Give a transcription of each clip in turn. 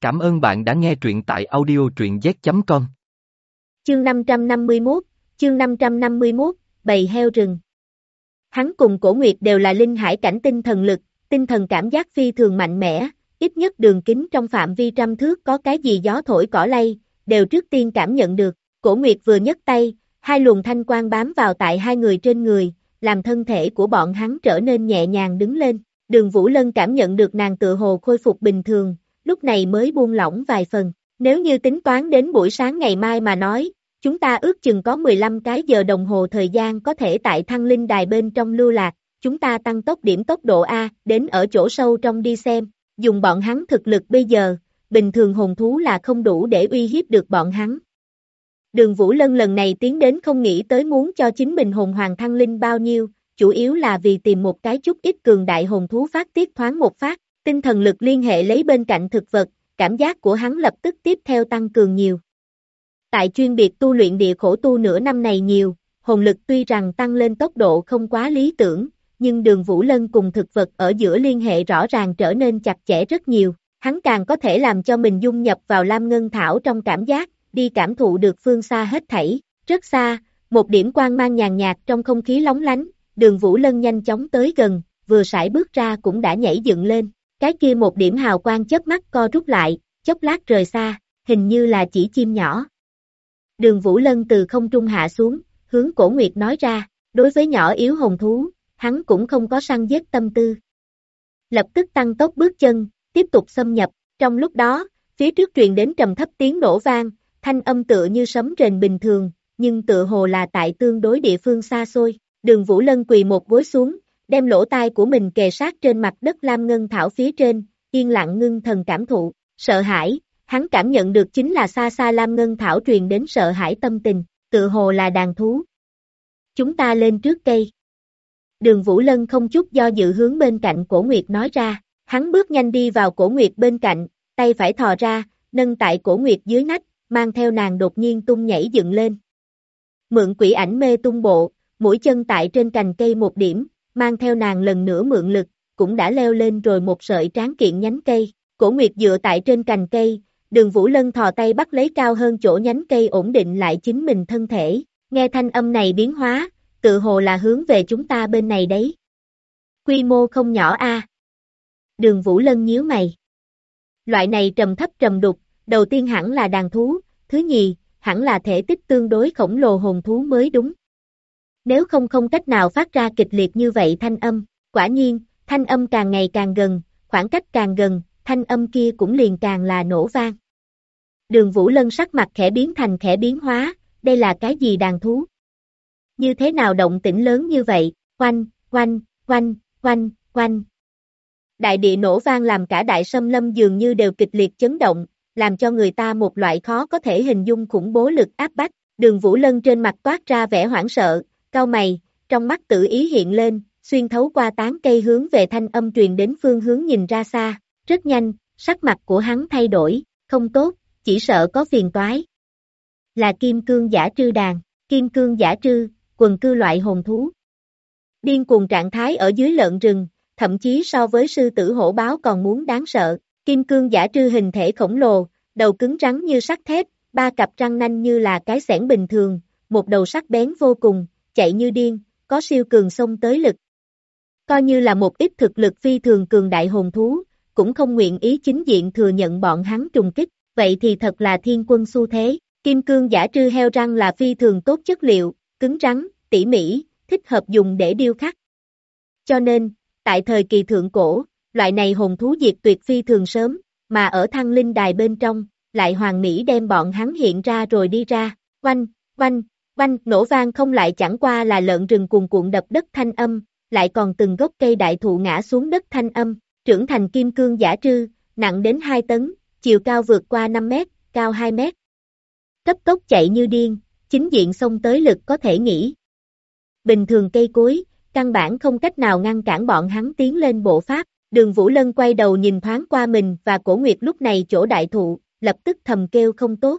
Cảm ơn bạn đã nghe truyện tại audio truyện z.com. Chương 551, bầy heo rừng. Hắn cùng Cổ Nguyệt đều là linh hải cảnh tinh thần lực, tinh thần cảm giác phi thường mạnh mẽ, ít nhất đường kính trong phạm vi trăm thước có cái gì gió thổi cỏ lay, đều trước tiên cảm nhận được. Cổ Nguyệt vừa nhấc tay, hai luồng thanh quang bám vào tại hai người trên người, làm thân thể của bọn hắn trở nên nhẹ nhàng đứng lên. Đường Vũ Lân cảm nhận được nàng tựa hồ khôi phục bình thường, lúc này mới buông lỏng vài phần. Nếu như tính toán đến buổi sáng ngày mai mà nói, chúng ta ước chừng có 15 cái giờ đồng hồ thời gian có thể tại Thăng Linh Đài bên trong lưu lạc, chúng ta tăng tốc độ A, đến ở chỗ sâu trong đi xem, dùng bọn hắn thực lực bây giờ, bình thường hồn thú là không đủ để uy hiếp được bọn hắn. Đường Vũ Lân lần này tiến đến không nghĩ tới muốn cho chính mình hồn hoàng thăng linh bao nhiêu, chủ yếu là vì tìm một cái chút ít cường đại hồn thú phát tiết thoáng một phát, tinh thần lực liên hệ lấy bên cạnh thực vật, cảm giác của hắn lập tức tiếp theo tăng cường nhiều. Tại chuyên biệt tu luyện địa khổ tu nửa năm này nhiều, hồn lực tuy rằng tăng lên tốc độ không quá lý tưởng, nhưng Đường Vũ Lân cùng thực vật ở giữa liên hệ rõ ràng trở nên chặt chẽ rất nhiều, hắn càng có thể làm cho mình dung nhập vào Lam Ngân Thảo trong cảm giác, đi cảm thụ được phương xa hết thảy, rất xa, một điểm quang mang nhàn nhạt trong không khí lóng lánh, Đường Vũ Lân nhanh chóng tới gần, vừa sải bước ra cũng đã nhảy dựng lên, cái kia một điểm hào quang chớp mắt co rút lại, chốc lát rời xa, hình như là chỉ chim nhỏ. Đường Vũ Lân từ không trung hạ xuống, hướng Cổ Nguyệt nói ra, đối với nhỏ yếu hồn thú, hắn cũng không có săn giết tâm tư. Lập tức tăng tốc bước chân, tiếp tục xâm nhập, trong lúc đó, phía trước truyền đến trầm thấp tiếng nổ vang, thanh âm tựa như sấm rền bình thường, nhưng tựa hồ là tại tương đối địa phương xa xôi. Đường Vũ Lân quỳ một gối xuống, đem lỗ tai của mình kề sát trên mặt đất Lam Ngân Thảo phía trên, yên lặng ngưng thần cảm thụ, sợ hãi, hắn cảm nhận được chính là xa xa Lam Ngân Thảo truyền đến sợ hãi tâm tình, tựa hồ là đàn thú. Chúng ta lên trước cây. Đường Vũ Lân không chút do dự hướng bên cạnh Cổ Nguyệt nói ra, hắn bước nhanh đi vào Cổ Nguyệt bên cạnh, tay phải thò ra, nâng tại Cổ Nguyệt dưới nách, mang theo nàng đột nhiên tung nhảy dựng lên. Mượn quỷ ảnh mê tung bộ, mũi chân tại trên cành cây một điểm, mang theo nàng lần nữa mượn lực, cũng đã leo lên rồi một sợi tráng kiện nhánh cây. Cổ Nguyệt dựa tại trên cành cây, Đường Vũ Lân thò tay bắt lấy cao hơn chỗ nhánh cây ổn định lại chính mình thân thể, nghe thanh âm này biến hóa, tự hồ là hướng về chúng ta bên này đấy. Quy mô không nhỏ a. Đường Vũ Lân nhíu mày. Loại này trầm thấp trầm đục, đầu tiên hẳn là đàn thú, thứ nhì, hẳn là thể tích tương đối khổng lồ hồn thú mới đúng. Nếu không cách nào phát ra kịch liệt như vậy thanh âm, quả nhiên, thanh âm càng ngày càng gần, khoảng cách càng gần, thanh âm kia cũng liền càng là nổ vang. Đường Vũ Lân sắc mặt khẽ biến thành khẽ biến hóa, đây là cái gì đàn thú? Như thế nào động tĩnh lớn như vậy, oanh, oanh, oanh, oanh, oanh. Đại địa nổ vang làm cả đại xâm lâm dường như đều kịch liệt chấn động, làm cho người ta một loại khó có thể hình dung khủng bố lực áp bách. Đường Vũ Lân trên mặt toát ra vẻ hoảng sợ, cau mày, trong mắt tự ý hiện lên, xuyên thấu qua tán cây hướng về thanh âm truyền đến phương hướng nhìn ra xa, rất nhanh, sắc mặt của hắn thay đổi, không tốt, chỉ sợ có phiền toái. Là kim cương giả trư đàn, kim cương giả trư, quần cư loại hồn thú. Điên cuồng trạng thái ở dưới lợn rừng, thậm chí so với sư tử hổ báo còn muốn đáng sợ, kim cương giả trư hình thể khổng lồ, đầu cứng rắn như sắt thép, ba cặp răng nanh như là cái xẻng bình thường, một đầu sắc bén vô cùng, chạy như điên, có siêu cường xông tới lực. Coi như là một ít thực lực phi thường cường đại hồn thú, cũng không nguyện ý chính diện thừa nhận bọn hắn trùng kích, vậy thì thật là thiên quân xu thế. Kim cương giả trư heo răng là phi thường tốt chất liệu, cứng rắn, tỉ mỉ, thích hợp dùng để điêu khắc. Cho nên, tại thời kỳ thượng cổ, loại này hồn thú diệt tuyệt phi thường sớm, mà ở Thăng Linh Đài bên trong, lại hoàn mỹ đem bọn hắn hiện ra rồi đi ra, oanh, oanh, oanh, nổ vang không lại chẳng qua là lợn rừng cuồn cuộn đập đất thanh âm, lại còn từng gốc cây đại thụ ngã xuống đất thanh âm, trưởng thành kim cương giả trư, nặng đến 2 tấn, chiều cao vượt qua 5 mét, cao 2 mét. Cấp tốc chạy như điên, chính diện xông tới lực có thể nghĩ. Bình thường cây cối, căn bản không cách nào ngăn cản bọn hắn tiến lên bộ pháp, Đường Vũ Lân quay đầu nhìn thoáng qua mình và Cổ Nguyệt lúc này chỗ đại thụ, lập tức thầm kêu không tốt.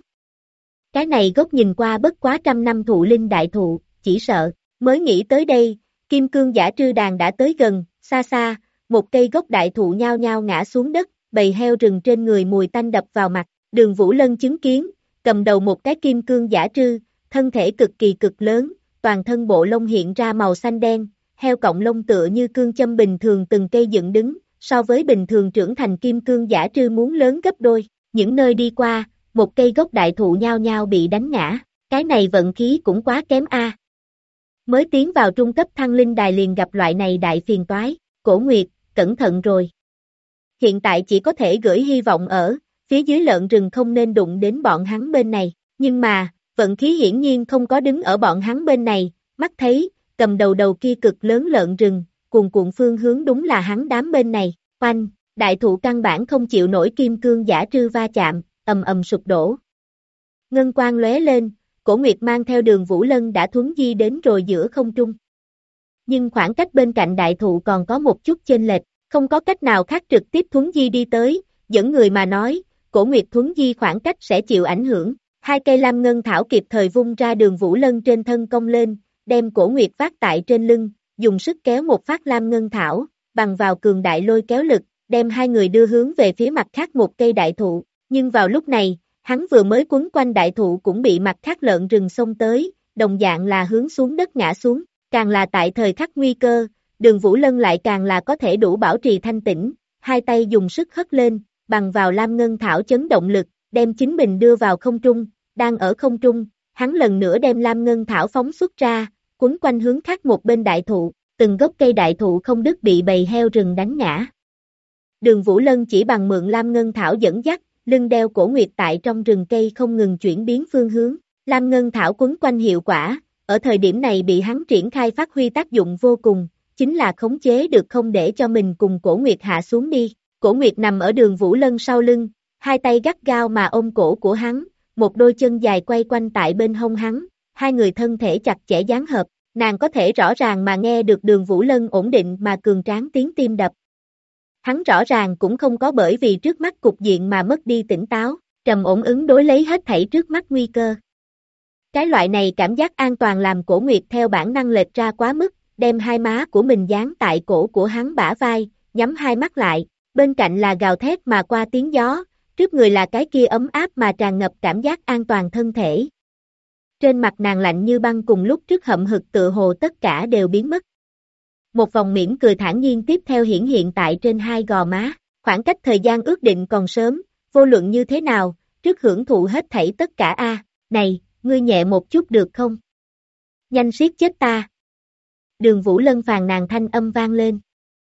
Cái này gốc nhìn qua bất quá 100 năm thụ linh đại thụ, chỉ sợ, mới nghĩ tới đây, kim cương giả trư đàn đã tới gần, xa xa, một cây gốc đại thụ nhao nhao ngã xuống đất, bầy heo rừng trên người mùi tanh đập vào mặt, Đường Vũ Lân chứng kiến, cầm đầu một cái kim cương giả trư, thân thể cực kỳ cực lớn, toàn thân bộ lông hiện ra màu xanh đen, heo cọng lông tựa như cương châm bình thường từng cây dựng đứng, so với bình thường trưởng thành kim cương giả trư muốn lớn gấp đôi, những nơi đi qua, một cây gốc đại thụ nhao nhao bị đánh ngã, cái này vận khí cũng quá kém a. Mới tiến vào trung cấp thăng linh đài liền gặp loại này đại phiền toái, Cổ Nguyệt, cẩn thận rồi. Hiện tại chỉ có thể gửi hy vọng ở, phía dưới lợn rừng không nên đụng đến bọn hắn bên này, nhưng mà, vận khí hiển nhiên không có đứng ở bọn hắn bên này, mắt thấy, cầm đầu kia cực lớn lợn rừng, cuồn cuộn phương hướng đúng là hắn đám bên này, oanh, đại thụ căn bản không chịu nổi kim cương giả trư va chạm, ầm ầm sụp đổ. Ngân quang lóe lên, Cổ Nguyệt mang theo Đường Vũ Lân đã thuấn di đến rồi giữa không trung. Nhưng khoảng cách bên cạnh đại thụ còn có một chút chênh lệch, không có cách nào khác trực tiếp thuấn di đi tới, dẫn người mà nói, Cổ Nguyệt thuấn di khoảng cách sẽ chịu ảnh hưởng. Hai cây lam ngân thảo kịp thời vung ra, Đường Vũ Lân trên thân cong lên, đem Cổ Nguyệt vác tại trên lưng, dùng sức kéo một phát lam ngân thảo, bằng vào cường đại lôi kéo lực, đem hai người đưa hướng về phía mặt khác một cây đại thụ, nhưng vào lúc này, hắn vừa mới quấn quanh đại thụ cũng bị mặt khác lợn rừng xông tới, đồng dạng là hướng xuống đất ngã xuống, càng là tại thời khắc nguy cơ, Đường Vũ Lân lại càng là có thể đủ bảo trì thanh tĩnh, hai tay dùng sức hất lên, bằng vào lam ngân thảo chấn động lực, đem chính mình đưa vào không trung, đang ở không trung, hắn lần nữa đem lam ngân thảo phóng xuất ra, quấn quanh hướng khác một bên đại thụ, từng gốc cây đại thụ không đứt bị bầy heo rừng đánh ngã. Đường Vũ Lân chỉ bằng mượn lam ngân thảo dẫn dắt, lưng đeo Cổ Nguyệt tại trong rừng cây không ngừng chuyển biến phương hướng, lam ngân thảo quấn quanh hiệu quả, ở thời điểm này bị hắn triển khai phát huy tác dụng vô cùng, chính là khống chế được không để cho mình cùng Cổ Nguyệt hạ xuống đi. Cổ Nguyệt nằm ở Đường Vũ Lân sau lưng, hai tay gắt gao mà ôm cổ của hắn, một đôi chân dài quay quanh tại bên hông hắn, hai người thân thể chặt chẽ dán hợp, nàng có thể rõ ràng mà nghe được Đường Vũ Lân ổn định mà cường tráng tiếng tim đập. Hắn rõ ràng cũng không có bởi vì trước mắt cục diện mà mất đi tỉnh táo, trầm ổn ứng đối lấy hết thảy trước mắt nguy cơ. Cái loại này cảm giác an toàn làm Cổ Nguyệt theo bản năng lệch ra quá mức, đem hai má của mình dán tại cổ của hắn bả vai, nhắm hai mắt lại, bên cạnh là gào thét mà qua tiếng gió, trước người là cái kia ấm áp mà tràn ngập cảm giác an toàn thân thể. Trên mặt nàng lạnh như băng, cùng lúc trước hậm hực tựa hồ tất cả đều biến mất. Một vòng mỉm cười thản nhiên tiếp theo hiển hiện tại trên hai gò má, khoảng cách thời gian ước định còn sớm, vô luận như thế nào, trước hưởng thụ hết thảy tất cả a. Này, ngươi nhẹ một chút được không? Nhanh siết chết ta. Đường Vũ Lân phàn nàn thanh âm vang lên.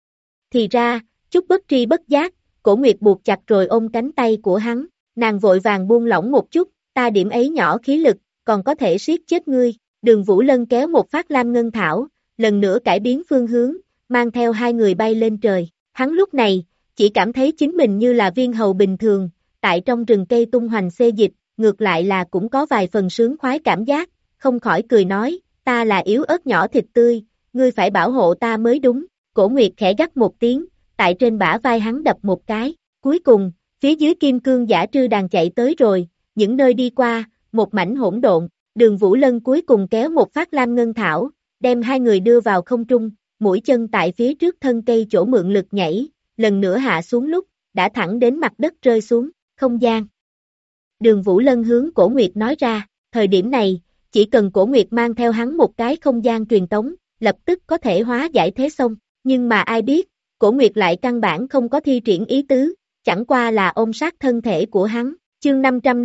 Thì ra, chút bất tri bất giác, Cổ Nguyệt buộc chặt rồi ôm cánh tay của hắn, nàng vội vàng buông lỏng một chút, ta điểm ấy nhỏ khí lực, còn có thể siết chết ngươi. Đường Vũ Lân kéo một phát lam ngân thảo, lần nữa cải biến phương hướng, mang theo hai người bay lên trời. Hắn lúc này, chỉ cảm thấy chính mình như là viên hầu bình thường, tại trong rừng cây tung hoành xê dịch, ngược lại là cũng có vài phần sướng khoái cảm giác, không khỏi cười nói, ta là yếu ớt nhỏ thịt tươi, ngươi phải bảo hộ ta mới đúng. Cổ Nguyệt khẽ gắt một tiếng, tại trên bả vai hắn đập một cái, cuối cùng, phía dưới kim cương giả trư đàn chạy tới rồi, những nơi đi qua, một mảnh hỗn độn, Đường Vũ Lân cuối cùng kéo một phát lam ngân thảo, đem hai người đưa vào không trung, mũi chân tại phía trước thân cây chỗ mượn lực nhảy, lần nữa hạ xuống lúc, đã thẳng đến mặt đất rơi xuống, không gian. Đường Vũ Lân hướng Cổ Nguyệt nói ra, thời điểm này, chỉ cần Cổ Nguyệt mang theo hắn một cái không gian truyền tống, lập tức có thể hóa giải thế xong, nhưng mà ai biết, Cổ Nguyệt lại căn bản không có thi triển ý tứ, chẳng qua là ôm sát thân thể của hắn, chương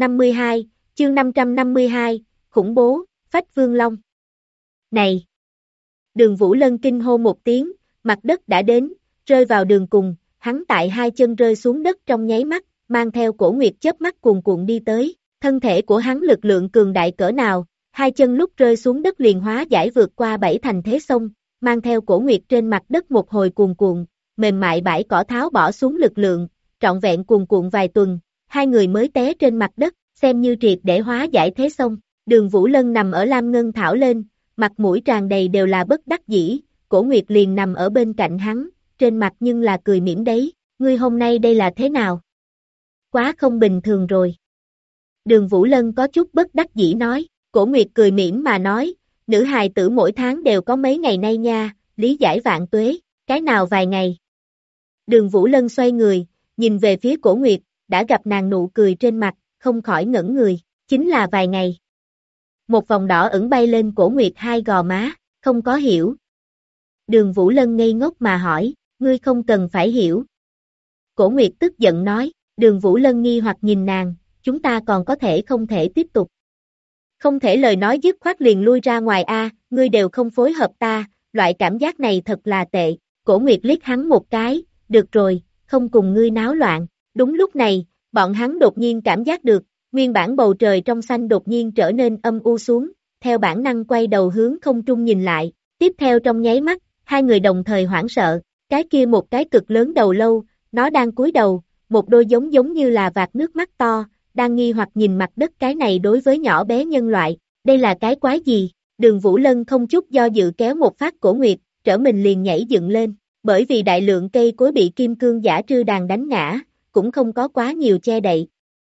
552, khủng bố, phách vương long. Này! Đường Vũ Lân kinh hô một tiếng, mặt đất đã đến, rơi vào đường cùng, hắn tại hai chân rơi xuống đất trong nháy mắt, mang theo Cổ Nguyệt chớp mắt cuồn cuộn đi tới, thân thể của hắn lực lượng cường đại cỡ nào, hai chân lúc rơi xuống đất liền hóa giải vượt qua bảy thành thế sông, mang theo Cổ Nguyệt trên mặt đất một hồi cuồn cuộn, mềm mại bãi cỏ tháo bỏ xuống lực lượng, trọn vẹn cuồn cuộn vài tuần, hai người mới té trên mặt đất, xem như triệt để hóa giải thế sông. Đường Vũ Lân nằm ở lam ngân thảo lên, mặt mũi tràn đầy đều là bất đắc dĩ, Cổ Nguyệt liền nằm ở bên cạnh hắn, trên mặt nhưng là cười mỉm đấy, ngươi hôm nay đây là thế nào? Quá không bình thường rồi. Đường Vũ Lân có chút bất đắc dĩ nói, Cổ Nguyệt cười mỉm mà nói, nữ hài tử mỗi tháng đều có mấy ngày nay nha, lý giải vạn tuế, cái nào vài ngày. Đường Vũ Lân xoay người, nhìn về phía Cổ Nguyệt, đã gặp nàng nụ cười trên mặt, không khỏi ngẩn người, chính là vài ngày. Một vòng đỏ ửng bay lên Cổ Nguyệt hai gò má, không có hiểu. Đường Vũ Lân ngây ngốc mà hỏi, ngươi không cần phải hiểu. Cổ Nguyệt tức giận nói, Đường Vũ Lân nghi hoặc nhìn nàng, chúng ta còn có thể không thể tiếp tục. Không thể lời nói dứt khoát liền lui ra ngoài a, ngươi đều không phối hợp ta, loại cảm giác này thật là tệ. Cổ Nguyệt liếc hắn một cái, được rồi, không cùng ngươi náo loạn. Đúng lúc này, bọn hắn đột nhiên cảm giác được, nguyên bản bầu trời trong xanh đột nhiên trở nên âm u xuống, theo bản năng quay đầu hướng không trung nhìn lại, tiếp theo trong nháy mắt, hai người đồng thời hoảng sợ, cái kia một cái cực lớn đầu lâu, nó đang cúi đầu, một đôi giống như là vạt nước mắt to, đang nghi hoặc nhìn mặt đất cái này đối với nhỏ bé nhân loại, đây là cái quái gì? Đường Vũ Lân không chút do dự kéo một phát Cổ Nguyệt, trở mình liền nhảy dựng lên, bởi vì đại lượng cây cối bị kim cương giả trư đàn đánh ngã, cũng không có quá nhiều che đậy.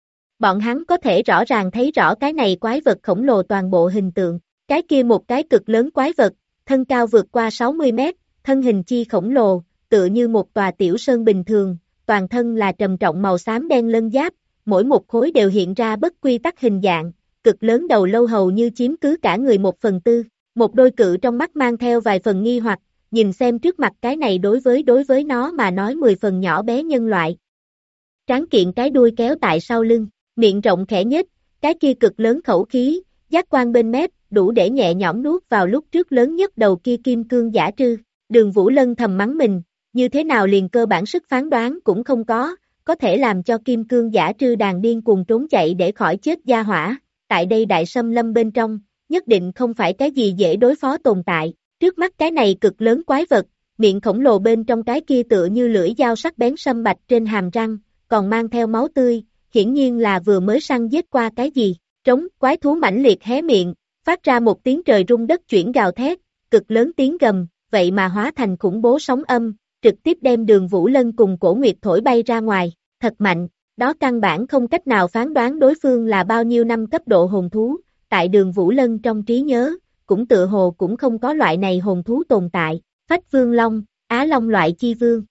Bọn hắn có thể rõ ràng thấy rõ cái này quái vật khổng lồ toàn bộ hình tượng, cái kia một cái cực lớn quái vật, thân cao vượt qua 60 mét, thân hình chi khổng lồ, tựa như một tòa tiểu sơn bình thường, toàn thân là trầm trọng màu xám đen lân giáp, mỗi một khối đều hiện ra bất quy tắc hình dạng, cực lớn đầu lâu hầu như chiếm cứ cả người 1/4, một đôi cự trong mắt mang theo vài phần nghi hoặc, nhìn xem trước mặt cái này đối với nó mà nói 10 phần nhỏ bé nhân loại. Tráng kiện cái đuôi kéo tại sau lưng, miệng rộng khẽ nhếch, cái kia cực lớn khẩu khí, giác quan bên mép, đủ để nhẹ nhõm nuốt vào lúc trước lớn nhất đầu kia kim cương giả trư. Đường Vũ Lân thầm mắng mình, như thế nào liền cơ bản sức phán đoán cũng không có thể làm cho kim cương giả trư đàn điên cuồng trốn chạy để khỏi chết gia hỏa, tại đây đại xâm lâm bên trong, nhất định không phải cái gì dễ đối phó tồn tại, trước mắt cái này cực lớn quái vật, miệng khổng lồ bên trong cái kia tựa như lưỡi dao sắc bén sâm bạch trên hàm răng, còn mang theo máu tươi, hiển nhiên là vừa mới săn giết qua cái gì, trống, quái thú mãnh liệt hé miệng, phát ra một tiếng trời rung đất chuyển gào thét, cực lớn tiếng gầm, vậy mà hóa thành khủng bố sóng âm, trực tiếp đem Đường Vũ Lân cùng Cổ Nguyệt thổi bay ra ngoài, thật mạnh, đó căn bản không cách nào phán đoán đối phương là bao nhiêu năm cấp độ hồn thú, tại Đường Vũ Lân trong trí nhớ, cũng tựa hồ cũng không có loại này hồn thú tồn tại, Phách Vương Long, Á Long loại chi vương.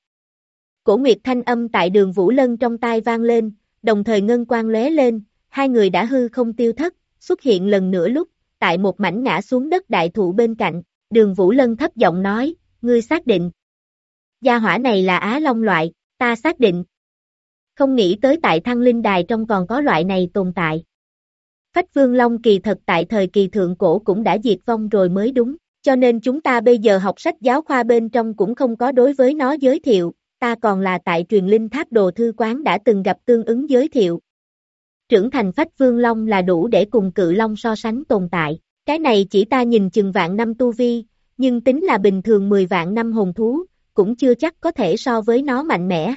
Cổ Nguyệt thanh âm tại Đường Vũ Lân trong tai vang lên, đồng thời ngân quang lóe lên, hai người đã hư không tiêu thất, xuất hiện lần nữa lúc, tại một mảnh ngã xuống đất đại thụ bên cạnh, Đường Vũ Lân thấp giọng nói, ngươi xác định. Gia hỏa này là Á Long loại, ta xác định. Không nghĩ tới tại Thăng Linh Đài trong còn có loại này tồn tại. Phách Vương Long kỳ thật tại thời kỳ thượng cổ cũng đã diệt vong rồi mới đúng, cho nên chúng ta bây giờ học sách giáo khoa bên trong cũng không có đối với nó giới thiệu, ta còn là tại truyền linh tháp đồ thư quán đã từng gặp tương ứng giới thiệu. Trưởng thành Phách Vương Long là đủ để cùng Cự Long so sánh tồn tại, cái này chỉ ta nhìn chừng vạn năm tu vi, nhưng tính là bình thường 10 vạn năm hồn thú, cũng chưa chắc có thể so với nó mạnh mẽ.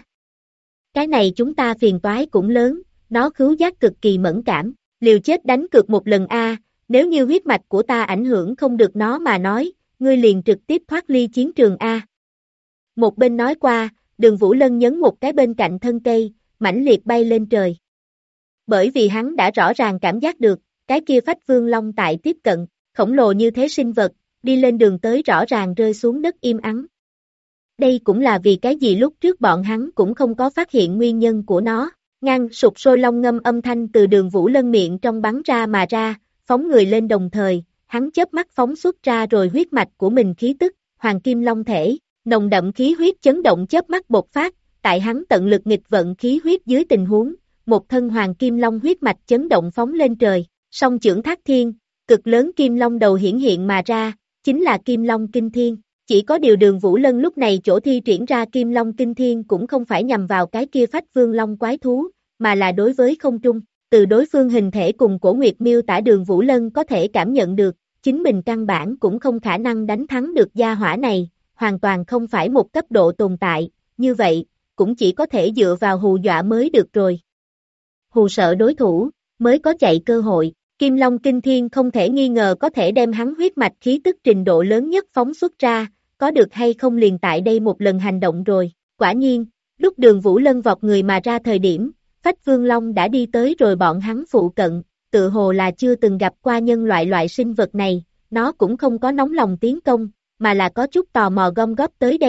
Cái này chúng ta phiền toái cũng lớn, nó khứu giác cực kỳ mẫn cảm, liều chết đánh cược một lần a, nếu như huyết mạch của ta ảnh hưởng không được nó mà nói, ngươi liền trực tiếp thoát ly chiến trường a. Một bên nói qua, Đường Vũ Lân nhấn một cái bên cạnh thân cây, mãnh liệt bay lên trời. Bởi vì hắn đã rõ ràng cảm giác được, cái kia Phách Vương Long tại tiếp cận, khổng lồ như thế sinh vật, đi lên đường tới rõ ràng rơi xuống đất im ắng. Đây cũng là vì cái gì lúc trước bọn hắn cũng không có phát hiện nguyên nhân của nó. Ngang sụp sôi long ngâm âm thanh từ Đường Vũ Lân miệng trong bắn ra mà ra, phóng người lên đồng thời, hắn chớp mắt phóng xuất ra rồi huyết mạch của mình khí tức, hoàng kim long thể, nồng đậm khí huyết chấn động chớp mắt bộc phát, tại hắn tận lực nghịch vận khí huyết dưới tình huống, một thân hoàng kim long huyết mạch chấn động phóng lên trời, song chưởng thác thiên, cực lớn kim long đầu hiển hiện mà ra, chính là kim long kinh thiên. Chỉ có điều Đường Vũ Lân lúc này chỗ thi triển ra Kim Long Kinh Thiên cũng không phải nhằm vào cái kia Phách Vương Long quái thú, mà là đối với không trung, từ đối phương hình thể cùng Cổ Nguyệt miêu tả Đường Vũ Lân có thể cảm nhận được, chính mình căn bản cũng không khả năng đánh thắng được gia hỏa này, hoàn toàn không phải một cấp độ tồn tại, như vậy, cũng chỉ có thể dựa vào hù dọa mới được rồi. Hù sợ đối thủ, mới có chạy cơ hội. Kim Long Kinh Thiên không thể nghi ngờ có thể đem hắn huyết mạch khí tức trình độ lớn nhất phóng xuất ra, có được hay không liền tại đây một lần hành động rồi. Quả nhiên, lúc Đường Vũ Lân vọt người mà ra thời điểm, Phách Vương Long đã đi tới rồi bọn hắn phụ cận, tự hồ là chưa từng gặp qua nhân loại sinh vật này, nó cũng không có nóng lòng tiến công, mà là có chút tò mò gom góp tới đây.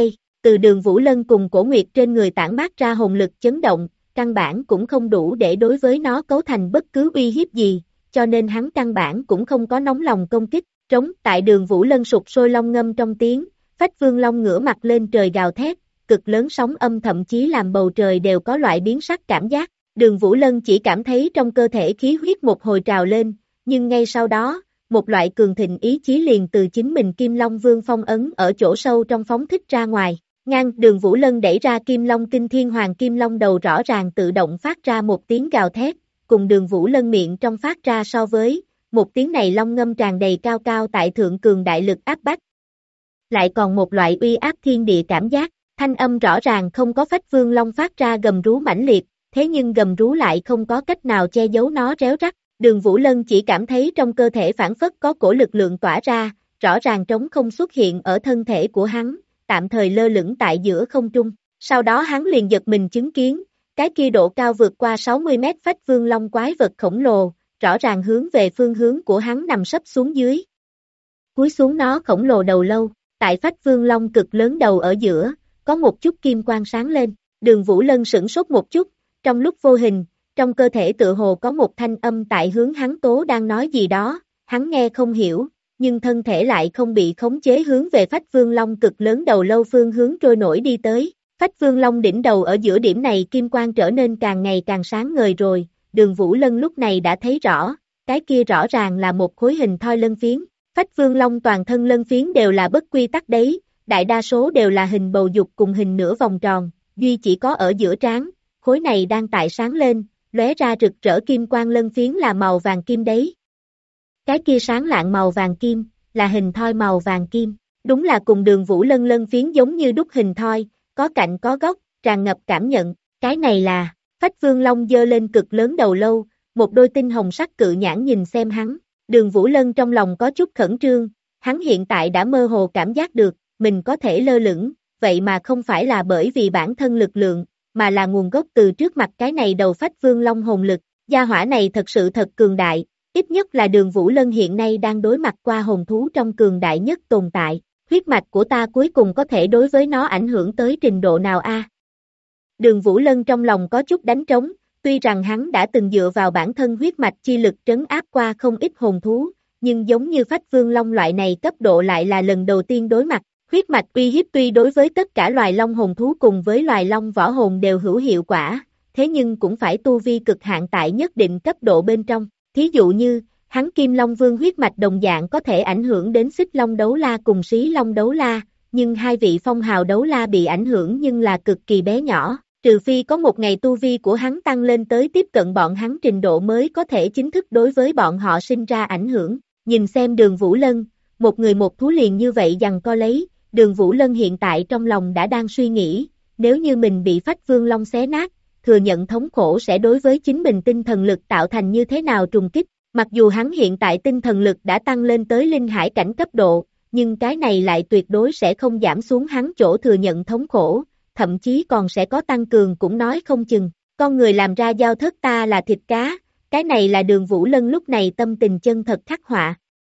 từ Đường Vũ Lân cùng Cổ Nguyệt trên người tản mát ra hồn lực chấn động, căn bản cũng không đủ để đối với nó cấu thành bất cứ uy hiếp gì, cho nên hắn căn bản cũng không có nóng lòng công kích. Trống tại Đường Vũ Lân sụp sôi long ngâm trong tiếng, Phách Vương Long ngửa mặt lên trời gào thét, cực lớn sóng âm thậm chí làm bầu trời đều có loại biến sắc cảm giác. Đường Vũ Lân chỉ cảm thấy trong cơ thể khí huyết một hồi trào lên, nhưng ngay sau đó, một loại cường thịnh ý chí liền từ chính mình Kim Long Vương phong ấn ở chỗ sâu trong phóng thích ra ngoài. Đường Vũ Lân đẩy ra Kim Long Kinh Thiên Hoàng Kim Long đầu rõ ràng tự động phát ra một tiếng gào thét, cùng Đường Vũ Lân miệng trong phát ra so với, một tiếng này long ngâm tràn đầy cao cao tại thượng cường đại lực áp bách. Lại còn một loại uy áp thiên địa cảm giác, thanh âm rõ ràng không có Phách Vương Long phát ra gầm rú mãnh liệt, thế nhưng gầm rú lại không có cách nào che giấu nó réo rắt. Đường Vũ Lân chỉ cảm thấy trong cơ thể phản phất có cổ lực lượng tỏa ra, rõ ràng trống không xuất hiện ở thân thể của hắn, tạm thời lơ lửng tại giữa không trung. Sau đó hắn liền giật mình chứng kiến, cái kia độ cao vượt qua 60 mét Phách Vương Long quái vật khổng lồ, rõ ràng hướng về phương hướng của hắn nằm sấp xuống dưới. Cúi xuống nó khổng lồ đầu lâu, tại Phách Vương Long cực lớn đầu ở giữa, có một chút kim quang sáng lên. Đường Vũ Lân sửng sốt một chút, trong lúc vô hình, trong cơ thể tựa hồ có một thanh âm tại hướng hắn tố đang nói gì đó, hắn nghe không hiểu, nhưng thân thể lại không bị khống chế hướng về Phách Vương Long cực lớn đầu lâu phương hướng trôi nổi đi tới. Phách Vương Long đỉnh đầu ở giữa điểm này kim quang trở nên càng ngày càng sáng ngời rồi, Đường Vũ Lân lúc này đã thấy rõ, cái kia rõ ràng là một khối hình thoi lân phiến. Phách Vương Long toàn thân lân phiến đều là bất quy tắc đấy, đại đa số đều là hình bầu dục cùng hình nửa vòng tròn, duy chỉ có ở giữa trán, khối này đang tại sáng lên, lóe ra rực rỡ kim quang lân phiến là màu vàng kim đấy. Cái kia sáng lạng màu vàng kim, là hình thoi màu vàng kim, đúng là cùng Đường Vũ Lân lân phiến giống như đúc hình thoi, có cạnh có góc, tràn ngập cảm nhận, cái này là, Phách Vương Long giơ lên cực lớn đầu lâu, một đôi tinh hồng sắc cự nhãn nhìn xem hắn. Đường Vũ Lân trong lòng có chút khẩn trương, hắn hiện tại đã mơ hồ cảm giác được, mình có thể lơ lửng, vậy mà không phải là bởi vì bản thân lực lượng, mà là nguồn gốc từ trước mặt cái này đầu Phách Vương Long hồn lực, gia hỏa này thật sự thật cường đại, ít nhất là Đường Vũ Lân hiện nay đang đối mặt qua hồn thú trong cường đại nhất tồn tại, huyết mạch của ta cuối cùng có thể đối với nó ảnh hưởng tới trình độ nào a? Đường Vũ Lân trong lòng có chút đánh trống, tuy rằng hắn đã từng dựa vào bản thân huyết mạch chi lực trấn áp qua không ít hồn thú, nhưng giống như Phách Vương Long loại này cấp độ lại là lần đầu tiên đối mặt. Huyết mạch uy hiếp tuy đối với tất cả loài long hồn thú cùng với loài long võ hồn đều hữu hiệu quả, thế nhưng cũng phải tu vi cực hạn tại nhất định cấp độ bên trong. Thí dụ như, hắn Kim Long Vương huyết mạch đồng dạng có thể ảnh hưởng đến Xích Long Đấu La cùng Xí Long Đấu La, nhưng hai vị phong hào đấu la bị ảnh hưởng nhưng là cực kỳ bé nhỏ, trừ phi có một ngày tu vi của hắn tăng lên tới tiếp cận bọn hắn trình độ mới có thể chính thức đối với bọn họ sinh ra ảnh hưởng. Nhìn xem Đường Vũ Lân, một người một thú liền như vậy giằng co lấy, Đường Vũ Lân hiện tại trong lòng đã đang suy nghĩ, nếu như mình bị Phách Vương Long xé nát, thừa nhận thống khổ sẽ đối với chính mình tinh thần lực tạo thành như thế nào trùng kích. Mặc dù hắn hiện tại tinh thần lực đã tăng lên tới linh hải cảnh cấp độ, nhưng cái này lại tuyệt đối sẽ không giảm xuống hắn chỗ thừa nhận thống khổ, thậm chí còn sẽ có tăng cường cũng nói không chừng. Con người làm ra giao thất ta là thịt cá, cái này là Đường Vũ Lân lúc này tâm tình chân thật khắc họa.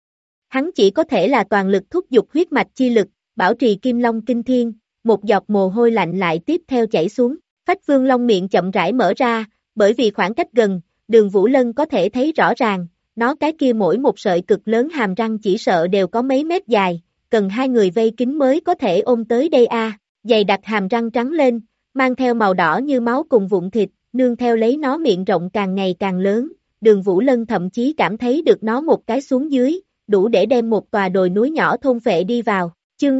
Hắn chỉ có thể là toàn lực thúc giục huyết mạch chi lực, bảo trì Kim Long Kinh Thiên, một giọt mồ hôi lạnh lại tiếp theo chảy xuống. Phách Vương Long miệng chậm rãi mở ra, bởi vì khoảng cách gần, Đường Vũ Lân có thể thấy rõ ràng, nó cái kia mỗi một sợi cực lớn hàm răng chỉ sợ đều có mấy mét dài, cần hai người vây kín mới có thể ôm tới đây a. Dày đặc hàm răng trắng lên, mang theo màu đỏ như máu cùng vụn thịt, nương theo lấy nó miệng rộng càng ngày càng lớn, Đường Vũ Lân thậm chí cảm thấy được nó một cái xuống dưới, đủ để đem một tòa đồi núi nhỏ thôn phệ đi vào. Chương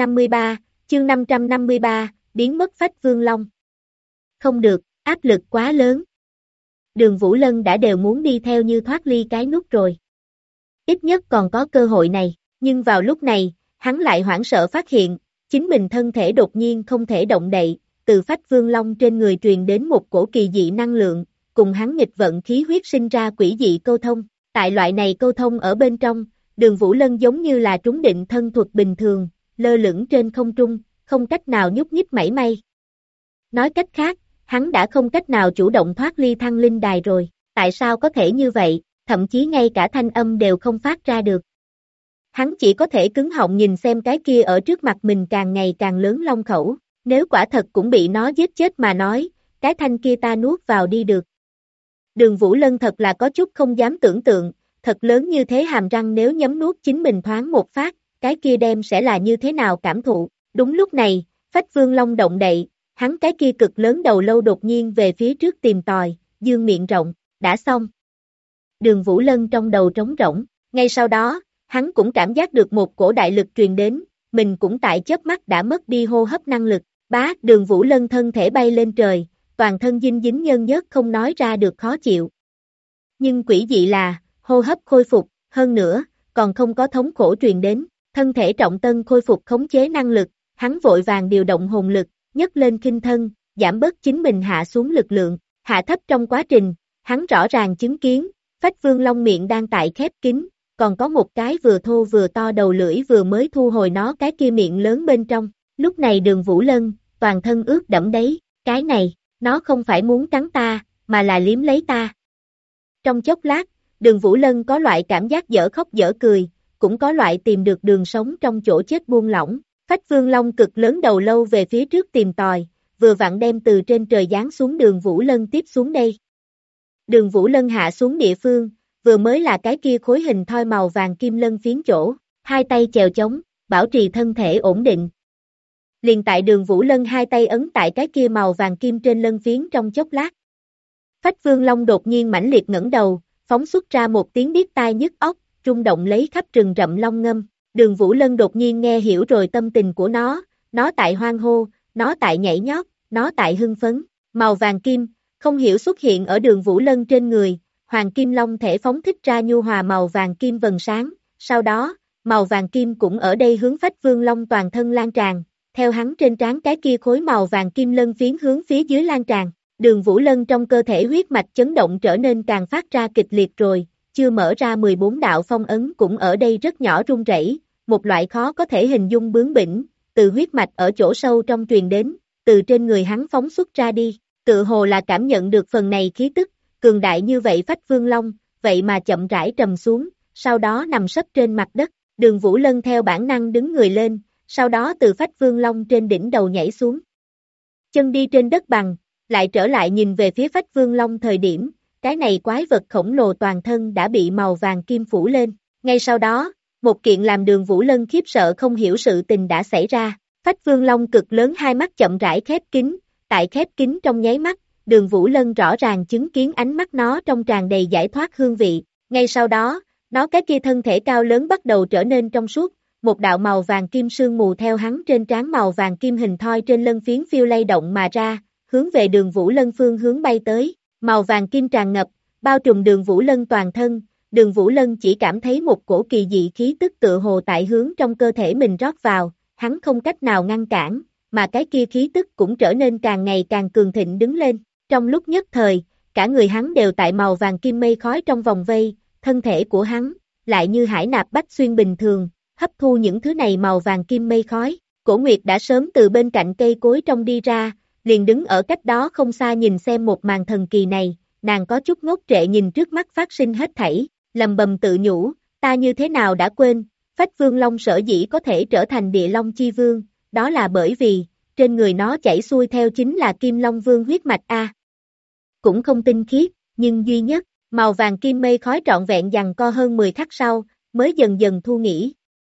553, biến mất Phách Vương Long. Không được, áp lực quá lớn. Đường Vũ Lân đã đều muốn đi theo như thoát ly cái nút rồi. Ít nhất còn có cơ hội này, nhưng vào lúc này, hắn lại hoảng sợ phát hiện, chính mình thân thể đột nhiên không thể động đậy, từ Phách Vương Long trên người truyền đến một cổ kỳ dị năng lượng, cùng hắn nghịch vận khí huyết sinh ra quỷ dị câu thông. Tại loại này câu thông ở bên trong, Đường Vũ Lân giống như là trúng định thân thuật bình thường, lơ lửng trên không trung, không cách nào nhúc nhích mảy may. Nói cách khác, hắn đã không cách nào chủ động thoát ly thăng linh đài rồi, tại sao có thể như vậy, thậm chí ngay cả thanh âm đều không phát ra được. Hắn chỉ có thể cứng họng nhìn xem cái kia ở trước mặt mình càng ngày càng lớn long khẩu, nếu quả thật cũng bị nó giết chết mà nói, cái thanh kia ta nuốt vào đi được. Đường Vũ Lân thật là có chút không dám tưởng tượng, thật lớn như thế hàm răng nếu nhấm nuốt chính mình thoáng một phát, cái kia đem sẽ là như thế nào cảm thụ. Đúng lúc này, Phách Vương Long động đậy, hắn cái kia cực lớn đầu lâu đột nhiên về phía trước tìm tòi, dương miệng rộng, đã xong. Đường Vũ Lân trong đầu trống rỗng, ngay sau đó, hắn cũng cảm giác được một cổ đại lực truyền đến, mình cũng tại chớp mắt đã mất đi hô hấp năng lực, Đường Vũ Lân thân thể bay lên trời, toàn thân dinh dính nhơn nhớt không nói ra được khó chịu. Nhưng quỷ dị là, hô hấp khôi phục, hơn nữa, còn không có thống khổ truyền đến, thân thể trọng tân khôi phục khống chế năng lực, hắn vội vàng điều động hồn lực, nhấc lên khinh thân, giảm bớt chính mình hạ xuống lực lượng, hạ thấp trong quá trình, hắn rõ ràng chứng kiến, Phách Vương Long miệng đang tại khép kín, còn có một cái vừa thô vừa to đầu lưỡi vừa mới thu hồi nó cái kia miệng lớn bên trong, lúc này Đường Vũ Lân, toàn thân ướt đẫm đấy, cái này, nó không phải muốn cắn ta, mà là liếm lấy ta. Trong chốc lát, Đường Vũ Lân có loại cảm giác dở khóc dở cười, cũng có loại tìm được đường sống trong chỗ chết buông lỏng. Phách Vương Long cực lớn đầu lâu về phía trước tìm tòi, vừa vặn đem từ trên trời giáng xuống Đường Vũ Lân tiếp xuống đây. Đường Vũ Lân hạ xuống địa phương, vừa mới là cái kia khối hình thoi màu vàng kim lân phiến chỗ, hai tay chèo chống, bảo trì thân thể ổn định. Liền tại Đường Vũ Lân hai tay ấn tại cái kia màu vàng kim trên lân phiến trong chốc lát. Phách Vương Long đột nhiên mãnh liệt ngẩng đầu, phóng xuất ra một tiếng điếc tai nhức óc, rung động lấy khắp rừng rậm long ngâm. Đường Vũ Lân đột nhiên nghe hiểu rồi tâm tình của nó tại hoang hô, nó tại nhảy nhót, nó tại hưng phấn, màu vàng kim, không hiểu xuất hiện ở Đường Vũ Lân trên người, hoàng kim long thể phóng thích ra nhu hòa màu vàng kim vầng sáng, sau đó, màu vàng kim cũng ở đây hướng Phách Vương Long toàn thân lan tràn, theo hắn trên trán cái kia khối màu vàng kim lân phiến hướng phía dưới lan tràn. Đường Vũ Lân trong cơ thể huyết mạch chấn động trở nên càng phát ra kịch liệt rồi, chưa mở ra 14 đạo phong ấn cũng ở đây rất nhỏ rung rẩy, một loại khó có thể hình dung bướng bỉnh, từ huyết mạch ở chỗ sâu trong truyền đến, từ trên người hắn phóng xuất ra đi, tự hồ là cảm nhận được phần này khí tức, cường đại như vậy Phách Vương Long, vậy mà chậm rãi trầm xuống, sau đó nằm sấp trên mặt đất, Đường Vũ Lân theo bản năng đứng người lên, sau đó từ Phách Vương Long trên đỉnh đầu nhảy xuống. Chân đi trên đất bằng, lại trở lại nhìn về phía Phách Vương Long thời điểm, cái này quái vật khổng lồ toàn thân đã bị màu vàng kim phủ lên. Ngay sau đó, một kiện làm Đường Vũ Lân khiếp sợ không hiểu sự tình đã xảy ra. Phách Vương Long cực lớn hai mắt chậm rãi khép kín, tại khép kín trong nháy mắt, Đường Vũ Lân rõ ràng chứng kiến ánh mắt nó trong tràn đầy giải thoát hương vị. Ngay sau đó, nó cái kia thân thể cao lớn bắt đầu trở nên trong suốt, một đạo màu vàng kim sương mù theo hắn trên trán màu vàng kim hình thoi trên lân phiến phiêu lay động mà ra, hướng về Đường Vũ Lân phương hướng bay tới, màu vàng kim tràn ngập, bao trùm Đường Vũ Lân toàn thân, Đường Vũ Lân chỉ cảm thấy một cổ kỳ dị khí tức tựa hồ tại hướng trong cơ thể mình rót vào, hắn không cách nào ngăn cản, mà cái kia khí tức cũng trở nên càng ngày càng cường thịnh đứng lên, trong lúc nhất thời, cả người hắn đều tại màu vàng kim mây khói trong vòng vây, thân thể của hắn, lại như hải nạp bách xuyên bình thường, hấp thu những thứ này màu vàng kim mây khói, Cổ Nguyệt đã sớm từ bên cạnh cây cối trong đi ra, liền đứng ở cách đó không xa nhìn xem một màn thần kỳ này, nàng có chút ngốc trệ nhìn trước mắt phát sinh hết thảy, lầm bầm tự nhủ, ta như thế nào đã quên, Phách Vương Long sở dĩ có thể trở thành Địa Long Chi Vương, đó là bởi vì, trên người nó chảy xuôi theo chính là Kim Long Vương huyết mạch A. Cũng không tinh khiết, nhưng duy nhất, màu vàng kim mây khói trọn vẹn giằng co hơn 10 khắc sau, mới dần dần thu nghỉ.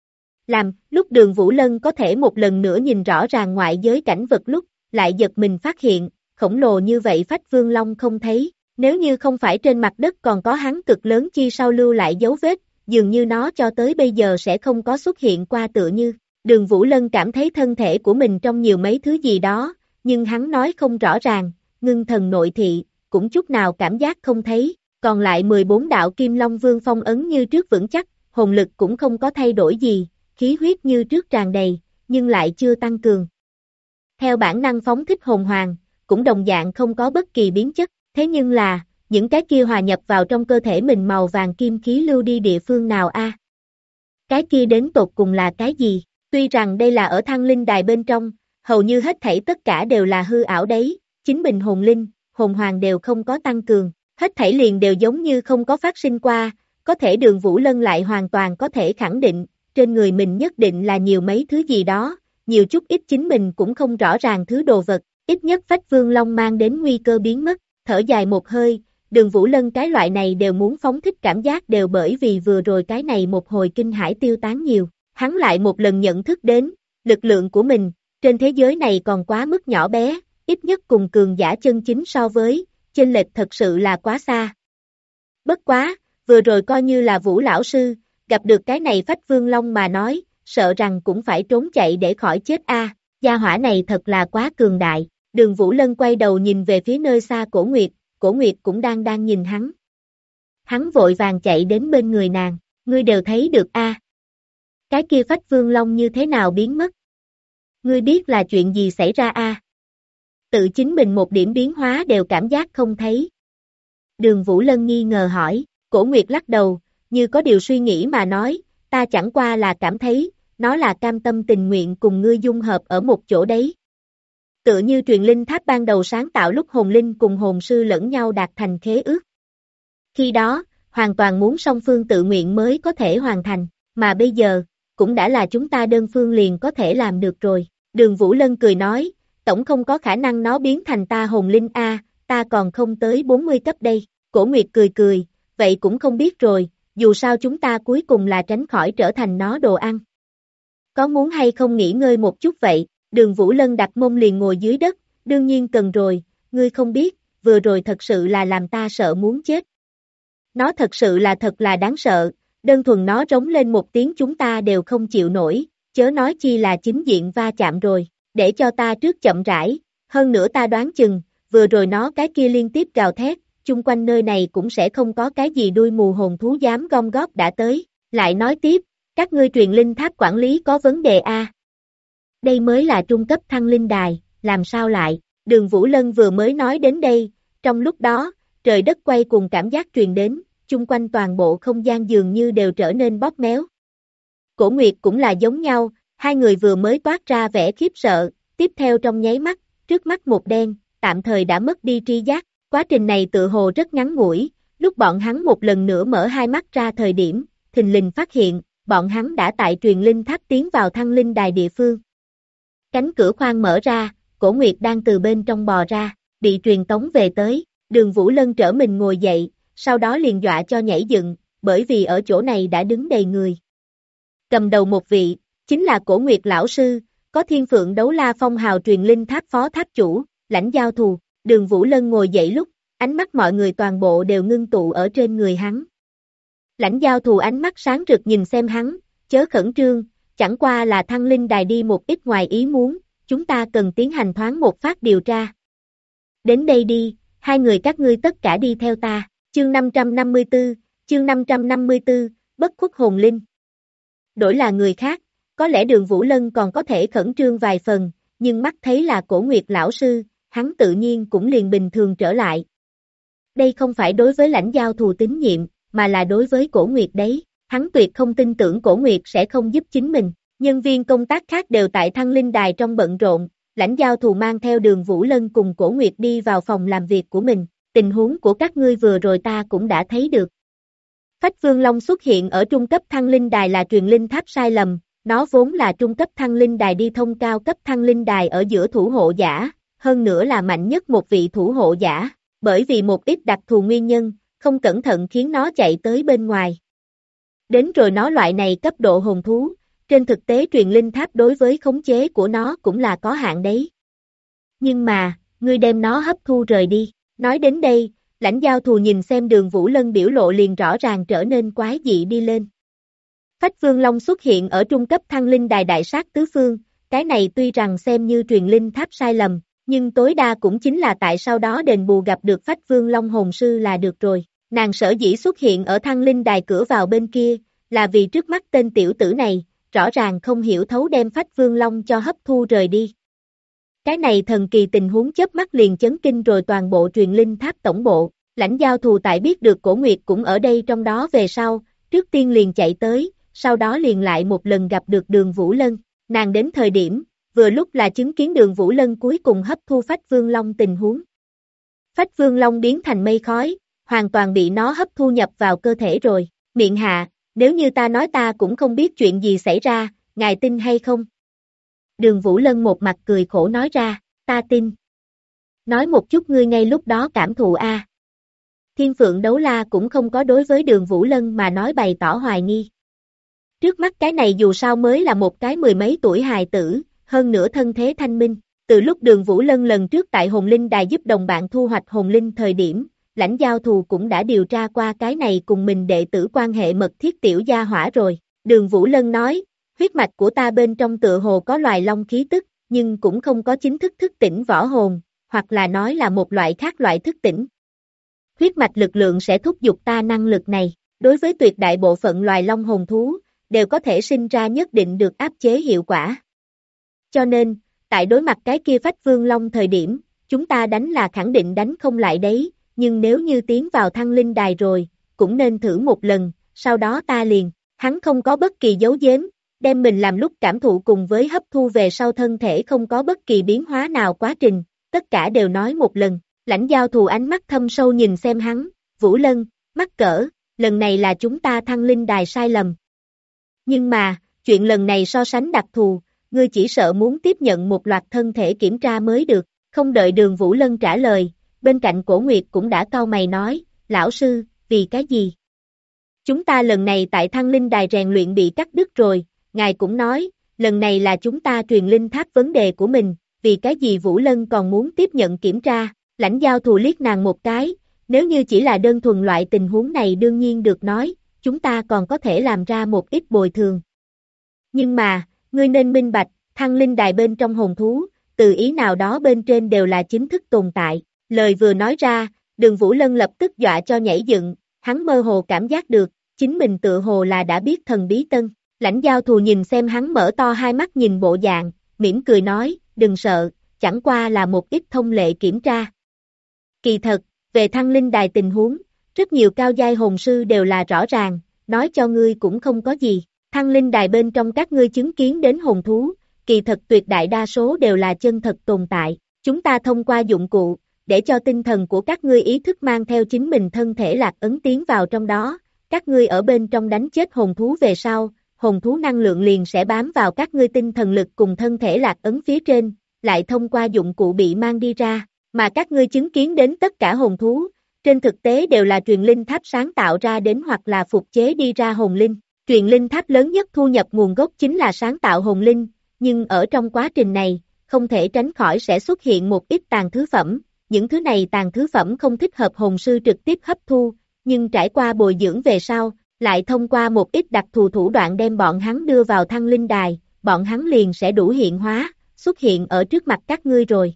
Lúc Đường Vũ Lân có thể một lần nữa nhìn rõ ràng ngoại giới cảnh vật lúc, lại giật mình phát hiện, khổng lồ như vậy Phách Vương Long không thấy, nếu như không phải trên mặt đất còn có hắn cực lớn chi sau lưu lại dấu vết, dường như nó cho tới bây giờ sẽ không có xuất hiện qua tựa như. Đường Vũ Lân cảm thấy thân thể của mình trong nhiều mấy thứ gì đó, nhưng hắn nói không rõ ràng, ngưng thần nội thị, cũng chút nào cảm giác không thấy, còn lại 14 đạo Kim Long Vương phong ấn như trước vững chắc, hồn lực cũng không có thay đổi gì, khí huyết như trước tràn đầy, nhưng lại chưa tăng cường. Theo bản năng phóng thích hồn hoàng, cũng đồng dạng không có bất kỳ biến chất, thế nhưng là, những cái kia hòa nhập vào trong cơ thể mình màu vàng kim khí lưu đi địa phương nào a? Cái kia đến tột cùng là cái gì? Tuy rằng đây là ở Thăng Linh Đài bên trong, hầu như hết thảy tất cả đều là hư ảo đấy, chính mình hồn linh, hồn hoàng đều không có tăng cường, hết thảy liền đều giống như không có phát sinh qua, có thể Đường Vũ Lân lại hoàn toàn có thể khẳng định, trên người mình nhất định là nhiều mấy thứ gì đó, nhiều chút ít chính mình cũng không rõ ràng thứ đồ vật, ít nhất Phách Vương Long mang đến nguy cơ biến mất, thở dài một hơi, Đường Vũ Lân cái loại này đều muốn phóng thích cảm giác đều bởi vì vừa rồi cái này một hồi kinh hãi tiêu tán nhiều, hắn lại một lần nhận thức đến, lực lượng của mình, trên thế giới này còn quá mức nhỏ bé, ít nhất cùng cường giả chân chính so với, chênh lệch thật sự là quá xa. Bất quá, vừa rồi coi như là Vũ lão sư, gặp được cái này Phách Vương Long mà nói, sợ rằng cũng phải trốn chạy để khỏi chết a. Gia hỏa này thật là quá cường đại. Đường Vũ Lân quay đầu nhìn về phía nơi xa Cổ Nguyệt cũng đang nhìn hắn. Hắn vội vàng chạy đến bên người nàng, ngươi đều thấy được a. Cái kia Phách Vương Long như thế nào biến mất? Ngươi biết là chuyện gì xảy ra a? Tự chính mình một điểm biến hóa đều cảm giác không thấy. Đường Vũ Lân nghi ngờ hỏi, Cổ Nguyệt lắc đầu, như có điều suy nghĩ mà nói, ta chẳng qua là cảm thấy, nó là cam tâm tình nguyện cùng ngươi dung hợp ở một chỗ đấy. Tựa như truyền linh tháp ban đầu sáng tạo lúc hồn linh cùng hồn sư lẫn nhau đạt thành khế ước. Khi đó, hoàn toàn muốn song phương tự nguyện mới có thể hoàn thành, mà bây giờ, cũng đã là chúng ta đơn phương liền có thể làm được rồi. Đường Vũ Lân cười nói, tổng không có khả năng nó biến thành ta hồn linh a, ta còn không tới 40 cấp đây. Cổ Nguyệt cười, vậy cũng không biết rồi, dù sao chúng ta cuối cùng là tránh khỏi trở thành nó đồ ăn. Có muốn hay không nghỉ ngơi một chút vậy? Đường Vũ Lân đặt mông liền ngồi dưới đất, đương nhiên cần rồi, ngươi không biết, vừa rồi thật sự là làm ta sợ muốn chết. Nó thật sự là thật là đáng sợ, đơn thuần nó rống lên một tiếng chúng ta đều không chịu nổi, chớ nói chi là chính diện va chạm rồi, để cho ta trước chậm rãi, hơn nữa ta đoán chừng, vừa rồi nó cái kia liên tiếp gào thét, chung quanh nơi này cũng sẽ không có cái gì đuôi mù hồn thú dám gom góp đã tới, lại nói tiếp, các ngươi truyền linh tháp quản lý có vấn đề a. Đây mới là trung cấp thăng linh đài, làm sao lại, Đường Vũ Lân vừa mới nói đến đây, trong lúc đó, trời đất quay cuồng cảm giác truyền đến, chung quanh toàn bộ không gian dường như đều trở nên bóp méo. Cổ Nguyệt cũng là giống nhau, hai người vừa mới toát ra vẻ khiếp sợ, tiếp theo trong nháy mắt, trước mắt một đen, tạm thời đã mất đi tri giác, quá trình này tự hồ rất ngắn ngủi, lúc bọn hắn một lần nữa mở hai mắt ra thời điểm, thình lình phát hiện, bọn hắn đã tại truyền linh tháp tiến vào thăng linh đài địa phương. Cánh cửa khoang mở ra, Cổ Nguyệt đang từ bên trong bò ra, bị truyền tống về tới, Đường Vũ Lân trở mình ngồi dậy, sau đó liền dọa cho nhảy dựng, bởi vì ở chỗ này đã đứng đầy người. Cầm đầu một vị, chính là Cổ Nguyệt lão sư, có Thiên Phượng Đấu La phong hào truyền linh tháp phó tháp chủ, Lãnh Giao Thù. Đường Vũ Lân ngồi dậy lúc, ánh mắt mọi người toàn bộ đều ngưng tụ ở trên người hắn. Lãnh Giao Thù ánh mắt sáng rực nhìn xem hắn, chớ khẩn trương, chẳng qua là thăng linh đài đi một ít ngoài ý muốn, chúng ta cần tiến hành thoáng một phát điều tra. Đến đây đi, hai người các ngươi tất cả đi theo ta, chương 554, bất khuất hồn linh. Đổi là người khác, có lẽ Đường Vũ Lân còn có thể khẩn trương vài phần, nhưng mắt thấy là Cổ Nguyệt lão sư, hắn tự nhiên cũng liền bình thường trở lại. Đây không phải đối với Lãnh Giao Thù tín nhiệm, mà là đối với Cổ Nguyệt đấy, hắn tuyệt không tin tưởng Cổ Nguyệt sẽ không giúp chính mình. Nhân viên công tác khác đều tại thăng linh đài trong bận rộn, Lãnh Giao Thù mang theo Đường Vũ Lân cùng Cổ Nguyệt đi vào phòng làm việc của mình, tình huống của các ngươi vừa rồi ta cũng đã thấy được. Phách Vương Long xuất hiện ở trung cấp thăng linh đài là truyền linh tháp sai lầm, nó vốn là trung cấp thăng linh đài đi thông cao cấp thăng linh đài ở giữa thủ hộ giả, hơn nữa là mạnh nhất một vị thủ hộ giả, bởi vì một ít đặc thù nguyên nhân, không cẩn thận khiến nó chạy tới bên ngoài. Đến rồi nó loại này cấp độ hồn thú, trên thực tế truyền linh tháp đối với khống chế của nó cũng là có hạn đấy. Nhưng mà, ngươi đem nó hấp thu rời đi, nói đến đây, Lãnh Giao Thù nhìn xem Đường Vũ Lân biểu lộ liền rõ ràng trở nên quái dị đi lên. Phách Vương Long xuất hiện ở trung cấp thăng linh đài đại sát tứ phương, cái này tuy rằng xem như truyền linh tháp sai lầm, nhưng tối đa cũng chính là tại sau đó đền bù gặp được Phách Vương Long hồn sư là được rồi. Nàng sở dĩ xuất hiện ở thăng linh đài cửa vào bên kia, là vì trước mắt tên tiểu tử này, rõ ràng không hiểu thấu đem Phách Vương Long cho hấp thu rời đi. Cái này thần kỳ tình huống chớp mắt liền chấn kinh rồi toàn bộ truyền linh tháp tổng bộ, Lãnh Giao Thù tại biết được Cổ Nguyệt cũng ở đây trong đó về sau, trước tiên liền chạy tới, sau đó liền lại một lần gặp được Đường Vũ Lân, nàng đến thời điểm, vừa lúc là chứng kiến Đường Vũ Lân cuối cùng hấp thu Phách Vương Long tình huống. Phách Vương Long biến thành mây khói, hoàn toàn bị nó hấp thu nhập vào cơ thể rồi, miệng hạ, Nếu như ta nói ta cũng không biết chuyện gì xảy ra, ngài tin hay không? Đường Vũ Lân một mặt cười khổ nói ra, ta tin. Nói một chút ngươi ngay lúc đó cảm thụ a. Thiên Phượng Đấu La cũng không có đối với Đường Vũ Lân mà nói bày tỏ hoài nghi. Trước mắt cái này dù sao mới là một cái mười mấy tuổi hài tử, hơn nữa thân thế thanh minh. Từ lúc Đường Vũ Lân lần trước tại Hồn Linh Đài giúp đồng bạn thu hoạch hồn linh thời điểm, lãnh giao thù cũng đã điều tra qua cái này cùng mình đệ tử quan hệ mật thiết tiểu gia hỏa rồi. Đường Vũ Lân nói, huyết mạch của ta bên trong tựa hồ có loài long khí tức, nhưng cũng không có chính thức thức tỉnh võ hồn, hoặc là nói là một loại khác loại thức tỉnh. Huyết mạch lực lượng sẽ thúc giục ta năng lực này, đối với tuyệt đại bộ phận loài long hồn thú, đều có thể sinh ra nhất định được áp chế hiệu quả. Cho nên, tại đối mặt cái kia phách vương long thời điểm, chúng ta đánh là khẳng định đánh không lại đấy, nhưng nếu như tiến vào thăng linh đài rồi, cũng nên thử một lần, sau đó ta liền, hắn không có bất kỳ dấu giếm, đem mình làm lúc cảm thụ cùng với hấp thu về sau thân thể không có bất kỳ biến hóa nào quá trình, tất cả đều nói một lần. Lãnh giao thù ánh mắt thâm sâu nhìn xem hắn, Vũ Lân, mắc cỡ, lần này là chúng ta thăng linh đài sai lầm. Nhưng mà, chuyện lần này so sánh đặc thù, ngươi chỉ sợ muốn tiếp nhận một loạt thân thể kiểm tra mới được, không đợi Đường Vũ Lân trả lời, bên cạnh Cổ Nguyệt cũng đã cau mày nói, lão sư, vì cái gì? Chúng ta lần này tại thăng linh đài rèn luyện bị cắt đứt rồi, ngài cũng nói, lần này là chúng ta truyền linh tháp vấn đề của mình, vì cái gì Vũ Lân còn muốn tiếp nhận kiểm tra? Lãnh giao thù liếc nàng một cái, nếu như chỉ là đơn thuần loại tình huống này đương nhiên được nói, chúng ta còn có thể làm ra một ít bồi thường. Nhưng mà, ngươi nên minh bạch, thăng linh đài bên trong hồn thú, từ ý nào đó bên trên đều là chính thức tồn tại. Lời vừa nói ra, Đường Vũ Lân lập tức dọa cho nhảy dựng, hắn mơ hồ cảm giác được, chính mình tựa hồ là đã biết thần bí tân. Lãnh giao thù nhìn xem hắn mở to hai mắt nhìn bộ dạng, mỉm cười nói, đừng sợ, chẳng qua là một ít thông lệ kiểm tra. Kỳ thật, về thăng linh đài tình huống, rất nhiều cao giai hồn sư đều là rõ ràng, nói cho ngươi cũng không có gì. Thăng linh đài bên trong các ngươi chứng kiến đến hồn thú, kỳ thật tuyệt đại đa số đều là chân thật tồn tại. Chúng ta thông qua dụng cụ, để cho tinh thần của các ngươi ý thức mang theo chính mình thân thể lạc ấn tiến vào trong đó. Các ngươi ở bên trong đánh chết hồn thú về sau, hồn thú năng lượng liền sẽ bám vào các ngươi tinh thần lực cùng thân thể lạc ấn phía trên, lại thông qua dụng cụ bị mang đi ra. Mà các ngươi chứng kiến đến tất cả hồn thú, trên thực tế đều là truyền linh tháp sáng tạo ra đến hoặc là phục chế đi ra hồn linh. Truyền linh tháp lớn nhất thu nhập nguồn gốc chính là sáng tạo hồn linh, nhưng ở trong quá trình này, không thể tránh khỏi sẽ xuất hiện một ít tàn thứ phẩm. Những thứ này tàn thứ phẩm không thích hợp hồn sư trực tiếp hấp thu, nhưng trải qua bồi dưỡng về sau, lại thông qua một ít đặc thù thủ đoạn đem bọn hắn đưa vào thăng linh đài, bọn hắn liền sẽ đủ hiện hóa, xuất hiện ở trước mặt các ngươi rồi.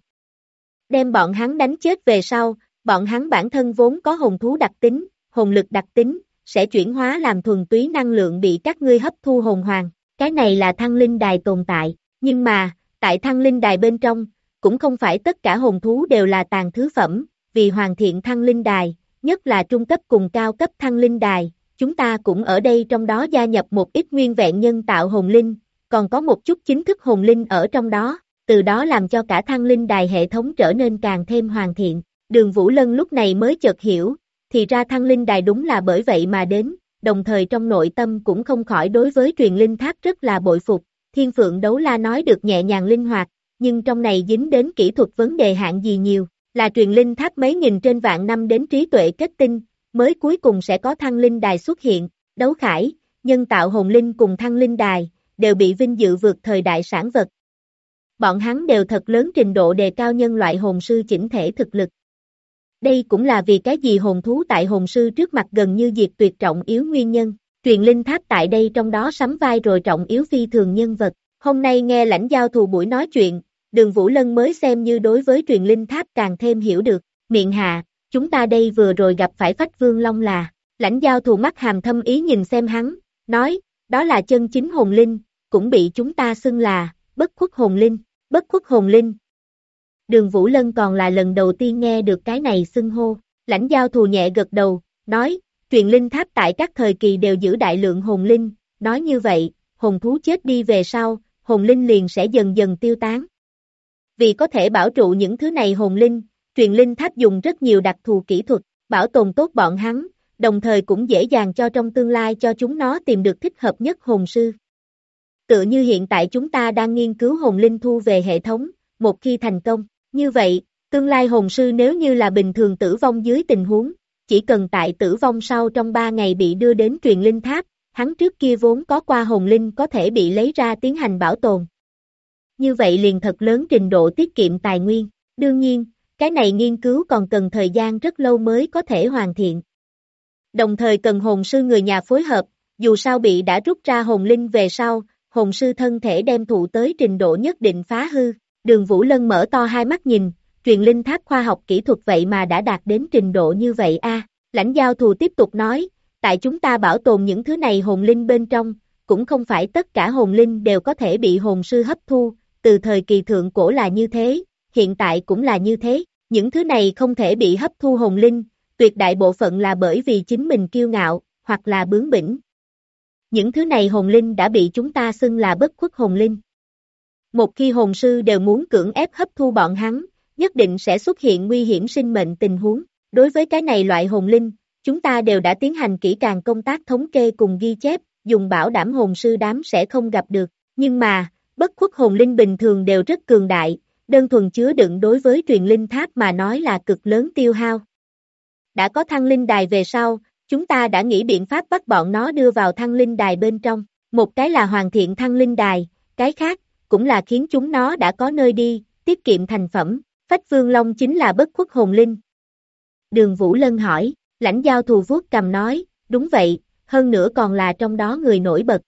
Đem bọn hắn đánh chết về sau, bọn hắn bản thân vốn có hồn thú đặc tính, hồn lực đặc tính, sẽ chuyển hóa làm thuần túy năng lượng bị các ngươi hấp thu hồn hoàng. Cái này là thăng linh đài tồn tại, nhưng mà, tại thăng linh đài bên trong, cũng không phải tất cả hồn thú đều là tàn thứ phẩm, vì hoàn thiện thăng linh đài, nhất là trung cấp cùng cao cấp thăng linh đài, chúng ta cũng ở đây trong đó gia nhập một ít nguyên vẹn nhân tạo hồn linh, còn có một chút chính thức hồn linh ở trong đó. Từ đó làm cho cả thăng linh đài hệ thống trở nên càng thêm hoàn thiện. Đường Vũ Lân lúc này mới chợt hiểu, thì ra thăng linh đài đúng là bởi vậy mà đến, đồng thời trong nội tâm cũng không khỏi đối với truyền linh tháp rất là bội phục. Thiên Phượng Đấu La nói được nhẹ nhàng linh hoạt, nhưng trong này dính đến kỹ thuật vấn đề hạng gì nhiều, là truyền linh tháp mấy nghìn trên vạn năm đến trí tuệ kết tinh, mới cuối cùng sẽ có thăng linh đài xuất hiện. Đấu khải, nhân tạo hồn linh cùng thăng linh đài, đều bị vinh dự vượt thời đại sản vật. Bọn hắn đều thật lớn trình độ đề cao nhân loại hồn sư chỉnh thể thực lực. Đây cũng là vì cái gì hồn thú tại hồn sư trước mặt gần như diệt tuyệt trọng yếu nguyên nhân. Truyền linh tháp tại đây trong đó sắm vai rồi trọng yếu phi thường nhân vật. Hôm nay nghe lãnh giao thù buổi nói chuyện, Đường Vũ Lân mới xem như đối với truyền linh tháp càng thêm hiểu được. Miệng hạ, chúng ta đây vừa rồi gặp phải phách vương long là. Lãnh giao thù mắt hàm thâm ý nhìn xem hắn, nói, đó là chân chính hồn linh, cũng bị chúng ta xưng là bất khuất hồn linh. Bất khuất hồn linh. Đường Vũ Lân còn là lần đầu tiên nghe được cái này xưng hô. Lãnh giao thù nhẹ gật đầu, nói, truyền linh tháp tại các thời kỳ đều giữ đại lượng hồn linh, nói như vậy, hồn thú chết đi về sau, hồn linh liền sẽ dần dần tiêu tán. Vì có thể bảo trụ những thứ này hồn linh, truyền linh tháp dùng rất nhiều đặc thù kỹ thuật, bảo tồn tốt bọn hắn, đồng thời cũng dễ dàng cho trong tương lai cho chúng nó tìm được thích hợp nhất hồn sư. Tựa như hiện tại chúng ta đang nghiên cứu hồn linh thu về hệ thống, một khi thành công, như vậy, tương lai hồn sư nếu như là bình thường tử vong dưới tình huống, chỉ cần tại tử vong sau trong 3 ngày bị đưa đến truyền linh tháp, hắn trước kia vốn có qua hồn linh có thể bị lấy ra tiến hành bảo tồn. Như vậy liền thật lớn trình độ tiết kiệm tài nguyên. Đương nhiên, cái này nghiên cứu còn cần thời gian rất lâu mới có thể hoàn thiện. Đồng thời cần hồn sư người nhà phối hợp, dù sao bị đã rút ra hồn linh về sau, hồn sư thân thể đem thụ tới trình độ nhất định phá hư. Đường Vũ Lân mở to hai mắt nhìn, truyền linh tháp khoa học kỹ thuật vậy mà đã đạt đến trình độ như vậy a. Lãnh Giao Thù tiếp tục nói, tại chúng ta bảo tồn những thứ này hồn linh bên trong, cũng không phải tất cả hồn linh đều có thể bị hồn sư hấp thu, từ thời kỳ thượng cổ là như thế, hiện tại cũng là như thế, những thứ này không thể bị hấp thu hồn linh, tuyệt đại bộ phận là bởi vì chính mình kiêu ngạo, hoặc là bướng bỉnh. Những thứ này hồn linh đã bị chúng ta xưng là bất khuất hồn linh. Một khi hồn sư đều muốn cưỡng ép hấp thu bọn hắn, nhất định sẽ xuất hiện nguy hiểm sinh mệnh tình huống. Đối với cái này loại hồn linh, chúng ta đều đã tiến hành kỹ càng công tác thống kê cùng ghi chép, dùng bảo đảm hồn sư đám sẽ không gặp được. Nhưng mà, bất khuất hồn linh bình thường đều rất cường đại, đơn thuần chứa đựng đối với truyền linh tháp mà nói là cực lớn tiêu hao. Đã có thăng linh đài về sau, chúng ta đã nghĩ biện pháp bắt bọn nó đưa vào thăng linh đài bên trong. Một cái là hoàn thiện thăng linh đài, cái khác, cũng là khiến chúng nó đã có nơi đi, tiết kiệm thành phẩm. Phách Vương Long chính là bất khuất hồn linh. Đường Vũ Lân hỏi, Lãnh Giao Thù vuốt cầm nói, đúng vậy, hơn nữa còn là trong đó người nổi bật.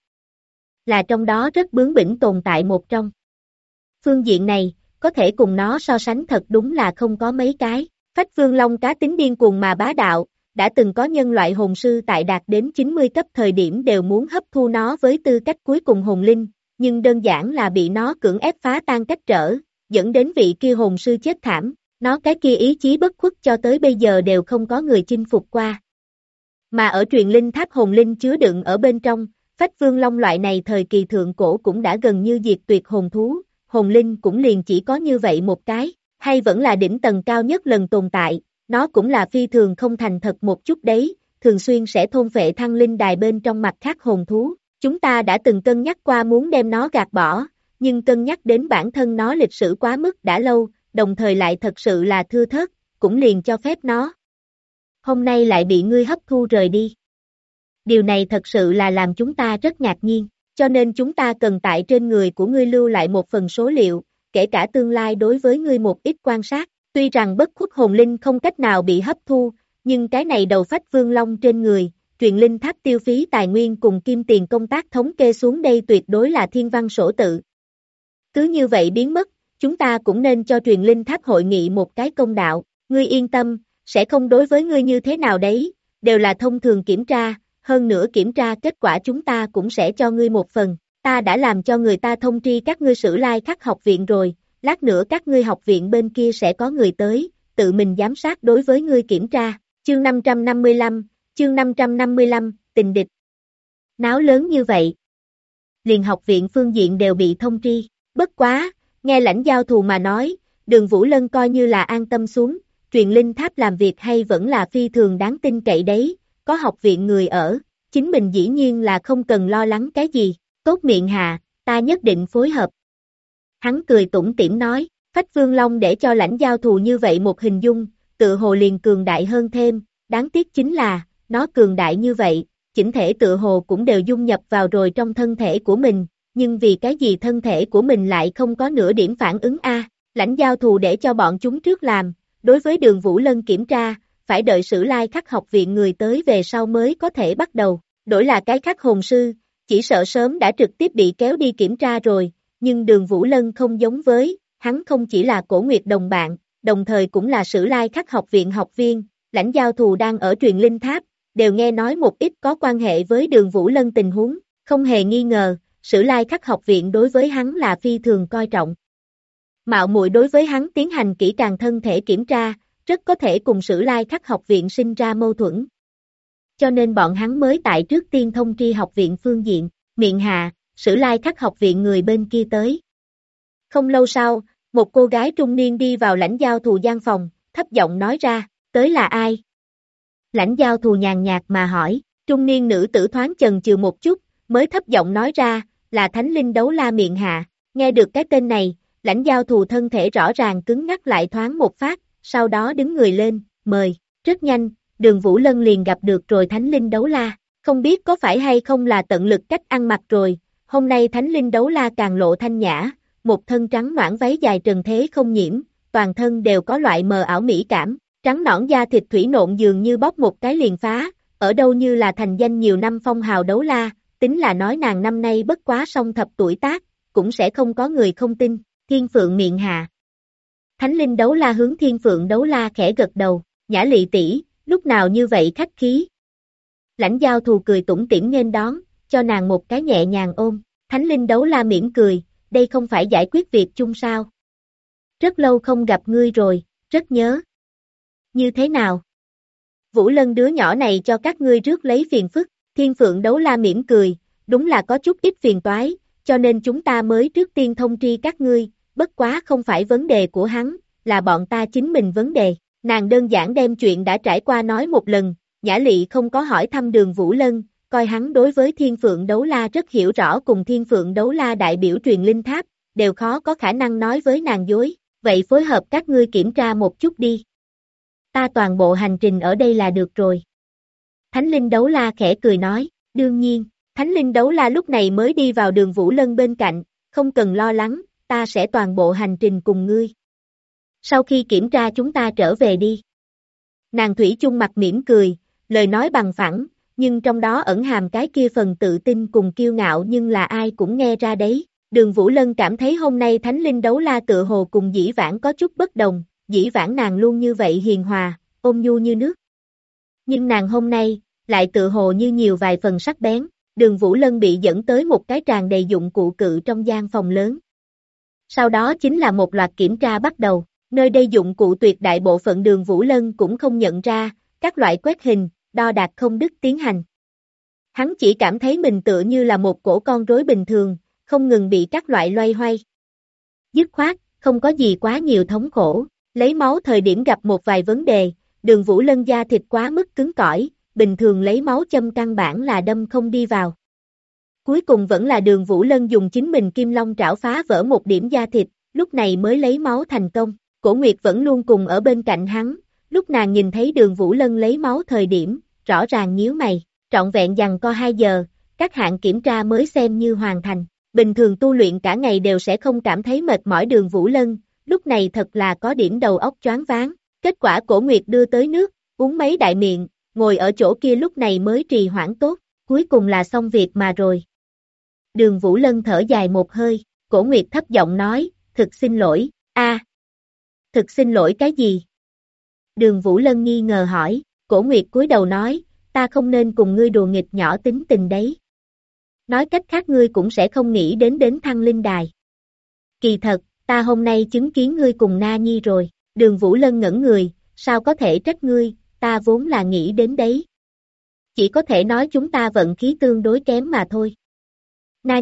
Là trong đó rất bướng bỉnh tồn tại một trong. Phương diện này, có thể cùng nó so sánh thật đúng là không có mấy cái. Phách Vương Long cá tính điên cuồng mà bá đạo, đã từng có nhân loại hồn sư tại đạt đến 90 cấp thời điểm đều muốn hấp thu nó với tư cách cuối cùng hồn linh, nhưng đơn giản là bị nó cưỡng ép phá tan cách trở, dẫn đến vị kia hồn sư chết thảm, nó cái kia ý chí bất khuất cho tới bây giờ đều không có người chinh phục qua. Mà ở truyền linh tháp hồn linh chứa đựng ở bên trong, Phách Vương Long loại này thời kỳ thượng cổ cũng đã gần như diệt tuyệt hồn thú, hồn linh cũng liền chỉ có như vậy một cái, hay vẫn là đỉnh tầng cao nhất lần tồn tại, nó cũng là phi thường không thành thật một chút đấy, thường xuyên sẽ thôn phệ thăng linh đài bên trong mặt khác hồn thú, chúng ta đã từng cân nhắc qua muốn đem nó gạt bỏ, nhưng cân nhắc đến bản thân nó lịch sử quá mức đã lâu, đồng thời lại thật sự là thưa thớt, cũng liền cho phép nó. Hôm nay lại bị ngươi hấp thu rời đi. Điều này thật sự là làm chúng ta rất ngạc nhiên, cho nên chúng ta cần tại trên người của ngươi lưu lại một phần số liệu, kể cả tương lai đối với ngươi một ít quan sát. Tuy rằng bất khuất hồn linh không cách nào bị hấp thu, nhưng cái này đầu Phách Vương Long trên người, truyền linh tháp tiêu phí tài nguyên cùng kim tiền công tác thống kê xuống đây tuyệt đối là thiên văn sổ tự. Cứ như vậy biến mất, chúng ta cũng nên cho truyền linh tháp hội nghị một cái công đạo, ngươi yên tâm, sẽ không đối với ngươi như thế nào đấy, đều là thông thường kiểm tra, hơn nữa kiểm tra kết quả chúng ta cũng sẽ cho ngươi một phần, ta đã làm cho người ta thông tri các ngươi Sử Lai Khắc học viện rồi, lát nữa các ngươi học viện bên kia sẽ có người tới, tự mình giám sát đối với ngươi kiểm tra, chương 555, tình địch. Náo lớn như vậy. Liền học viện phương diện đều bị thông tri, bất quá, nghe Lãnh Giao Thù mà nói, Đường Vũ Lân coi như là an tâm xuống, truyền linh tháp làm việc hay vẫn là phi thường đáng tin cậy đấy, có học viện người ở, chính mình dĩ nhiên là không cần lo lắng cái gì, tốt miệng hà, ta nhất định phối hợp. Hắn cười tủm tỉm nói, Phách Vương Long để cho Lãnh Giao Thù như vậy một hình dung, tự hồ liền cường đại hơn thêm, đáng tiếc chính là, nó cường đại như vậy, chỉnh thể tự hồ cũng đều dung nhập vào rồi trong thân thể của mình, nhưng vì cái gì thân thể của mình lại không có nửa điểm phản ứng a? Lãnh Giao Thù để cho bọn chúng trước làm, đối với Đường Vũ Lân kiểm tra, phải đợi Sử Lai Khắc học viện người tới về sau mới có thể bắt đầu, đổi là cái khác hồn sư, chỉ sợ sớm đã trực tiếp bị kéo đi kiểm tra rồi, nhưng Đường Vũ Lân không giống với, hắn không chỉ là Cổ Nguyệt đồng bạn, đồng thời cũng là Sử Lai Khắc học viện học viên, Lãnh Giao Thù đang ở truyền linh tháp, đều nghe nói một ít có quan hệ với Đường Vũ Lân tình huống, không hề nghi ngờ, Sử Lai Khắc học viện đối với hắn là phi thường coi trọng. Mạo muội đối với hắn tiến hành kỹ càng thân thể kiểm tra, rất có thể cùng Sử Lai Khắc học viện sinh ra mâu thuẫn. Cho nên bọn hắn mới tại trước tiên thông tri học viện phương diện, miệng hạ, Sử Lai Khắc học viện người bên kia tới. Không lâu sau, một cô gái trung niên đi vào Lãnh Giao Thù gian phòng, thấp giọng nói ra, tới là ai? Lãnh giao thù nhàn nhạt mà hỏi, trung niên nữ tử thoáng chần chừ một chút, mới thấp giọng nói ra, là Thánh Linh Đấu La Miệng Hạ. Nghe được cái tên này, lãnh giao thù thân thể rõ ràng cứng ngắc lại thoáng một phát, sau đó đứng người lên, mời. Rất nhanh, Đường Vũ Lân liền gặp được rồi Thánh Linh Đấu La. Không biết có phải hay không là tận lực cách ăn mặc rồi, hôm nay Thánh Linh Đấu La càng lộ thanh nhã, một thân trắng noãn váy dài trần thế không nhiễm, toàn thân đều có loại mờ ảo mỹ cảm, trắng nõn da thịt thủy nộn dường như bóp một cái liền phá, ở đâu như là thành danh nhiều năm phong hào đấu la, tính là nói nàng năm nay bất quá song thập tuổi tác, cũng sẽ không có người không tin. Thiên Phượng Miệng Hạ. Thánh Linh Đấu La hướng Thiên Phượng Đấu La khẽ gật đầu, Nhã Lị tỷ, lúc nào như vậy khách khí. Lãnh giao thù cười tủm tỉm nghênh đón, cho nàng một cái nhẹ nhàng ôm, Thánh Linh Đấu La mỉm cười, đây không phải giải quyết việc chung sao. Rất lâu không gặp ngươi rồi, rất nhớ. Như thế nào? Vũ Lân đứa nhỏ này cho các ngươi rước lấy phiền phức, Thiên Phượng Đấu La mỉm cười, đúng là có chút ít phiền toái, cho nên chúng ta mới trước tiên thông tri các ngươi, bất quá không phải vấn đề của hắn, là bọn ta chính mình vấn đề. Nàng đơn giản đem chuyện đã trải qua nói một lần, Nhã Lị không có hỏi thăm Đường Vũ Lân, coi hắn đối với Thiên Phượng Đấu La rất hiểu rõ cùng Thiên Phượng Đấu La đại biểu truyền linh tháp, đều khó có khả năng nói với nàng dối, vậy phối hợp các ngươi kiểm tra một chút đi. Ta toàn bộ hành trình ở đây là được rồi. Thánh Linh Đấu La khẽ cười nói, đương nhiên, Thánh Linh Đấu La lúc này mới đi vào Đường Vũ Lân bên cạnh, không cần lo lắng, ta sẽ toàn bộ hành trình cùng ngươi. Sau khi kiểm tra chúng ta trở về đi. Nàng thủy chung mặt mỉm cười, lời nói bằng phẳng, nhưng trong đó ẩn hàm cái kia phần tự tin cùng kiêu ngạo nhưng là ai cũng nghe ra đấy. Đường Vũ Lân cảm thấy hôm nay Thánh Linh Đấu La tựa hồ cùng dĩ vãng có chút bất đồng, dĩ vãng nàng luôn như vậy hiền hòa, ôn nhu như nước. Nhưng nàng hôm nay, lại tựa hồ như nhiều vài phần sắc bén, Đường Vũ Lân bị dẫn tới một cái tràn đầy dụng cụ cự trong gian phòng lớn. Sau đó chính là một loạt kiểm tra bắt đầu, nơi đây dụng cụ tuyệt đại bộ phận Đường Vũ Lân cũng không nhận ra, các loại quét hình, đo đạc không đứt tiến hành. Hắn chỉ cảm thấy mình tựa như là một cổ con rối bình thường, không ngừng bị các loại loay hoay. Dứt khoát, không có gì quá nhiều thống khổ, lấy máu thời điểm gặp một vài vấn đề, Đường Vũ Lân da thịt quá mức cứng cỏi, bình thường lấy máu châm căn bản là đâm không đi vào. Cuối cùng vẫn là Đường Vũ Lân dùng chính mình kim long trảo phá vỡ một điểm da thịt, lúc này mới lấy máu thành công. Cổ Nguyệt vẫn luôn cùng ở bên cạnh hắn, lúc nàng nhìn thấy Đường Vũ Lân lấy máu thời điểm, rõ ràng nhíu mày, trọn vẹn giằng co 2 giờ, các hạng kiểm tra mới xem như hoàn thành. Bình thường tu luyện cả ngày đều sẽ không cảm thấy mệt mỏi Đường Vũ Lân, lúc này thật là có điểm đầu óc choáng váng. Kết quả Cổ Nguyệt đưa tới nước, uống mấy đại miệng, ngồi ở chỗ kia lúc này mới trì hoãn tốt, cuối cùng là xong việc mà rồi. Đường Vũ Lân thở dài một hơi, Cổ Nguyệt thấp giọng nói, thực xin lỗi, thực xin lỗi cái gì? Đường Vũ Lân nghi ngờ hỏi, Cổ Nguyệt cúi đầu nói, ta không nên cùng ngươi đùa nghịch nhỏ tính tình đấy. Nói cách khác ngươi cũng sẽ không nghĩ đến Thăng Linh Đài. Kỳ thật, ta hôm nay chứng kiến ngươi cùng Na Nhi rồi, Đường Vũ Lân ngẩn người, sao có thể trách ngươi, ta vốn là nghĩ đến đấy. Chỉ có thể nói chúng ta vận khí tương đối kém mà thôi. Na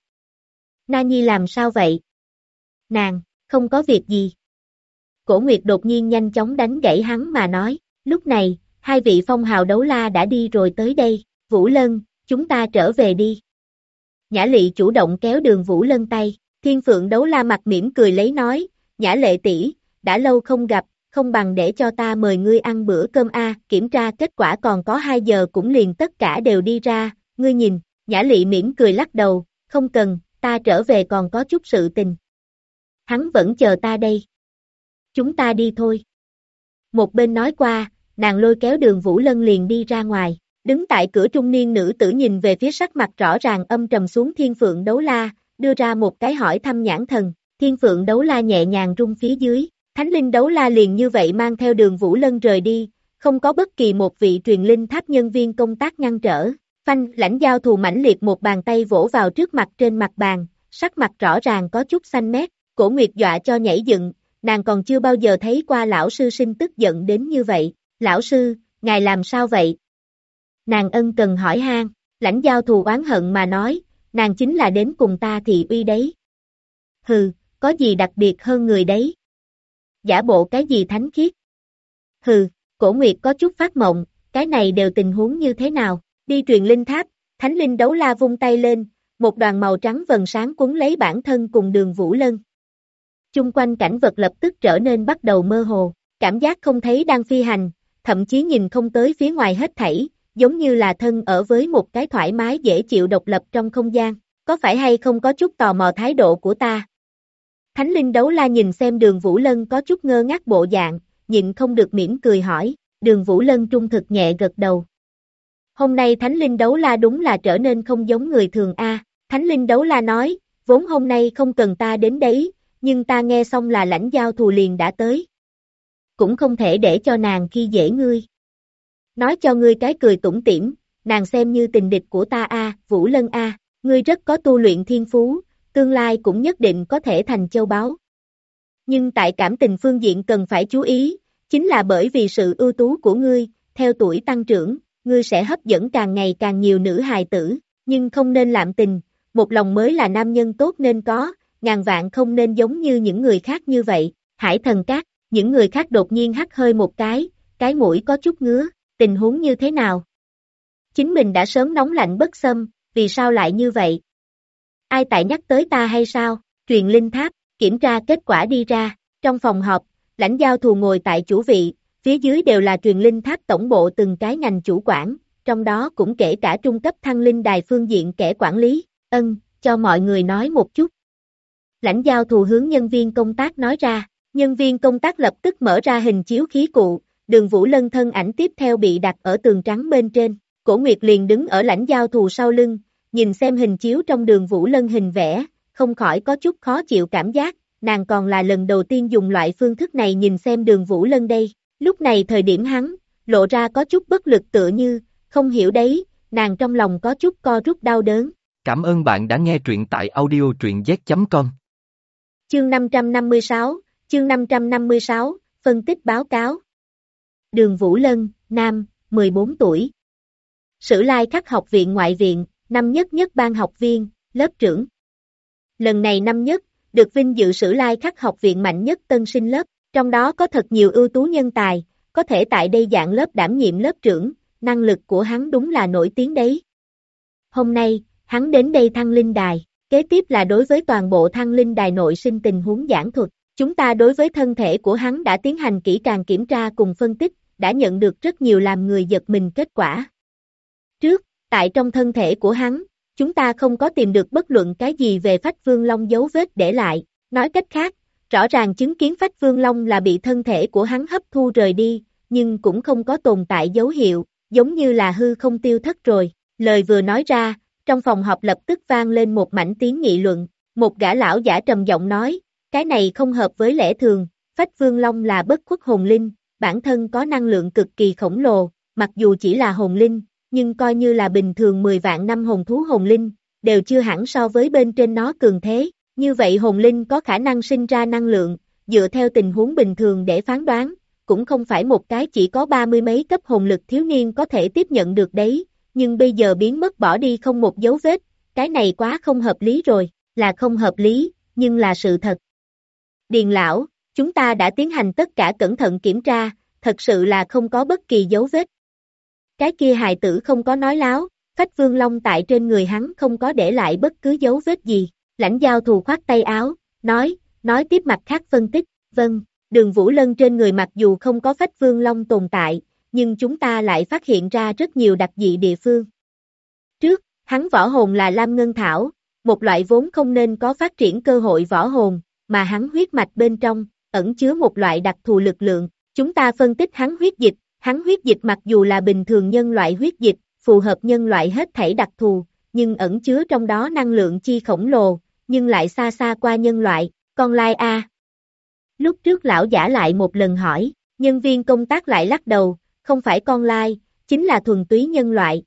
Nhi làm sao vậy? Nàng, không có việc gì. Cổ Nguyệt đột nhiên nhanh chóng đánh gãy hắn mà nói, lúc này, 2 vị phong hào đấu la đã đi rồi tới đây, Vũ Lân, chúng ta trở về đi. Nhã Lị chủ động kéo Đường Vũ Lân tay, Thiên Phượng Đấu La mặt mỉm cười lấy nói, Nhã Lệ tỷ, đã lâu không gặp, không bằng để cho ta mời ngươi ăn bữa cơm kiểm tra kết quả còn có 2 giờ cũng liền tất cả đều đi ra, ngươi nhìn, Nhã Lị mỉm cười lắc đầu, không cần, ta trở về còn có chút sự tình. Hắn vẫn chờ ta đây. Chúng ta đi thôi. Một bên nói qua, nàng lôi kéo Đường Vũ Lân liền đi ra ngoài, đứng tại cửa trung niên nữ tử nhìn về phía sắc mặt rõ ràng âm trầm xuống Thiên Phượng Đấu La, đưa ra một cái hỏi thăm nhãn thần, Thiên Phượng Đấu La nhẹ nhàng rung phía dưới, Thánh Linh Đấu La liền như vậy mang theo Đường Vũ Lân rời đi, không có bất kỳ một vị truyền linh tháp nhân viên công tác ngăn trở. Phanh, lãnh giao thù mãnh liệt một bàn tay vỗ vào trước mặt trên mặt bàn, sắc mặt rõ ràng có chút xanh mét, Cổ Nguyệt dọa cho nhảy dựng, nàng còn chưa bao giờ thấy qua lão sư sinh tức giận đến như vậy, lão sư, ngài làm sao vậy? Nàng ân cần hỏi han, lãnh giao thù oán hận mà nói, nàng chính là đến cùng ta thị uy đấy. Hừ, có gì đặc biệt hơn người đấy? Giả bộ cái gì thánh khiết? Hừ, Cổ Nguyệt có chút phát mộng, cái này đều tình huống như thế nào? Đi truyền linh tháp, Thánh linh đấu la vung tay lên, một đoàn màu trắng vầng sáng cuốn lấy bản thân cùng Đường Vũ Lân. Chung quanh cảnh vật lập tức trở nên bắt đầu mơ hồ, cảm giác không thấy đang phi hành, thậm chí nhìn không tới phía ngoài hết thảy, giống như là thân ở với một cái thoải mái dễ chịu độc lập trong không gian, có phải hay không có chút tò mò thái độ của ta? Thánh linh đấu la nhìn xem Đường Vũ Lân có chút ngơ ngác bộ dạng, nhịn không được mỉm cười hỏi, Đường Vũ Lân trung thực nhẹ gật đầu. Hôm nay Thánh linh đấu la đúng là trở nên không giống người thường a. Thánh linh đấu la nói, vốn hôm nay không cần ta đến đấy, nhưng ta nghe xong là lãnh giao thù liền đã tới. Cũng không thể để cho nàng khi dễ ngươi. Nói cho ngươi cái cười tủm tỉm, nàng xem như tình địch của ta a, Vũ Lân a, ngươi rất có tu luyện thiên phú, tương lai cũng nhất định có thể thành châu báu. Nhưng tại cảm tình phương diện cần phải chú ý, chính là bởi vì sự ưu tú của ngươi, theo tuổi tăng trưởng, ngươi sẽ hấp dẫn càng ngày càng nhiều nữ hài tử, nhưng không nên lạm tình, một lòng mới là nam nhân tốt nên có, ngàn vạn không nên giống như những người khác như vậy. Hải Thần Các, những người khác đột nhiên hắt hơi một cái mũi có chút ngứa, tình huống như thế nào? Chính mình đã sớm nóng lạnh bất xâm, vì sao lại như vậy? Ai tại nhắc tới ta hay sao? Truyền linh tháp, kiểm tra kết quả đi ra, trong phòng họp, lãnh giao thù ngồi tại chủ vị, phía dưới đều là truyền linh tháp tổng bộ từng cái ngành chủ quản, trong đó cũng kể cả trung cấp thăng linh đài phương diện kẻ quản lý, cho mọi người nói một chút. Lãnh giao thù hướng nhân viên công tác nói ra, nhân viên công tác lập tức mở ra hình chiếu khí cụ, Đường Vũ Lân thân ảnh tiếp theo bị đặt ở tường trắng bên trên, Cổ Nguyệt liền đứng ở lãnh giao thù sau lưng, nhìn xem hình chiếu trong Đường Vũ Lân hình vẽ, không khỏi có chút khó chịu cảm giác, nàng còn là lần đầu tiên dùng loại phương thức này nhìn xem Đường Vũ Lân đây, lúc này thời điểm hắn, lộ ra có chút bất lực tựa như, không hiểu đấy, nàng trong lòng có chút co rút đau đớn. Cảm ơn bạn đã nghe truyện tại audio truyện z.com. Chương 556, phân tích báo cáo. Đường Vũ Lân, nam, 14 tuổi. Sử Lai Khắc học viện ngoại viện, năm nhất nhất ban học viên, lớp trưởng. Lần này năm nhất, được vinh dự Sử Lai Khắc học viện mạnh nhất tân sinh lớp, trong đó có thật nhiều ưu tú nhân tài, có thể tại đây dạng lớp đảm nhiệm lớp trưởng, năng lực của hắn đúng là nổi tiếng đấy. Hôm nay, hắn đến đây thăng linh đài, kế tiếp là đối với toàn bộ thăng linh đài nội sinh tình huống giảng thuật. Chúng ta đối với thân thể của hắn đã tiến hành kỹ càng kiểm tra cùng phân tích, đã nhận được rất nhiều làm người giật mình kết quả. Trước, tại trong thân thể của hắn, chúng ta không có tìm được bất luận cái gì về Phách Vương Long dấu vết để lại, nói cách khác, rõ ràng chứng kiến Phách Vương Long là bị thân thể của hắn hấp thu rời đi, nhưng cũng không có tồn tại dấu hiệu, giống như là hư không tiêu thất rồi. Lời vừa nói ra, trong phòng họp lập tức vang lên một mảnh tiếng nghị luận, một gã lão giả trầm giọng nói, cái này không hợp với lẽ thường, Phách Vương Long là bất khuất hồn linh, bản thân có năng lượng cực kỳ khổng lồ, mặc dù chỉ là hồn linh, nhưng coi như là bình thường 10 vạn năm hồn thú hồn linh, đều chưa hẳn so với bên trên nó cường thế, như vậy hồn linh có khả năng sinh ra năng lượng, dựa theo tình huống bình thường để phán đoán, cũng không phải một cái chỉ có 30 mấy cấp hồn lực thiếu niên có thể tiếp nhận được đấy, nhưng bây giờ biến mất bỏ đi không một dấu vết, cái này quá không hợp lý rồi, là không hợp lý, nhưng là sự thật. Điền lão, chúng ta đã tiến hành tất cả cẩn thận kiểm tra, thật sự là không có bất kỳ dấu vết. Cái kia hài tử không có nói láo, Phách Vương Long tại trên người hắn không có để lại bất cứ dấu vết gì. Lãnh giao thù khoát tay áo, nói tiếp mặt khác phân tích, vâng, Đường Vũ Lân trên người mặc dù không có Phách Vương Long tồn tại, nhưng chúng ta lại phát hiện ra rất nhiều đặc dị địa phương. Trước, hắn võ hồn là Lam Ngân Thảo, một loại vốn không nên có phát triển cơ hội võ hồn, mà hắn huyết mạch bên trong, ẩn chứa một loại đặc thù lực lượng. Chúng ta phân tích hắn huyết dịch mặc dù là bình thường nhân loại huyết dịch, phù hợp nhân loại hết thảy đặc thù, nhưng ẩn chứa trong đó năng lượng chi khổng lồ, nhưng lại xa xa qua nhân loại, con lai a. Lúc trước lão giả lại một lần hỏi, nhân viên công tác lại lắc đầu, không phải con lai, chính là thuần túy nhân loại.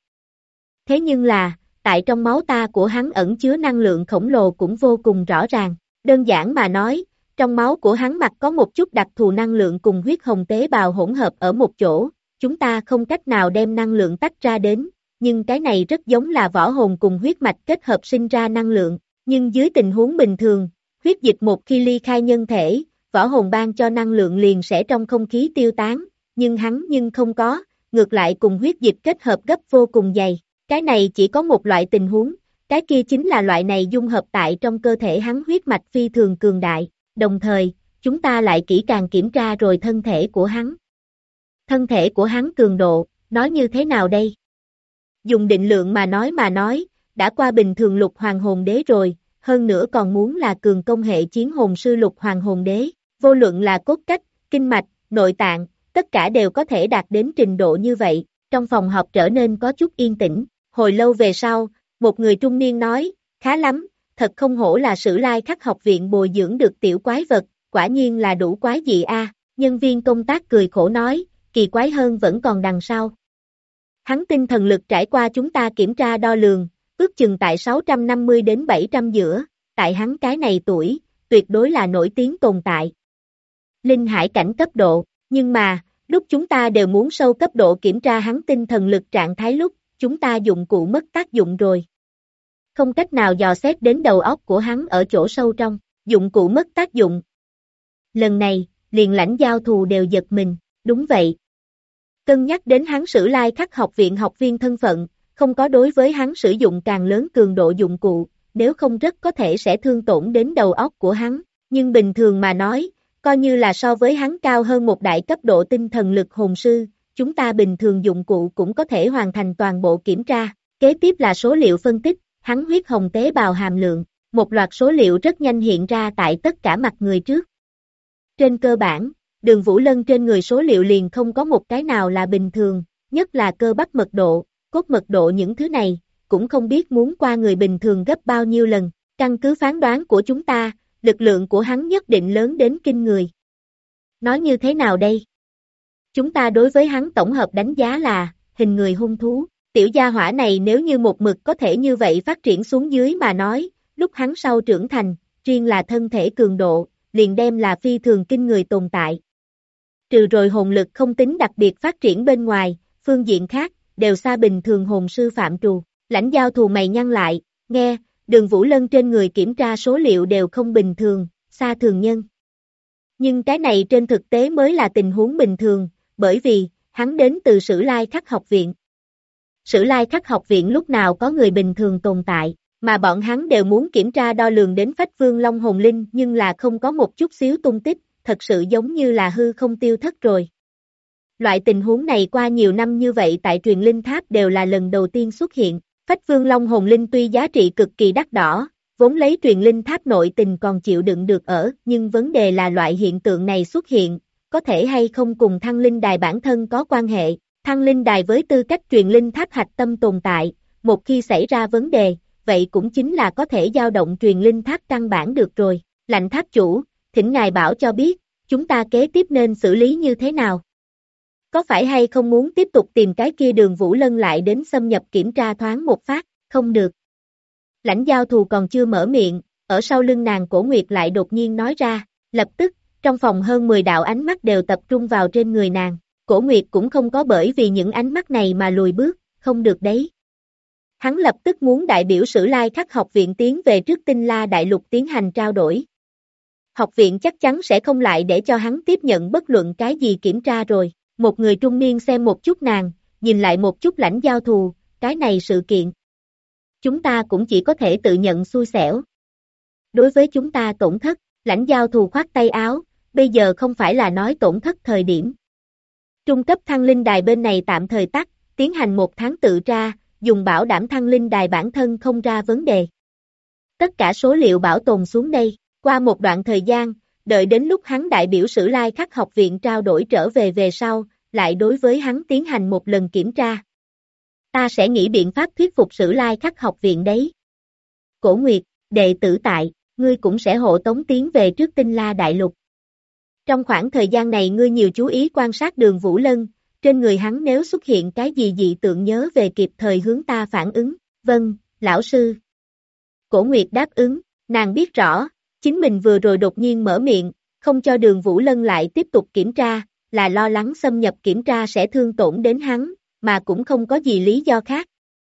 Thế nhưng là, tại trong máu ta của hắn ẩn chứa năng lượng khổng lồ cũng vô cùng rõ ràng, đơn giản mà nói, trong máu của hắn mặt có một chút đặc thù năng lượng cùng huyết hồng tế bào hỗn hợp ở một chỗ, chúng ta không cách nào đem năng lượng tách ra đến, nhưng cái này rất giống là võ hồn cùng huyết mạch kết hợp sinh ra năng lượng, nhưng dưới tình huống bình thường, huyết dịch một khi ly khai nhân thể, võ hồn ban cho năng lượng liền sẽ trong không khí tiêu tán, nhưng hắn không có, ngược lại cùng huyết dịch kết hợp gấp vô cùng dày. Cái này chỉ có một loại tình huống, cái kia chính là loại này dung hợp tại trong cơ thể hắn huyết mạch phi thường cường đại, đồng thời, chúng ta lại kỹ càng kiểm tra rồi thân thể của hắn. Thân thể của hắn cường độ, nói như thế nào đây? Dùng định lượng mà nói, đã qua bình thường lục hoàng hồn đế rồi, hơn nữa còn muốn là cường công hệ chiến hồn sư lục hoàng hồn đế, vô luận là cốt cách, kinh mạch, nội tạng, tất cả đều có thể đạt đến trình độ như vậy, trong phòng họp trở nên có chút yên tĩnh, hồi lâu về sau, một người trung niên nói, khá lắm, thật không hổ là Sử Lai Khắc học viện bồi dưỡng được tiểu quái vật, quả nhiên là đủ quái dị a. Nhân viên công tác cười khổ nói, kỳ quái hơn vẫn còn đằng sau. Hắn tinh thần lực trải qua chúng ta kiểm tra đo lường, ước chừng tại 650 đến 700 giữa, tại hắn cái này tuổi, tuyệt đối là nổi tiếng tồn tại. Linh hải cảnh cấp độ, nhưng mà, lúc chúng ta đều muốn sâu cấp độ kiểm tra hắn tinh thần lực trạng thái lúc, chúng ta dụng cụ mất tác dụng rồi. Không cách nào dò xét đến đầu óc của hắn ở chỗ sâu trong, dụng cụ mất tác dụng. Lần này, liền Lãnh Giao Thù đều giật mình, đúng vậy. Cân nhắc đến hắn Sử Lai Khắc học viện học viên thân phận, không có đối với hắn sử dụng càng lớn cường độ dụng cụ, nếu không rất có thể sẽ thương tổn đến đầu óc của hắn, nhưng bình thường mà nói, coi như là so với hắn cao hơn một đại cấp độ tinh thần lực hồn sư, chúng ta bình thường dụng cụ cũng có thể hoàn thành toàn bộ kiểm tra. Kế tiếp là số liệu phân tích, hắn huyết hồng tế bào hàm lượng, một loạt số liệu rất nhanh hiện ra tại tất cả mặt người trước. Trên cơ bản, Đường Vũ Lân trên người số liệu liền không có một cái nào là bình thường, nhất là cơ bắp mật độ, cốt mật độ những thứ này, cũng không biết muốn qua người bình thường gấp bao nhiêu lần, căn cứ phán đoán của chúng ta, lực lượng của hắn nhất định lớn đến kinh người. Nói như thế nào đây? Chúng ta đối với hắn tổng hợp đánh giá là, hình người hung thú, tiểu gia hỏa này nếu như một mực có thể như vậy phát triển xuống dưới mà nói, lúc hắn sau trưởng thành, riêng là thân thể cường độ, liền đem là phi thường kinh người tồn tại. Trừ rồi hồn lực không tính đặc biệt phát triển bên ngoài, phương diện khác, đều xa bình thường hồn sư phạm trù. Lãnh Giao Thù mày nhăn lại, nghe, Đường Vũ Lân trên người kiểm tra số liệu đều không bình thường, xa thường nhân. Nhưng cái này trên thực tế mới là tình huống bình thường, bởi vì, hắn đến từ Sử Lai Khắc học viện. Sử Lai Khắc học viện lúc nào có người bình thường tồn tại, mà bọn hắn đều muốn kiểm tra đo lường đến Phách Vương Long hồn linh nhưng là không có một chút xíu tung tích, thật sự giống như là hư không tiêu thất rồi. Loại tình huống này qua nhiều năm như vậy tại truyền linh tháp đều là lần đầu tiên xuất hiện. Phách Vương Long hồn linh tuy giá trị cực kỳ đắt đỏ, vốn lấy truyền linh tháp nội tình còn chịu đựng được ở, nhưng vấn đề là loại hiện tượng này xuất hiện, có thể hay không cùng thăng linh đài bản thân có quan hệ. Thăng linh đài với tư cách truyền linh tháp hạch tâm tồn tại, một khi xảy ra vấn đề, vậy cũng chính là có thể dao động truyền linh tháp căn bản được rồi. Lạnh tháp chủ, thỉnh ngài bảo cho biết, chúng ta kế tiếp nên xử lý như thế nào? Có phải hay không muốn tiếp tục tìm cái kia Đường Vũ Lân lại đến xâm nhập kiểm tra thoáng một phát, không được. Lãnh Giao Thù còn chưa mở miệng, ở sau lưng nàng Cổ Nguyệt lại đột nhiên nói ra, lập tức, trong phòng hơn 10 đạo ánh mắt đều tập trung vào trên người nàng, Cổ Nguyệt cũng không có bởi vì những ánh mắt này mà lùi bước, không được đấy. Hắn lập tức muốn đại biểu Sử Lai Khắc học viện tiến về trước Tinh La Đại Lục tiến hành trao đổi. Học viện chắc chắn sẽ không lại để cho hắn tiếp nhận bất luận cái gì kiểm tra rồi. Một người trung niên xem một chút nàng, nhìn lại một chút Lãnh Giao Thù, cái này sự kiện. Chúng ta cũng chỉ có thể tự nhận xui xẻo. Đối với chúng ta tổn thất, Lãnh Giao Thù khoát tay áo, bây giờ không phải là nói tổn thất thời điểm. Trung cấp thăng linh đài bên này tạm thời tắt, tiến hành 1 tháng tự tra, dùng bảo đảm thăng linh đài bản thân không ra vấn đề. Tất cả số liệu bảo tồn xuống đây, qua một đoạn thời gian, đợi đến lúc hắn đại biểu Sử Lai Khắc học viện trao đổi trở về sau, lại đối với hắn tiến hành một lần kiểm tra. Ta sẽ nghĩ biện pháp thuyết phục Sử Lai Khắc học viện đấy. Cổ Nguyệt, đệ tử tại, ngươi cũng sẽ hộ tống tiến về trước Tinh La Đại Lục. Trong khoảng thời gian này ngươi nhiều chú ý quan sát Đường Vũ Lân, trên người hắn nếu xuất hiện cái gì dị tượng nhớ về kịp thời hướng ta phản ứng. Vâng, lão sư. Cổ Nguyệt đáp ứng, nàng biết rõ, chính mình vừa rồi đột nhiên mở miệng, không cho Đường Vũ Lân lại tiếp tục kiểm tra, là lo lắng xâm nhập kiểm tra sẽ thương tổn đến hắn, mà cũng không có gì lý do khác.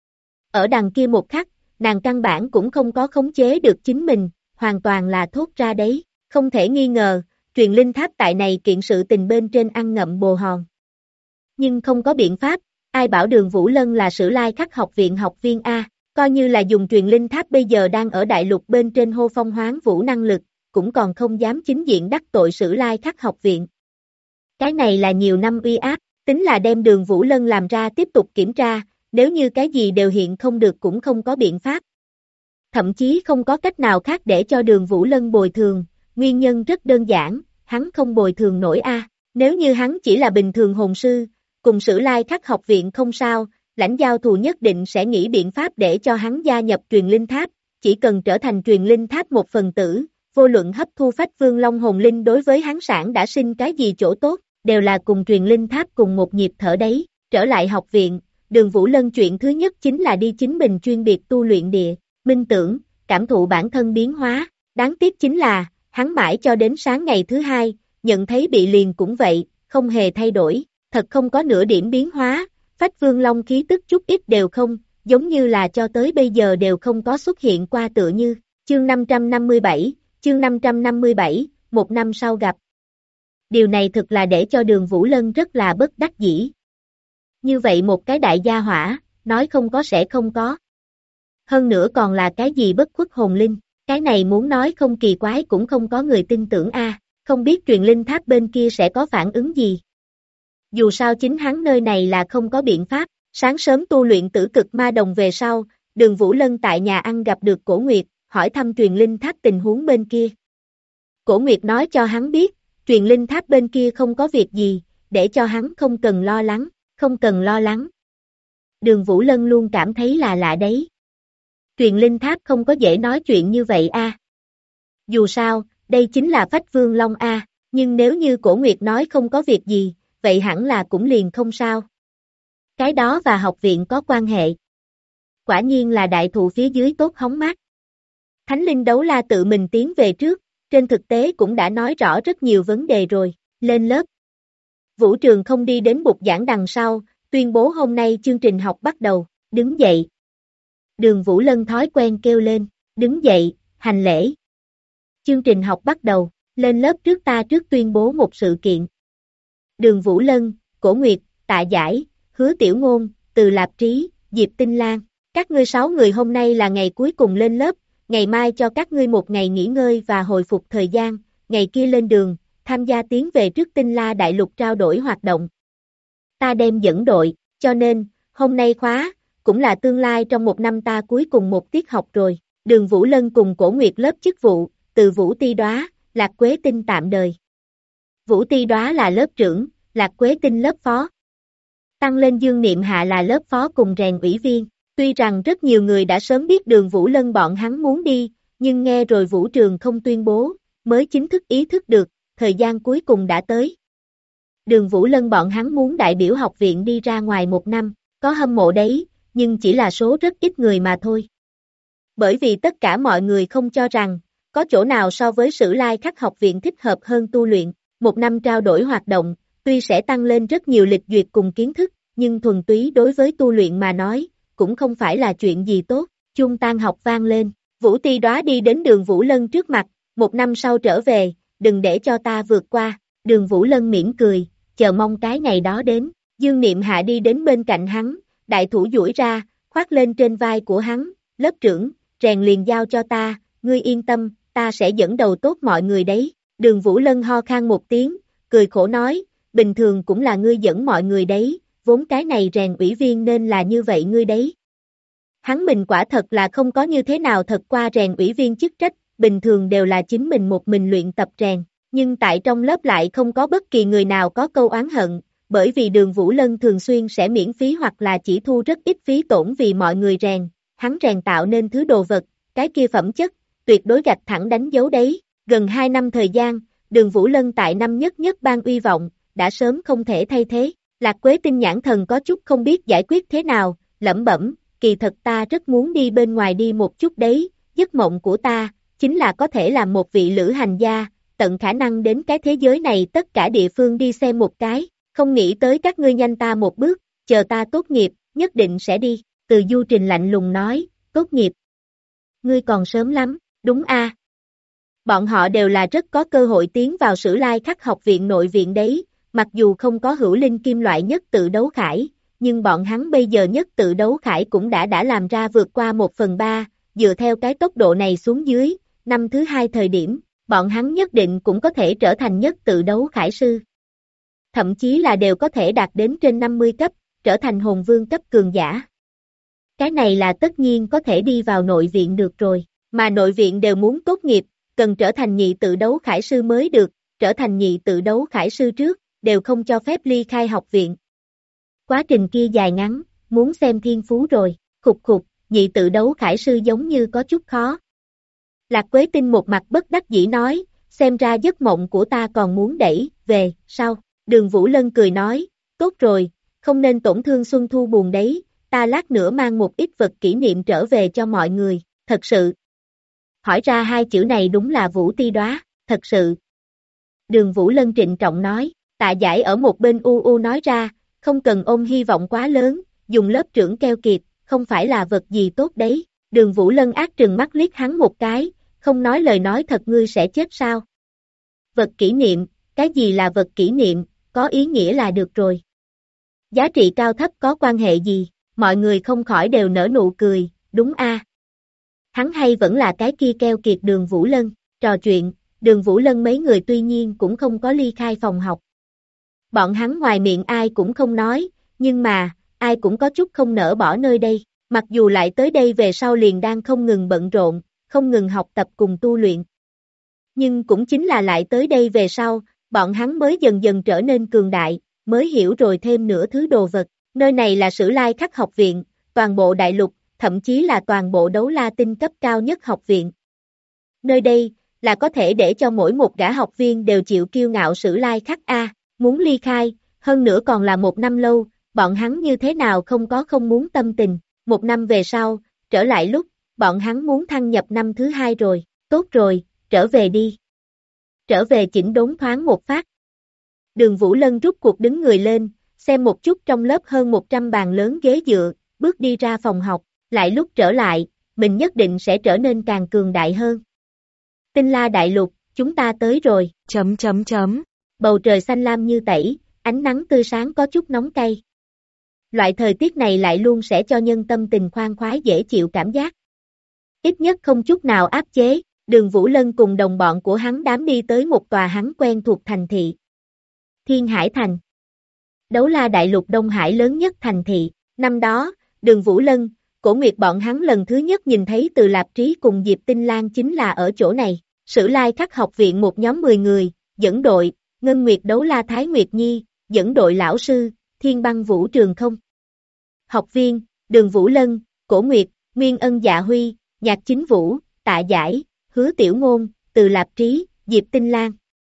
Ở đằng kia một khắc, nàng căn bản cũng không có khống chế được chính mình, hoàn toàn là thốt ra đấy, không thể nghi ngờ, truyền linh tháp tại này kiện sự tình bên trên ăn ngậm bồ hòn. Nhưng không có biện pháp, ai bảo Đường Vũ Lân là Sử Lai Khắc học viện học viên A, coi như là dùng truyền linh tháp bây giờ đang ở đại lục bên trên hô phong hoán vũ năng lực, cũng còn không dám chính diện đắc tội Sử Lai Khắc học viện. Cái này là nhiều năm uy áp, tính là đem Đường Vũ Lân làm ra tiếp tục kiểm tra, nếu như cái gì đều hiện không được cũng không có biện pháp. Thậm chí không có cách nào khác để cho Đường Vũ Lân bồi thường, nguyên nhân rất đơn giản, hắn không bồi thường nổi a. Nếu như hắn chỉ là bình thường hồn sư, cùng Sử Lai Khắc học viện không sao, lãnh giao thù nhất định sẽ nghĩ biện pháp để cho hắn gia nhập truyền linh tháp, chỉ cần trở thành truyền linh tháp một phần tử, vô luận hấp thu Phách Vương Long hồn linh đối với hắn sản đã sinh cái gì chỗ tốt, đều là cùng truyền linh tháp cùng một nhịp thở đấy. Trở lại học viện, Đường Vũ Lân chuyện thứ nhất chính là đi chính mình chuyên biệt tu luyện địa, minh tưởng, cảm thụ bản thân biến hóa, đáng tiếc chính là, hắn mãi cho đến sáng ngày thứ hai, nhận thấy bị liền cũng vậy, không hề thay đổi, thật không có nửa điểm biến hóa, Phách Vương Long khí tức chút ít đều không, giống như là cho tới bây giờ đều không có xuất hiện qua tựa như, chương 557, một năm sau gặp. Điều này thực là để cho Đường Vũ Lân rất là bất đắc dĩ. Như vậy một cái đại gia hỏa, nói không có sẽ không có. Hơn nữa còn là cái gì bất khuất hồn linh, cái này muốn nói không kỳ quái cũng không có người tin tưởng a, không biết truyền linh tháp bên kia sẽ có phản ứng gì. Dù sao chính hắn nơi này là không có biện pháp, sáng sớm tu luyện tử cực ma đồng về sau, Đường Vũ Lân tại nhà ăn gặp được Cổ Nguyệt, hỏi thăm truyền linh tháp tình huống bên kia. Cổ Nguyệt nói cho hắn biết, truyền linh tháp bên kia không có việc gì, để cho hắn không cần lo lắng, không cần lo lắng. Đường Vũ Lân luôn cảm thấy là lạ đấy. Truyền linh tháp không có dễ nói chuyện như vậy a. Dù sao, đây chính là Phách Vương Long a, nhưng nếu như Cổ Nguyệt nói không có việc gì, vậy hẳn là cũng liền không sao. Cái đó và học viện có quan hệ. Quả nhiên là đại thụ phía dưới tốt hóng mát. Thánh linh đấu la tự mình tiến về trước, trên thực tế cũng đã nói rõ rất nhiều vấn đề rồi, lên lớp. Vũ Trường không đi đến bục giảng đằng sau, tuyên bố hôm nay chương trình học bắt đầu, đứng dậy. Đường Vũ Lân thói quen kêu lên, đứng dậy, hành lễ. Chương trình học bắt đầu, lên lớp trước ta trước tuyên bố một sự kiện. Đường Vũ Lân, Cổ Nguyệt, Tạ Giải, Hứa Tiểu Ngôn, Từ Lạp Trí, Diệp Tinh Lan, các ngươi 6 người hôm nay là ngày cuối cùng lên lớp, ngày mai cho các ngươi một ngày nghỉ ngơi và hồi phục thời gian, ngày kia lên đường, tham gia tiến về trước Tinh La Đại Lục trao đổi hoạt động. Ta đem dẫn đội, cho nên, hôm nay khóa, cũng là tương lai trong một năm ta cuối cùng một tiết học rồi. Đường Vũ Lân cùng Cổ Nguyệt lớp chức vụ, từ Vũ Ti Đóa, Lạc Quế Tinh tạm đời. Vũ Ti Đóa là lớp trưởng, Lạc Quế Tinh lớp phó. Tăng lên Dương Niệm Hạ là lớp phó cùng rèn ủy viên. Tuy rằng rất nhiều người đã sớm biết Đường Vũ Lân bọn hắn muốn đi, nhưng nghe rồi Vũ Trường không tuyên bố, mới chính thức ý thức được, thời gian cuối cùng đã tới. Đường Vũ Lân bọn hắn muốn đại biểu học viện đi ra ngoài một năm, có hâm mộ đấy, nhưng chỉ là số rất ít người mà thôi. Bởi vì tất cả mọi người không cho rằng, có chỗ nào so với Sử Lai Khắc học viện thích hợp hơn tu luyện, một năm trao đổi hoạt động, tuy sẽ tăng lên rất nhiều lịch duyệt cùng kiến thức, nhưng thuần túy đối với tu luyện mà nói, cũng không phải là chuyện gì tốt. Chuông tan học vang lên, Vũ Ti Đóa đi đến Đường Vũ Lân trước mặt, một năm sau trở về, đừng để cho ta vượt qua. Đường Vũ Lân mỉm cười, chờ mong cái ngày đó đến. Dương Niệm Hạ đi đến bên cạnh hắn, đại thủ duỗi ra, khoác lên trên vai của hắn, lớp trưởng, rèn liền giao cho ta, ngươi yên tâm, ta sẽ dẫn đầu tốt mọi người đấy. Đường Vũ Lân ho khan một tiếng, cười khổ nói, bình thường cũng là ngươi dẫn mọi người đấy, vốn cái này rèn ủy viên nên là như vậy ngươi đấy. Hắn mình quả thật là không có như thế nào thật qua rèn ủy viên chức trách, bình thường đều là chính mình một mình luyện tập rèn, nhưng tại trong lớp lại không có bất kỳ người nào có câu oán hận, bởi vì Đường Vũ Lân thường xuyên sẽ miễn phí hoặc là chỉ thu rất ít phí tổn vì mọi người rèn, hắn rèn tạo nên thứ đồ vật, cái kia phẩm chất, tuyệt đối gạch thẳng đánh dấu đấy. Gần 2 năm thời gian, Đường Vũ Lân tại năm nhất nhất ban uy vọng, đã sớm không thể thay thế. Lạc Quế Tinh nhãn thần có chút không biết giải quyết thế nào, lẩm bẩm, kỳ thật ta rất muốn đi bên ngoài đi một chút đấy, giấc mộng của ta, chính là có thể làm một vị lữ hành gia, tận khả năng đến cái thế giới này tất cả địa phương đi xem một cái, không nghĩ tới các ngươi nhanh ta một bước, chờ ta tốt nghiệp, nhất định sẽ đi. Từ Du Trình lạnh lùng nói, tốt nghiệp. Ngươi còn sớm lắm, đúng a? Bọn họ đều là rất có cơ hội tiến vào Sử Lai Khắc học viện nội viện đấy, Mặc dù không có hữu linh kim loại nhất tự đấu khải, nhưng bọn hắn bây giờ nhất tự đấu khải cũng đã làm ra vượt qua 1/3, dựa theo cái tốc độ này xuống dưới, năm thứ 2 thời điểm, bọn hắn nhất định cũng có thể trở thành nhất tự đấu khải sư. Thậm chí là đều có thể đạt đến trên 50 cấp, trở thành hồn vương cấp cường giả. Cái này là tất nhiên có thể đi vào nội viện được rồi, mà nội viện đều muốn tốt nghiệp, cần trở thành nhị tự đấu khải sư mới được, trở thành nhị tự đấu khải sư trước, đều không cho phép ly khai học viện. Quá trình kia dài ngắn, muốn xem thiên phú rồi, khục, nhị tự đấu khải sư giống như có chút khó. Lạc Quế Tinh một mặt bất đắc dĩ nói, xem ra giấc mộng của ta còn muốn đẩy, về, sau. Đường Vũ Lân cười nói, tốt rồi, không nên tổn thương Xuân Thu buồn đấy, ta lát nữa mang một ít vật kỷ niệm trở về cho mọi người, thật sự. Hỏi ra hai chữ này đúng là Vũ Ti Đóa, thật sự. Đường Vũ Lân trịnh trọng nói, Tạ Giải ở một bên nói ra, không cần ôm hy vọng quá lớn, dùng lớp trưởng keo kiệt, không phải là vật gì tốt đấy. Đường Vũ Lân ác trừng mắt liếc hắn một cái, không nói lời nói thật ngươi sẽ chết sao? Vật kỷ niệm, cái gì là vật kỷ niệm, có ý nghĩa là được rồi. Giá trị cao thấp có quan hệ gì, mọi người không khỏi đều nở nụ cười, đúng a. Hắn hay vẫn là cái kia keo kiệt Đường Vũ Lân, trò chuyện, Đường Vũ Lân mấy người tuy nhiên cũng không có ly khai phòng học. Bọn hắn ngoài miệng ai cũng không nói, nhưng mà, ai cũng có chút không nỡ bỏ nơi đây, mặc dù lại tới đây về sau liền đang không ngừng bận rộn, không ngừng học tập cùng tu luyện. Nhưng cũng chính là lại tới đây về sau, bọn hắn mới dần dần trở nên cường đại, mới hiểu rồi thêm nửa thứ đồ vật. Nơi này là Sử Lai Khắc học viện, toàn bộ đại lục, thậm chí là toàn bộ Đấu La Tinh cấp cao nhất học viện. Nơi đây, là có thể để cho mỗi một gã học viên đều chịu kiêu ngạo Sử Lai Khắc A, muốn ly khai, hơn nữa còn là 1 năm lâu, bọn hắn như thế nào không muốn tâm tình. 1 năm về sau, trở lại lúc, bọn hắn muốn thăng nhập năm thứ 2 rồi, tốt rồi, trở về đi. Trở về chỉnh đốn thoáng một phát. Đường Vũ Lân rút cuộc đứng người lên, xem một chút trong lớp hơn 100 bàn lớn ghế dựa, bước đi ra phòng học, lại lúc trở lại, mình nhất định sẽ trở nên càng cường đại hơn. Tinh La Đại Lục, chúng ta tới rồi, ... Bầu trời xanh lam như tẩy, ánh nắng tươi sáng có chút nóng cay. Loại thời tiết này lại luôn sẽ cho nhân tâm tình khoan khoái dễ chịu cảm giác. Ít nhất không chút nào áp chế, Đường Vũ Lân cùng đồng bọn của hắn đám đi tới một tòa hắn quen thuộc thành thị. Thiên Hải Thành. Đấu La Đại Lục Đông Hải lớn nhất thành thị. Năm đó, Đường Vũ Lân, Cổ Nguyệt bọn hắn lần thứ nhất nhìn thấy Từ Lạp Trí cùng Diệp Tinh Lan chính là ở chỗ này. Sử Lai Khắc học viện một nhóm 10 người, dẫn đội, Ngân Nguyệt Đấu La Thái Nguyệt Nhi, dẫn đội lão sư, Thiên Băng Vũ Trường Không. Học viên, Đường Vũ Lân, Cổ Nguyệt, Nguyên Ân Dạ Huy, Nhạc Chính Vũ, Tạ Giải, Hứa Tiểu Ngôn, Từ Lạp Trí, Diệp Tinh Lan.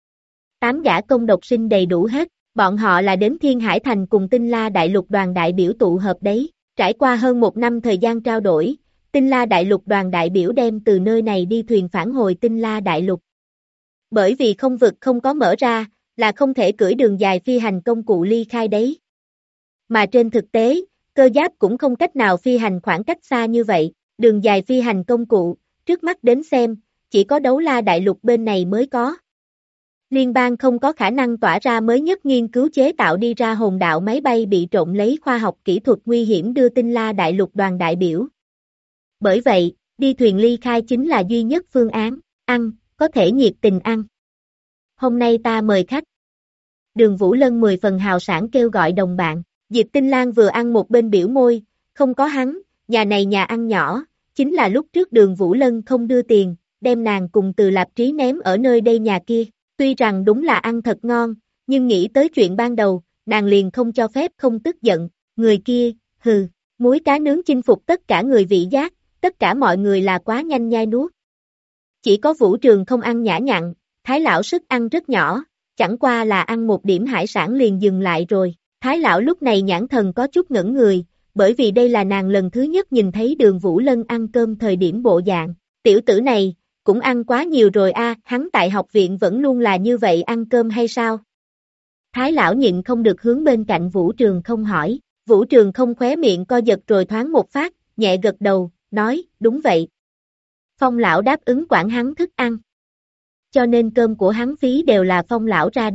8 gã công độc sinh đầy đủ hết, bọn họ là đến Thiên Hải Thành cùng Tinh La Đại Lục đoàn đại biểu tụ hợp đấy. Trải qua hơn 1 năm thời gian trao đổi, Tinh La Đại Lục đoàn đại biểu đem từ nơi này đi thuyền phản hồi Tinh La Đại Lục. Bởi vì không vực không có mở ra, là không thể cưỡi đường dài phi hành công cụ ly khai đấy. Mà trên thực tế, cơ giáp cũng không cách nào phi hành khoảng cách xa như vậy, đường dài phi hành công cụ, trước mắt đến xem, chỉ có Đấu La Đại Lục bên này mới có. Liên bang không có khả năng tỏa ra mới nhất nghiên cứu chế tạo đi ra hồn đạo máy bay bị trộn lấy khoa học kỹ thuật nguy hiểm đưa Tinh La Đại Lục đoàn đại biểu. Bởi vậy, đi thuyền ly khai chính là duy nhất phương án, ăn, có thể nhiệt tình ăn. Hôm nay ta mời khách. Đường Vũ Lân 10 phần hào sảng kêu gọi đồng bạn, Diệp Tinh Lan vừa ăn một bên biểu môi, không có hắn, nhà này nhà ăn nhỏ, chính là lúc trước Đường Vũ Lân không đưa tiền, đem nàng cùng Từ Lạp Trí ném ở nơi đây nhà kia. Tuy rằng đúng là ăn thật ngon, nhưng nghĩ tới chuyện ban đầu, nàng liền không cho phép không tức giận, người kia, hừ, muối cá nướng chinh phục tất cả người vị giác, tất cả mọi người là quá nhanh nhai nuốt. Chỉ có Vũ Trường không ăn nhã nhặn, Thái lão sức ăn rất nhỏ, chẳng qua là ăn một điểm hải sản liền dừng lại rồi. Thái lão lúc này nhãn thần có chút ngẩn người, bởi vì đây là nàng lần thứ nhất nhìn thấy Đường Vũ Lân ăn cơm thời điểm bộ dạng, tiểu tử này, cũng ăn quá nhiều rồi a, hắn tại học viện vẫn luôn là như vậy ăn cơm hay sao? Thái lão nhịn không được hướng bên cạnh Vũ Trường không hỏi, Vũ Trường không khóe miệng co giật rồi thoáng một phát, nhẹ gật đầu, nói, đúng vậy. Phong lão đáp ứng quản hắn thức ăn. Cho nên cơm của hắn phí đều là Phong lão ra đấy.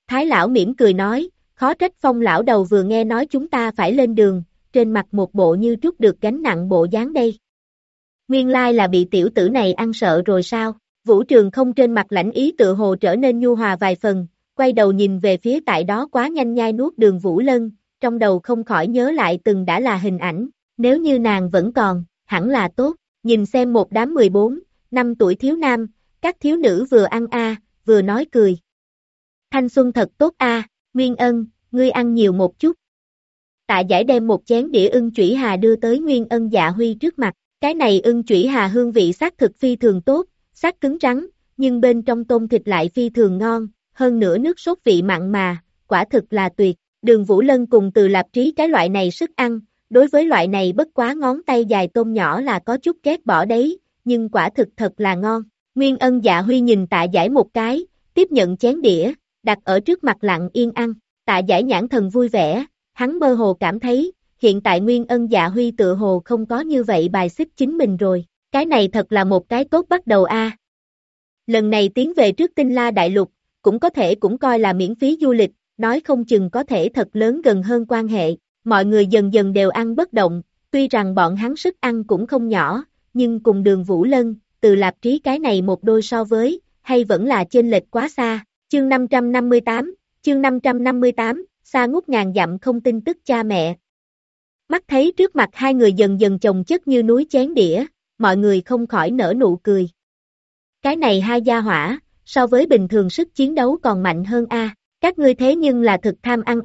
Thái lão mỉm cười nói, khó trách Phong lão đầu vừa nghe nói chúng ta phải lên đường, trên mặt một bộ như trút được gánh nặng bộ dáng đây. Nguyên lai là bị tiểu tử này ăn sợ rồi sao? Vũ Trường Không trên mặt lãnh ý tựa hồ trở nên nhu hòa vài phần, quay đầu nhìn về phía tại đó quá nhanh nhai nuốt Đường Vũ Lân, trong đầu không khỏi nhớ lại từng đã là hình ảnh, nếu như nàng vẫn còn, hẳn là tốt, nhìn xem một đám 14, 5 tuổi thiếu nam, các thiếu nữ vừa ăn vừa nói cười. Thanh xuân thật tốt Nguyên Ân, ngươi ăn nhiều một chút. Tạ Giải đem một chén đĩa ưng chủy hà đưa tới Nguyên Ân Dạ Huy trước mặt, cái này ưng chủy hà hương vị xác thực phi thường tốt, xác cứng rắn, nhưng bên trong tôm thịt lại phi thường ngon, hơn nữa nước sốt vị mặn mà, quả thực là tuyệt. Đường Vũ Lân cùng Từ Lạp Trí cái loại này sức ăn, đối với loại này bất quá ngón tay dài tôm nhỏ là có chút ghét bỏ đấy, nhưng quả thực thật là ngon. Nguyên Ân Dạ Huy nhìn Tạ Giải một cái, tiếp nhận chén đĩa, đặt ở trước mặt lặng yên ăn. Tạ Giải nhãn thần vui vẻ, hắn mơ hồ cảm thấy, hiện tại Nguyên Ân Dạ Huy tựa hồ không có như vậy bài xích chính mình rồi, cái này thật là một cái tốt bắt đầu Lần này tiến về trước Tinh La Đại Lục, cũng có thể cũng coi là miễn phí du lịch, nói không chừng có thể thật lớn gần hơn quan hệ, mọi người dần dần đều ăn bất động, tuy rằng bọn hắn sức ăn cũng không nhỏ, nhưng cùng Đường Vũ Lân, Từ Lạp Trí cái này một đôi so với, hay vẫn là chênh lệch quá xa. Chương 558, xa ngút ngàn dặm không tin tức cha mẹ. Mắt thấy trước mặt hai người dần dần chồng chất như núi chén đĩa, mọi người không khỏi nở nụ cười. Cái này hai gia hỏa, so với bình thường sức chiến đấu còn mạnh hơn các ngươi thế nhưng là thực tham ăn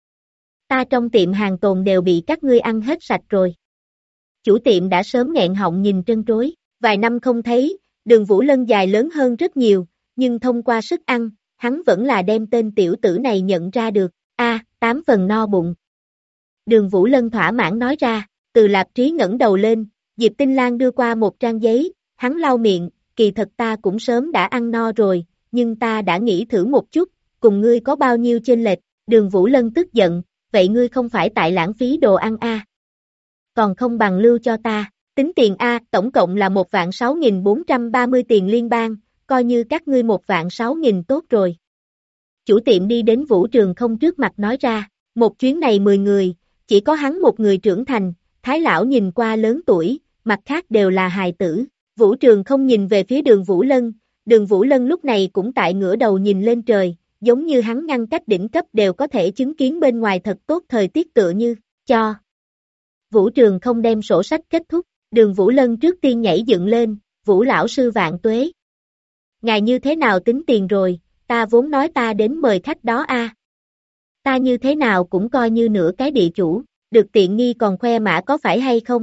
Ta trong tiệm hàng tồn đều bị các ngươi ăn hết sạch rồi. Chủ tiệm đã sớm nghẹn họng nhìn trân trối, vài năm không thấy, Đường Vũ Lân dài lớn hơn rất nhiều, nhưng thông qua sức ăn, hắn vẫn là đem tên tiểu tử này nhận ra được, 8 phần no bụng. Đường Vũ Lân thỏa mãn nói ra, Từ Lạp Trí ngẩng đầu lên, Diệp Tinh Lan đưa qua một trang giấy, hắn lau miệng, kỳ thật ta cũng sớm đã ăn no rồi, nhưng ta đã nghĩ thử một chút, cùng ngươi có bao nhiêu chênh lệch. Đường Vũ Lân tức giận, vậy ngươi không phải tại lãng phí đồ ăn còn không bằng lưu cho ta, tính tiền tổng cộng là 1.6.430 tiền liên bang, coi như các ngươi 1.600.000 tốt rồi. Chủ tiệm đi đến Vũ Trường Không trước mặt nói ra, một chuyến này 10 người, chỉ có hắn một người trưởng thành, Thái lão nhìn qua lớn tuổi, mặt khác đều là hài tử. Vũ Trường Không nhìn về phía Đường Vũ Lân lúc này cũng tại ngửa đầu nhìn lên trời, giống như hắn ngăn cách đỉnh cấp đều có thể chứng kiến bên ngoài thật tốt thời tiết tựa như, cho. Vũ Trường Không đem sổ sách kết thúc, Đường Vũ Lân trước tiên nhảy dựng lên, Vũ lão sư vạn tuế. Ngài như thế nào tính tiền rồi, ta vốn nói ta đến mời khách đó Ta như thế nào cũng coi như nửa cái địa chủ, được tiện nghi còn khoe mã có phải hay không?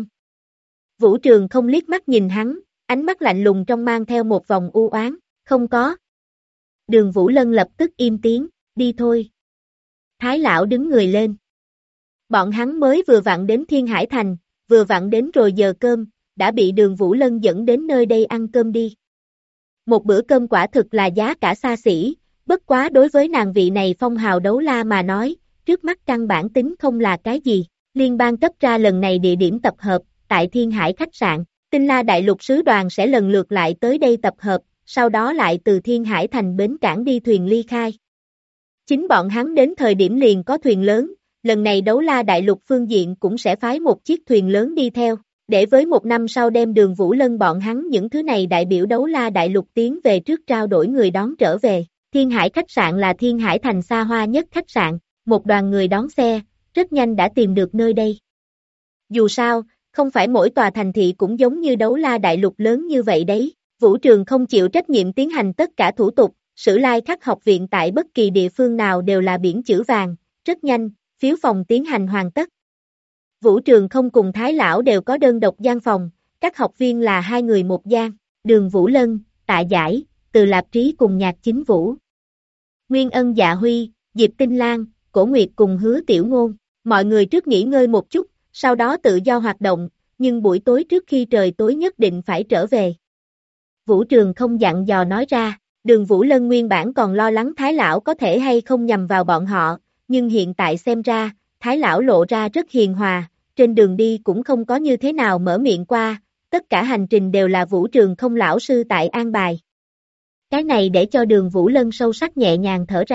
Vũ Trường Không liếc mắt nhìn hắn, ánh mắt lạnh lùng trong mang theo một vòng u oán, không có. Đường Vũ Lân lập tức im tiếng, đi thôi. Thái lão đứng người lên. Bọn hắn mới vừa vặn đến Thiên Hải Thành, vừa vặn đến rồi giờ cơm, đã bị Đường Vũ Lân dẫn đến nơi đây ăn cơm đi. Một bữa cơm quả thực là giá cả xa xỉ, bất quá đối với nàng vị này phong hào đấu la mà nói, trước mắt căn bản tính không là cái gì. Liên bang cấp ra lần này địa điểm tập hợp, tại Thiên Hải khách sạn, Tinh La Đại Lục sứ đoàn sẽ lần lượt lại tới đây tập hợp, sau đó lại từ Thiên Hải thành bến cảng đi thuyền ly khai. Chính bọn hắn đến thời điểm liền có thuyền lớn, lần này Đấu La Đại Lục phương diện cũng sẽ phái một chiếc thuyền lớn đi theo, để với một năm sau đem Đường Vũ Lân bọn hắn những thứ này đại biểu Đấu La Đại Lục tiến về trước trao đổi người đón trở về. Thiên Hải khách sạn là Thiên Hải thành xa hoa nhất khách sạn, một đoàn người đón xe, rất nhanh đã tìm được nơi đây. Dù sao, không phải mỗi tòa thành thị cũng giống như Đấu La Đại Lục lớn như vậy đấy. Vũ Trường không chịu trách nhiệm tiến hành tất cả thủ tục, Sử Lai Khắc học viện tại bất kỳ địa phương nào đều là biển chữ vàng, rất nhanh, phiếu phòng tiến hành hoàn tất. Vũ Trường không cùng Thái lão đều có đơn độc gian phòng, các học viên là 2 người một gian, Đường Vũ Lân, Tạ Giải, Từ Lạp Trí cùng Nhạc Chính Vũ. Nguyên Ân Dạ Huy, Diệp Tinh Lan, Cổ Nguyệt cùng Hứa Tiểu Ngôn, mọi người trước nghỉ ngơi một chút, sau đó tự do hoạt động, nhưng buổi tối trước khi trời tối nhất định phải trở về. Vũ Trường không dặn dò nói ra, Đường Vũ Lân nguyên bản còn lo lắng Thái lão có thể hay không nhầm vào bọn họ, nhưng hiện tại xem ra, Thái lão lộ ra rất hiền hòa, trên đường đi cũng không có như thế nào mở miệng qua, tất cả hành trình đều là Vũ Trường không lão sư tại an bài. Cái này để cho Đường Vũ Lân sâu sắc nhẹ nhàng thở ra,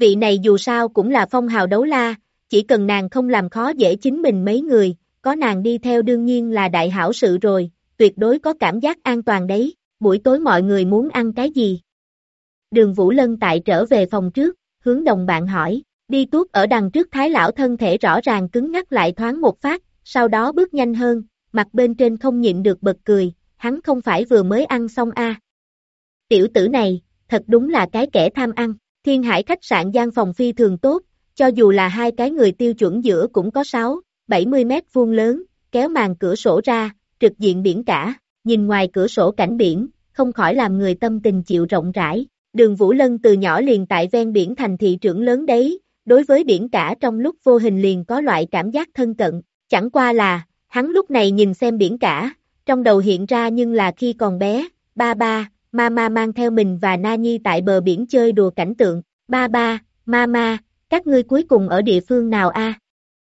vị này dù sao cũng là phong hào đấu la, chỉ cần nàng không làm khó dễ chính mình mấy người, có nàng đi theo đương nhiên là đại hảo sự rồi, tuyệt đối có cảm giác an toàn đấy, buổi tối mọi người muốn ăn cái gì? Đường Vũ Lân tại trở về phòng trước, hướng đồng bạn hỏi, đi tuốt ở đằng trước Thái lão thân thể rõ ràng cứng ngắc lại thoáng một phát, sau đó bước nhanh hơn, mặt bên trên không nhịn được bật cười, hắn không phải vừa mới ăn xong a? Tiểu tử này, thật đúng là cái kẻ tham ăn, Thiên Hải khách sạn gian phòng phi thường tốt, cho dù là hai cái người tiêu chuẩn giữa cũng có 6-70 mét vuông lớn, kéo màn cửa sổ ra, trực diện biển cả, nhìn ngoài cửa sổ cảnh biển, không khỏi làm người tâm tình chịu rộng rãi. Đường Vũ Lân từ nhỏ liền tại ven biển thành thị trưởng lớn đấy, đối với biển cả trong lúc vô hình liền có loại cảm giác thân cận, chẳng qua là, hắn lúc này nhìn xem biển cả, trong đầu hiện ra nhưng là khi còn bé, ba, mama mang theo mình và Na Nhi tại bờ biển chơi đùa cảnh tượng, ba, mama, các ngươi cuối cùng ở địa phương nào a?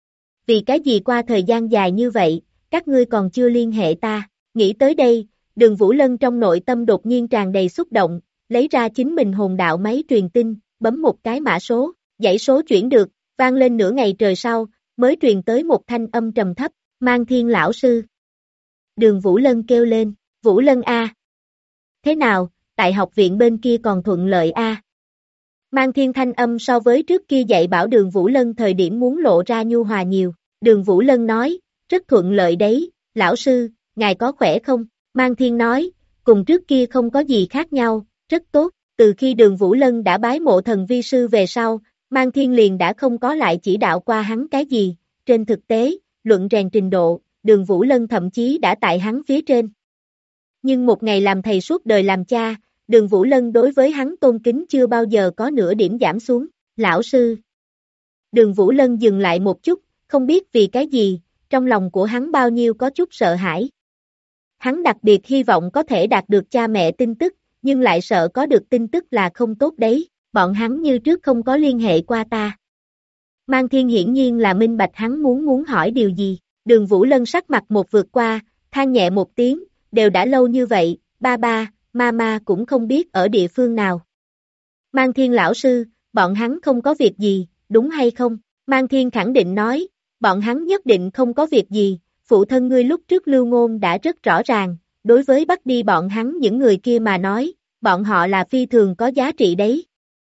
Vì cái gì qua thời gian dài như vậy, các ngươi còn chưa liên hệ ta, nghĩ tới đây, Đường Vũ Lân trong nội tâm đột nhiên tràn đầy xúc động, lấy ra chính mình hồn đạo máy truyền tin, bấm một cái mã số, dãy số chuyển được, vang lên nửa ngày trời sau, mới truyền tới một thanh âm trầm thấp, Mang Thiên lão sư. Đường Vũ Lân kêu lên, Vũ Lân a. Thế nào, tại học viện bên kia còn thuận lợi a? Mang Thiên thanh âm so với trước kia dạy bảo Đường Vũ Lân thời điểm muốn lộ ra nhu hòa nhiều, Đường Vũ Lân nói, rất thuận lợi đấy, lão sư, ngài có khỏe không? Mang Thiên nói, cùng trước kia không có gì khác nhau, rất tốt, từ khi Đường Vũ Lân đã bái mộ thần vi sư về sau, Mang Thiên liền đã không có lại chỉ đạo qua hắn cái gì, trên thực tế, luận rèn trình độ, Đường Vũ Lân thậm chí đã tại hắn phía trên. Nhưng một ngày làm thầy suốt đời làm cha, Đường Vũ Lân đối với hắn tôn kính chưa bao giờ có nửa điểm giảm xuống, lão sư. Đường Vũ Lân dừng lại một chút, không biết vì cái gì, trong lòng của hắn bao nhiêu có chút sợ hãi. Hắn đặc biệt hy vọng có thể đạt được cha mẹ tin tức, nhưng lại sợ có được tin tức là không tốt đấy, bọn hắn như trước không có liên hệ qua ta. Mang Thiên hiển nhiên là minh bạch hắn muốn hỏi điều gì, Đường Vũ Lân sắc mặt một vượt qua, than nhẹ một tiếng, đều đã lâu như vậy, ba, mama cũng không biết ở địa phương nào. Mang Thiên lão sư, bọn hắn không có việc gì, đúng hay không? Mang Thiên khẳng định nói, bọn hắn nhất định không có việc gì, phụ thân ngươi lúc trước lưu ngôn đã rất rõ ràng, đối với bắt đi bọn hắn những người kia mà nói, bọn họ là phi thường có giá trị đấy.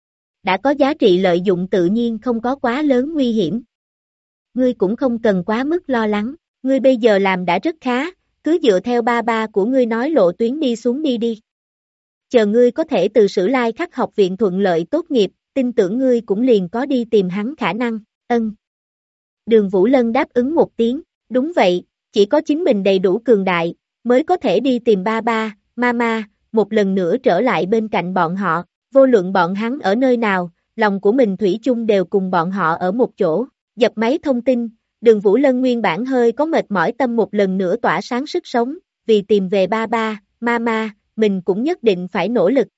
Đã có giá trị lợi dụng tự nhiên không có quá lớn nguy hiểm. Ngươi cũng không cần quá mức lo lắng, ngươi bây giờ làm đã rất khá, cứ dựa theo ba của ngươi nói lộ tuyến đi xuống đi. Chờ ngươi có thể từ Sử Lai Khắc học viện thuận lợi tốt nghiệp, tin tưởng ngươi cũng liền có đi tìm hắn khả năng, ân. Đường Vũ Lân đáp ứng một tiếng, đúng vậy, chỉ có chính mình đầy đủ cường đại, mới có thể đi tìm ba, mama, một lần nữa trở lại bên cạnh bọn họ, vô luận bọn hắn ở nơi nào, lòng của mình thủy chung đều cùng bọn họ ở một chỗ, dập máy thông tin, Đường Vũ Lân nguyên bản hơi có mệt mỏi tâm một lần nữa tỏa sáng sức sống, vì tìm về ba, mama, mình cũng nhất định phải nỗ lực.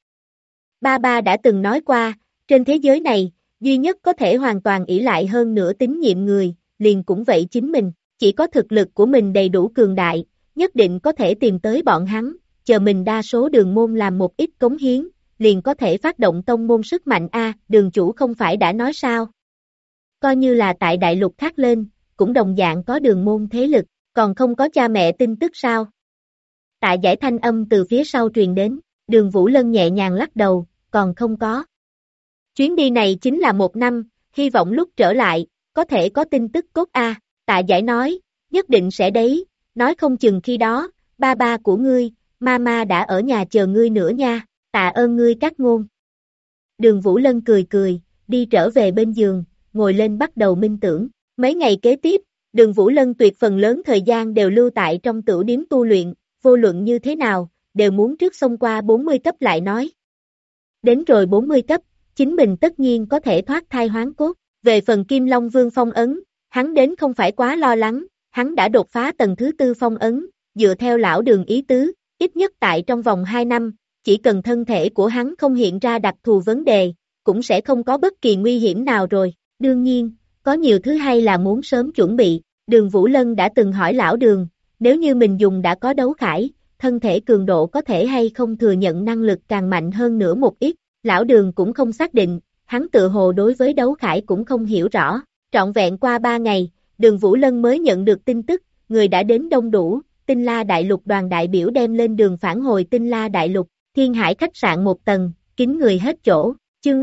Ba đã từng nói qua, trên thế giới này, duy nhất có thể hoàn toàn ỷ lại hơn nữa tín nhiệm người, liền cũng vậy chính mình, chỉ có thực lực của mình đầy đủ cường đại, nhất định có thể tìm tới bọn hắn, chờ mình đa số đường môn làm một ít cống hiến, liền có thể phát động tông môn sức mạnh a, Đường chủ không phải đã nói sao? Coi như là tại đại lục khác lên, cũng đồng dạng có đường môn thế lực, còn không có cha mẹ tin tức sao? Tạ Giải thanh âm từ phía sau truyền đến, Đường Vũ Lân nhẹ nhàng lắc đầu, còn không có. Chuyến đi này chính là 1 năm, hy vọng lúc trở lại, có thể có tin tức cốt a. Tạ Giải nói, nhất định sẽ đấy, nói không chừng khi đó, ba của ngươi, mama đã ở nhà chờ ngươi nữa nha, tạ ơn ngươi các ngôn. Đường Vũ Lân cười, đi trở về bên giường, ngồi lên bắt đầu minh tưởng. Mấy ngày kế tiếp, Đường Vũ Lân tuyệt phần lớn thời gian đều lưu tại trong tửu điếm tu luyện, vô luận như thế nào, đều muốn trước xông qua 40 cấp lại nói. Đến rồi 40 cấp, chính mình tất nhiên có thể thoát thai hoán cốt. Về phần Kim Long Vương phong ấn, hắn đến không phải quá lo lắng, hắn đã đột phá tầng thứ 4 phong ấn, dựa theo lão Đường ý tứ, ít nhất tại trong vòng 2 năm, chỉ cần thân thể của hắn không hiện ra đặc thù vấn đề, cũng sẽ không có bất kỳ nguy hiểm nào rồi. Đương nhiên, có nhiều thứ hay là muốn sớm chuẩn bị, Đường Vũ Lân đã từng hỏi lão Đường, nếu như mình dùng đã có đấu khải, thân thể cường độ có thể hay không thừa nhận năng lực càng mạnh hơn nữa một ít, lão Đường cũng không xác định, hắn tự hồ đối với đấu khải cũng không hiểu rõ. Trọn vẹn qua 3 ngày, Đường Vũ Lân mới nhận được tin tức, người đã đến đông đủ, Tinh La Đại Lục đoàn đại biểu đem lên đường phản hồi Tinh La Đại Lục, Thiên Hải khách sạn 1 tầng, kín người hết chỗ, chương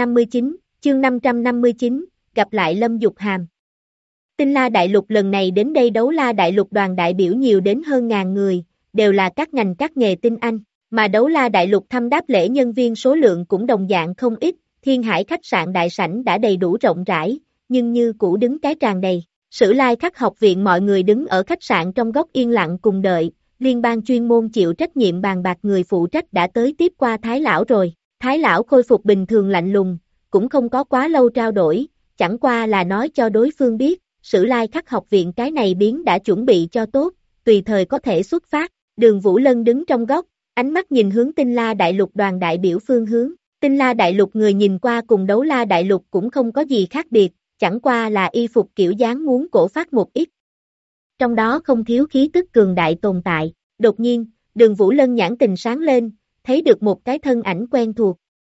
559, gặp lại Lâm Dục Hàm. Tinh La Đại Lục lần này đến đây Đấu La Đại Lục đoàn đại biểu nhiều đến hơn ngàn người, đều là các ngành các nghề tinh anh, mà Đấu La Đại Lục thăm đáp lễ nhân viên số lượng cũng đồng dạng không ít, Thiên Hải khách sạn đại sảnh đã đầy đủ rộng rãi, nhưng như cũ đứng cái tràn đầy. Sử Lai Khắc học viện mọi người đứng ở khách sạn trong góc yên lặng cùng đợi, liên bang chuyên môn chịu trách nhiệm bàn bạc người phụ trách đã tới tiếp qua Thái Lão rồi. Thái Lão khôi phục bình thường lạnh lùng, cũng không có quá lâu trao đổi, chẳng qua là nói cho đối phương biết, Sử Lai Khắc học viện cái này biến đã chuẩn bị cho tốt, tùy thời có thể xuất phát. Đường Vũ Lân đứng trong góc, ánh mắt nhìn hướng Tinh La Đại Lục đoàn đại biểu phương hướng. Tinh La Đại Lục người nhìn qua cùng Đấu La Đại Lục cũng không có gì khác biệt, chẳng qua là y phục kiểu dáng muốn cổ phát một ít. Trong đó không thiếu khí tức cường đại tồn tại. Đột nhiên, Đường Vũ Lân nhãn tình sáng lên, thấy được một cái thân ảnh quen thuộc.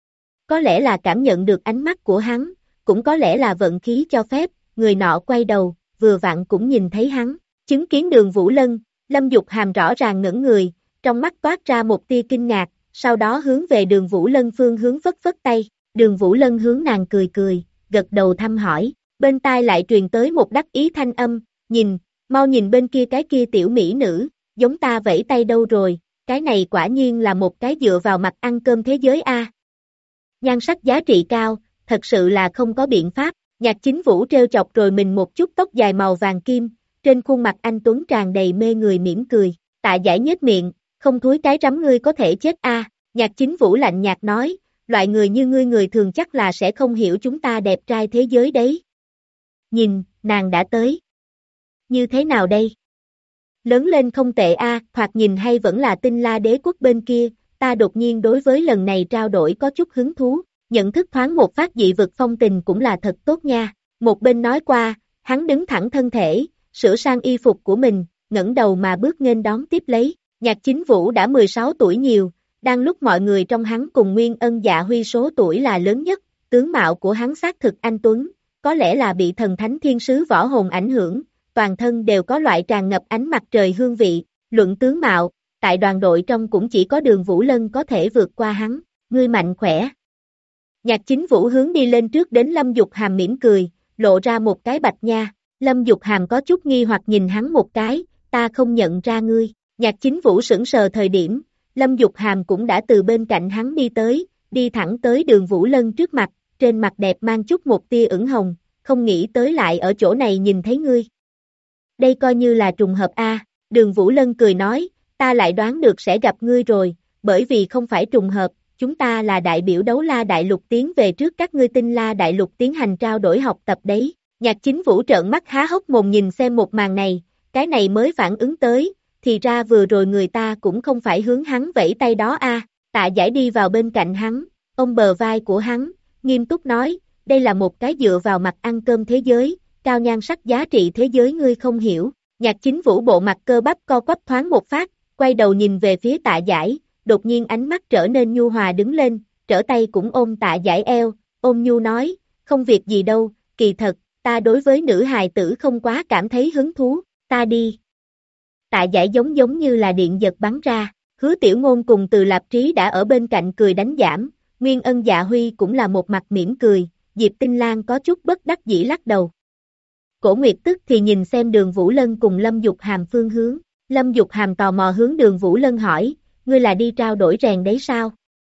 Có lẽ là cảm nhận được ánh mắt của hắn, cũng có lẽ là vận khí cho phép, người nọ quay đầu, vừa vặn cũng nhìn thấy hắn. Chứng kiến Đường Vũ Lân, Lâm Dục Hàm rõ ràng ngẩn người, trong mắt toát ra một tia kinh ngạc, sau đó hướng về Đường Vũ Lân phương hướng phất phất tay. Đường Vũ Lân hướng nàng cười cười, gật đầu thăm hỏi, bên tai lại truyền tới một đắc ý thanh âm, nhìn, mau nhìn bên kia cái kia tiểu mỹ nữ, giống ta vẫy tay đâu rồi, cái này quả nhiên là một cái dựa vào mặt ăn cơm thế giới a. Nhan sắc giá trị cao, thật sự là không có biện pháp. Nhạc Chính Vũ trêu chọc rồi mình một chút tóc dài màu vàng kim, trên khuôn mặt anh tuấn tràn đầy mê người mỉm cười, Tạ Giải nhếch miệng, không thúi cái rắm ngươi có thể chết a. Nhạc Chính Vũ lạnh nhạt nói, loại người như ngươi người thường chắc là sẽ không hiểu chúng ta đẹp trai thế giới đấy. Nhìn, nàng đã tới. Như thế nào đây? Lớn lên không tệ a, thoạt nhìn hay vẫn là Tinh La đế quốc bên kia, ta đột nhiên đối với lần này trao đổi có chút hứng thú, nhận thức thoáng một phát dị vực phong tình cũng là thật tốt nha. Một bên nói qua, hắn đứng thẳng thân thể, sửa sang y phục của mình, ngẩng đầu mà bước nghênh đón tiếp lấy. Nhạc Chính Vũ đã 16 tuổi nhiều, đang lúc mọi người trong hắn cùng Nguyên Ân Dạ Huy số tuổi là lớn nhất, tướng mạo của hắn xác thực anh tuấn, có lẽ là bị thần thánh thiên sứ võ hồn ảnh hưởng, toàn thân đều có loại tràn ngập ánh mặt trời hương vị, luận tướng mạo, tại đoàn đội trong cũng chỉ có Đường Vũ Lân có thể vượt qua hắn, ngươi mạnh khỏe. Nhạc Chính Vũ hướng đi lên trước đến Lâm Dục Hàm mỉm cười, lộ ra một cái bạch nha, Lâm Dục Hàm có chút nghi hoặc nhìn hắn một cái, ta không nhận ra ngươi. Nhạc Chính Vũ sững sờ thời điểm, Lâm Dục Hàm cũng đã từ bên cạnh hắn đi tới, đi thẳng tới Đường Vũ Lân trước mặt, trên mặt đẹp mang chút một tia ửng hồng, không nghĩ tới lại ở chỗ này nhìn thấy ngươi. Đây coi như là trùng hợp a. Đường Vũ Lân cười nói, ta lại đoán được sẽ gặp ngươi rồi, bởi vì không phải trùng hợp, chúng ta là đại biểu Đấu La Đại Lục tiến về trước các ngươi Tinh La Đại Lục tiến hành trao đổi học tập đấy. Nhạc Chính Vũ trợn mắt há hốc mồm nhìn xem một màn này, cái này mới phản ứng tới, thì ra vừa rồi người ta cũng không phải hướng hắn vẫy tay đó a. Tạ Giải đi vào bên cạnh hắn, ôm bờ vai của hắn, nghiêm túc nói, đây là một cái dựa vào mặt ăn cơm thế giới, cao nhan sắc giá trị thế giới ngươi không hiểu. Nhạc Chính Vũ bộ mặt cơ bắp co quắp thoáng một phát, quay đầu nhìn về phía Tạ Giải, đột nhiên ánh mắt trở nên nhu hòa đứng lên, trở tay cũng ôm Tạ Giải eo, ôm nhu nói, không việc gì đâu, kỳ thật, ta đối với nữ hài tử không quá cảm thấy hứng thú, ta đi. Tạ Giải giống như là điện giật bắn ra, Hứa Tiểu Ngôn cùng Từ Lạp Trí đã ở bên cạnh cười đánh giảm, Nguyên Ân Dạ Huy cũng là một mặt mỉm cười, Diệp Tinh Lan có chút bất đắc dĩ lắc đầu. Cổ Nguyệt tức thì nhìn xem Đường Vũ Lân cùng Lâm Dục Hàm phương hướng, Lâm Dục Hàm tò mò hướng Đường Vũ Lân hỏi, ngươi là đi trao đổi rèn đấy sao?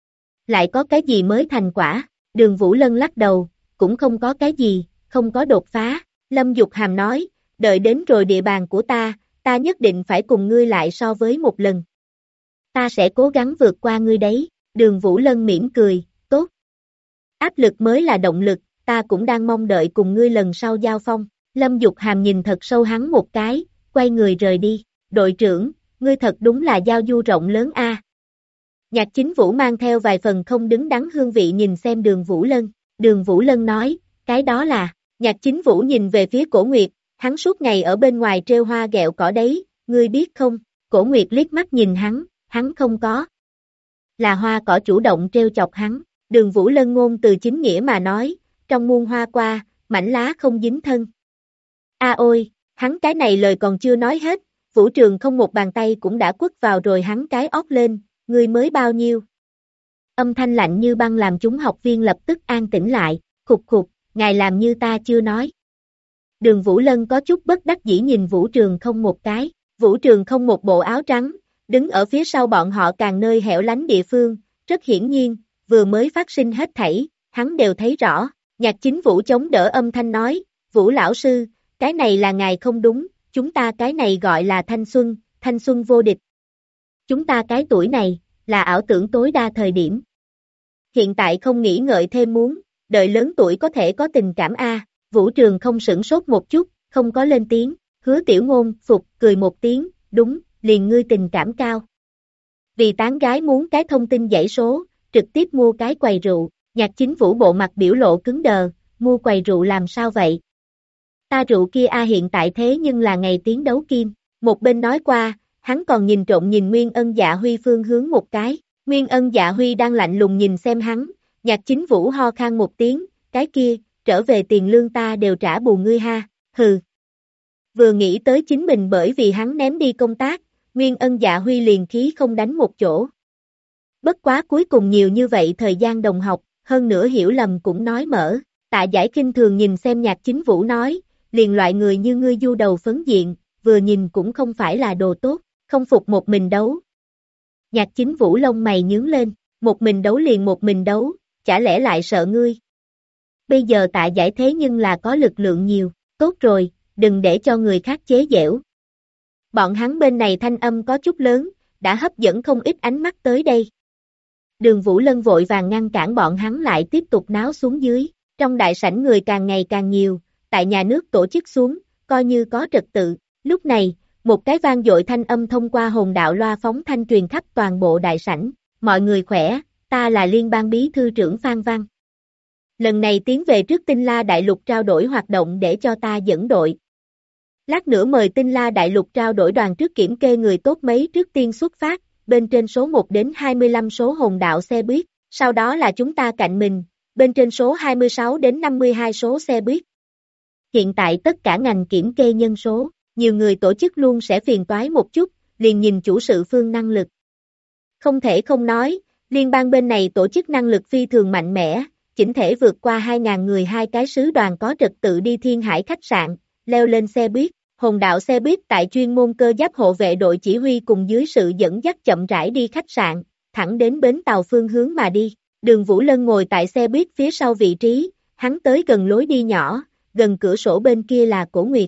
Lại có cái gì mới thành quả? Đường Vũ Lân lắc đầu, cũng không có cái gì, không có đột phá. Lâm Dục Hàm nói, đợi đến rồi địa bàn của ta nhất định phải cùng ngươi lại so với một lần. Ta sẽ cố gắng vượt qua ngươi đấy. Đường Vũ Lân mỉm cười, tốt. Áp lực mới là động lực, ta cũng đang mong đợi cùng ngươi lần sau giao phong. Lâm Dục Hàm nhìn thật sâu hắn một cái, quay người rời đi. Đội trưởng, ngươi thật đúng là giao du rộng lớn a. Nhạc Chính Vũ mang theo vài phần không đứng đắn hương vị nhìn xem Đường Vũ Lân. Đường Vũ Lân nói, cái đó là, Nhạc Chính Vũ nhìn về phía Cổ Nguyệt, hắn suốt ngày ở bên ngoài trêu hoa ghẹo cỏ đấy, ngươi biết không? Cổ Nguyệt liếc mắt nhìn hắn không có. Là hoa cỏ chủ động trêu chọc hắn. Đường Vũ Lân ngôn từ chính nghĩa mà nói, trong muôn hoa qua, mảnh lá không dính thân. Ôi, hắn cái này lời còn chưa nói hết, Vũ Trường không một bàn tay cũng đã quất vào rồi hắn cái ót lên, ngươi mới bao nhiêu. Âm thanh lạnh như băng làm chúng học viên lập tức an tĩnh lại, khục khục, ngài làm như ta chưa nói. Đường Vũ Lân có chút bất đắc dĩ nhìn Vũ Trường không một cái, Vũ Trường không một bộ áo trắng, đứng ở phía sau bọn họ càng nơi hẻo lánh địa phương, rất hiển nhiên, vừa mới phát sinh hết thảy, hắn đều thấy rõ, Nhạc Chính Vũ chống đỡ âm thanh nói, Vũ lão sư, cái này là ngài không đúng, chúng ta cái này gọi là thanh xuân vô địch. Chúng ta cái tuổi này, là ảo tưởng tối đa thời điểm. Hiện tại không nghĩ ngợi thêm muốn, đợi lớn tuổi có thể có tình cảm Vũ Trường không sửng sốt một chút, không có lên tiếng, Hứa Tiểu Ngôn, phục, cười một tiếng, đúng, liền ngươi tình cảm cao. Vì tán gái muốn cái thông tin dãy số, trực tiếp mua cái quầy rượu, Nhạc Chính Vũ bộ mặt biểu lộ cứng đờ, mua quầy rượu làm sao vậy? Ta rượu kia hiện tại thế nhưng là ngày tiến đấu kim, một bên nói qua, hắn còn nhìn trộm nhìn Nguyên Ân Dạ Huy phương hướng một cái, Nguyên Ân Dạ Huy đang lạnh lùng nhìn xem hắn, Nhạc Chính Vũ ho khan một tiếng, cái kia, trở về tiền lương ta đều trả bù ngươi ha, hừ. Vừa nghĩ tới chính mình bởi vì hắn ném đi công tác, Nguyên Ân Dạ Huy liền khí không đánh một chỗ. Bất quá cuối cùng nhiều như vậy thời gian đồng học, hơn nữa hiểu lầm cũng nói mở, Tạ Giải khinh thường nhìn xem Nhạc Chính Vũ nói, liền loại người như ngươi du đầu phấn diện, vừa nhìn cũng không phải là đồ tốt, không phục một mình đấu. Nhạc Chính Vũ lông mày nhướng lên, một mình đấu liền một mình đấu, chả lẽ lại sợ ngươi. Bây giờ Tạ Giải thế nhưng là có lực lượng nhiều, tốt rồi, đừng để cho người khác chế giễu. Bọn hắn bên này thanh âm có chút lớn, đã hấp dẫn không ít ánh mắt tới đây. Đường Vũ Lân vội vàng ngăn cản bọn hắn lại tiếp tục náo xuống dưới, trong đại sảnh người càng ngày càng nhiều, tại nhà nước tổ chức xuống, coi như có trật tự. Lúc này, một cái vang dội thanh âm thông qua hồn đạo loa phóng thanh truyền khắp toàn bộ đại sảnh, mọi người khỏe, ta là liên bang bí thư trưởng Phan Văn. Lần này tiến về trước Tinh La Đại Lục trao đổi hoạt động để cho ta dẫn đội. Lát nữa mời Tinh La Đại Lục trao đổi đoàn trước kiểm kê người tốt mấy trước tiên xuất phát, bên trên số 1 đến 25 số hồn đạo xe buýt, sau đó là chúng ta cạnh mình, bên trên số 26 đến 52 số xe buýt. Hiện tại tất cả ngành kiểm kê nhân số, nhiều người tổ chức luôn sẽ phiền toái một chút, liền nhìn chủ sự phương năng lực. Không thể không nói, liên bang bên này tổ chức năng lực phi thường mạnh mẽ, chỉnh thể vượt qua 2.000 người hai cái sứ đoàn có trật tự đi Thiên Hải khách sạn, leo lên xe buýt, hồn đạo xe buýt tại chuyên môn cơ giáp hộ vệ đội chỉ huy cùng dưới sự dẫn dắt chậm rãi đi khách sạn, thẳng đến bến tàu phương hướng mà đi. Đường Vũ Lân ngồi tại xe buýt phía sau vị trí, hắn tới gần lối đi nhỏ, gần cửa sổ bên kia là Cổ Nguyệt.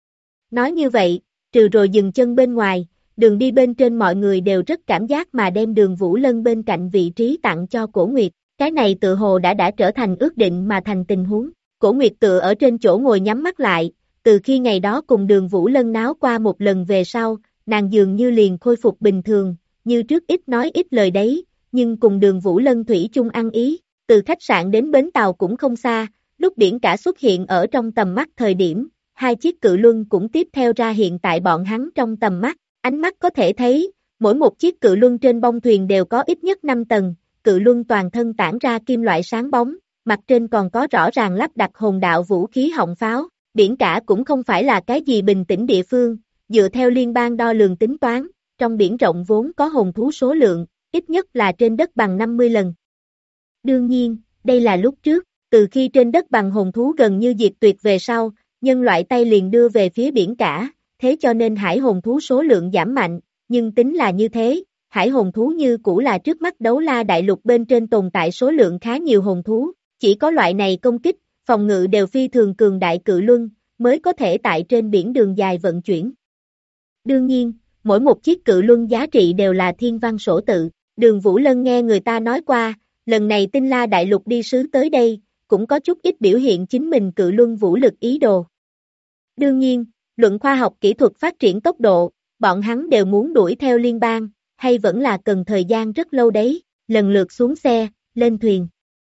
Nói như vậy, trừ rồi dừng chân bên ngoài, đường đi bên trên mọi người đều rất cảm giác mà đem Đường Vũ Lân bên cạnh vị trí tặng cho Cổ Nguyệt. Cái này tự hồ đã trở thành ước định mà thành tình huống. Cổ Nguyệt tựa ở trên chỗ ngồi nhắm mắt lại, từ khi ngày đó cùng Đường Vũ Lân náo qua một lần về sau, nàng dường như liền khôi phục bình thường, như trước ít nói ít lời đấy, nhưng cùng Đường Vũ Lân thủy chung ăn ý, từ khách sạn đến bến tàu cũng không xa, lúc biển cả xuất hiện ở trong tầm mắt thời điểm, hai chiếc cự luân cũng tiếp theo ra hiện tại bọn hắn trong tầm mắt, ánh mắt có thể thấy, mỗi một chiếc cự luân trên bông thuyền đều có ít nhất 5 tầng, cự luân toàn thân tản ra kim loại sáng bóng, mặt trên còn có rõ ràng lắp đặt hồn đạo vũ khí họng pháo, biển cả cũng không phải là cái gì bình tĩnh địa phương, dựa theo liên bang đo lường tính toán, trong biển rộng vốn có hồn thú số lượng, ít nhất là trên đất bằng 50 lần. Đương nhiên, đây là lúc trước, từ khi trên đất bằng hồn thú gần như diệt tuyệt về sau, nhân loại tay liền đưa về phía biển cả, thế cho nên hải hồn thú số lượng giảm mạnh, nhưng tính là như thế, hải hồn thú như cũ là trước mắt Đấu La Đại Lục bên trên tồn tại số lượng khá nhiều hồn thú, chỉ có loại này công kích, phòng ngự đều phi thường cường đại cự luân, mới có thể tại trên biển đường dài vận chuyển. Đương nhiên, mỗi một chiếc cự luân giá trị đều là thiên văn sổ tự, Đường Vũ Lân nghe người ta nói qua, lần này Tinh La Đại Lục đi sứ tới đây, cũng có chút ít biểu hiện chính mình cự luân vũ lực ý đồ. Đương nhiên, luận khoa học kỹ thuật phát triển tốc độ, bọn hắn đều muốn đuổi theo liên bang, hay vẫn là cần thời gian rất lâu đấy, lần lượt xuống xe, lên thuyền.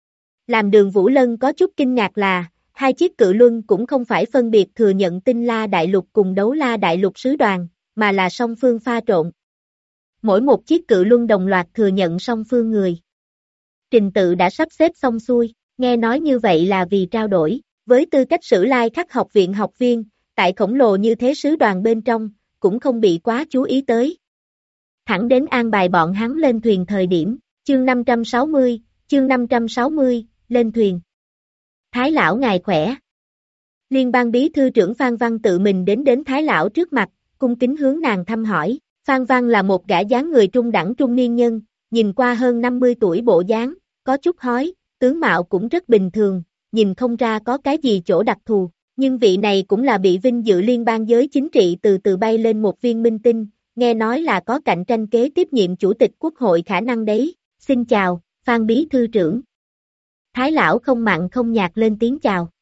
Làm Đường Vũ Lân có chút kinh ngạc là, hai chiếc cự luân cũng không phải phân biệt thừa nhận Tinh La Đại Lục cùng Đấu La Đại Lục sứ đoàn, mà là song phương pha trộn. Mỗi một chiếc cự luân đồng loạt thừa nhận song phương người. trình tự đã sắp xếp xong xuôi, nghe nói như vậy là vì trao đổi, với tư cách Sử Lai Khắc học viện học viên, tại khổng lồ như thế sứ đoàn bên trong, cũng không bị quá chú ý tới. Thẳng đến an bài bọn hắn lên thuyền thời điểm, chương 560, lên thuyền. Thái lão ngài khỏe. Liên bang bí thư trưởng Phan Văn tự mình đến Thái lão trước mặt, cung kính hướng nàng thăm hỏi. Phan Văn là một gã dáng người trung đẳng trung niên nhân, nhìn qua hơn 50 tuổi bộ dáng, có chút hói, tướng mạo cũng rất bình thường, nhìn không ra có cái gì chỗ đặc thù, nhưng vị này cũng là bị vinh dự liên bang giới chính trị từ từ bay lên một viên minh tinh, nghe nói là có cạnh tranh kế tiếp nhiệm chủ tịch quốc hội khả năng đấy. Xin chào, Phan bí thư trưởng. Thái lão không mặn không nhạt lên tiếng chào.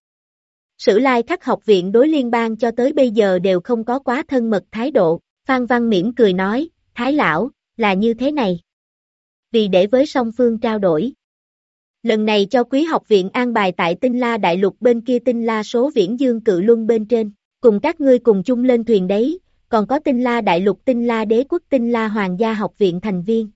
Sử Lai Khắc học viện đối liên bang cho tới bây giờ đều không có quá thân mật thái độ, Phan Văn mỉm cười nói, Thái lão, là như thế này. Vì để với song phương trao đổi. Lần này cho quý học viện an bài tại Tinh La Đại Lục bên kia Tinh La số Viễn Dương Cự Luân bên trên, cùng các ngươi cùng chung lên thuyền đấy, còn có Tinh La Đại Lục Tinh La Đế quốc Tinh La Hoàng gia học viện thành viên.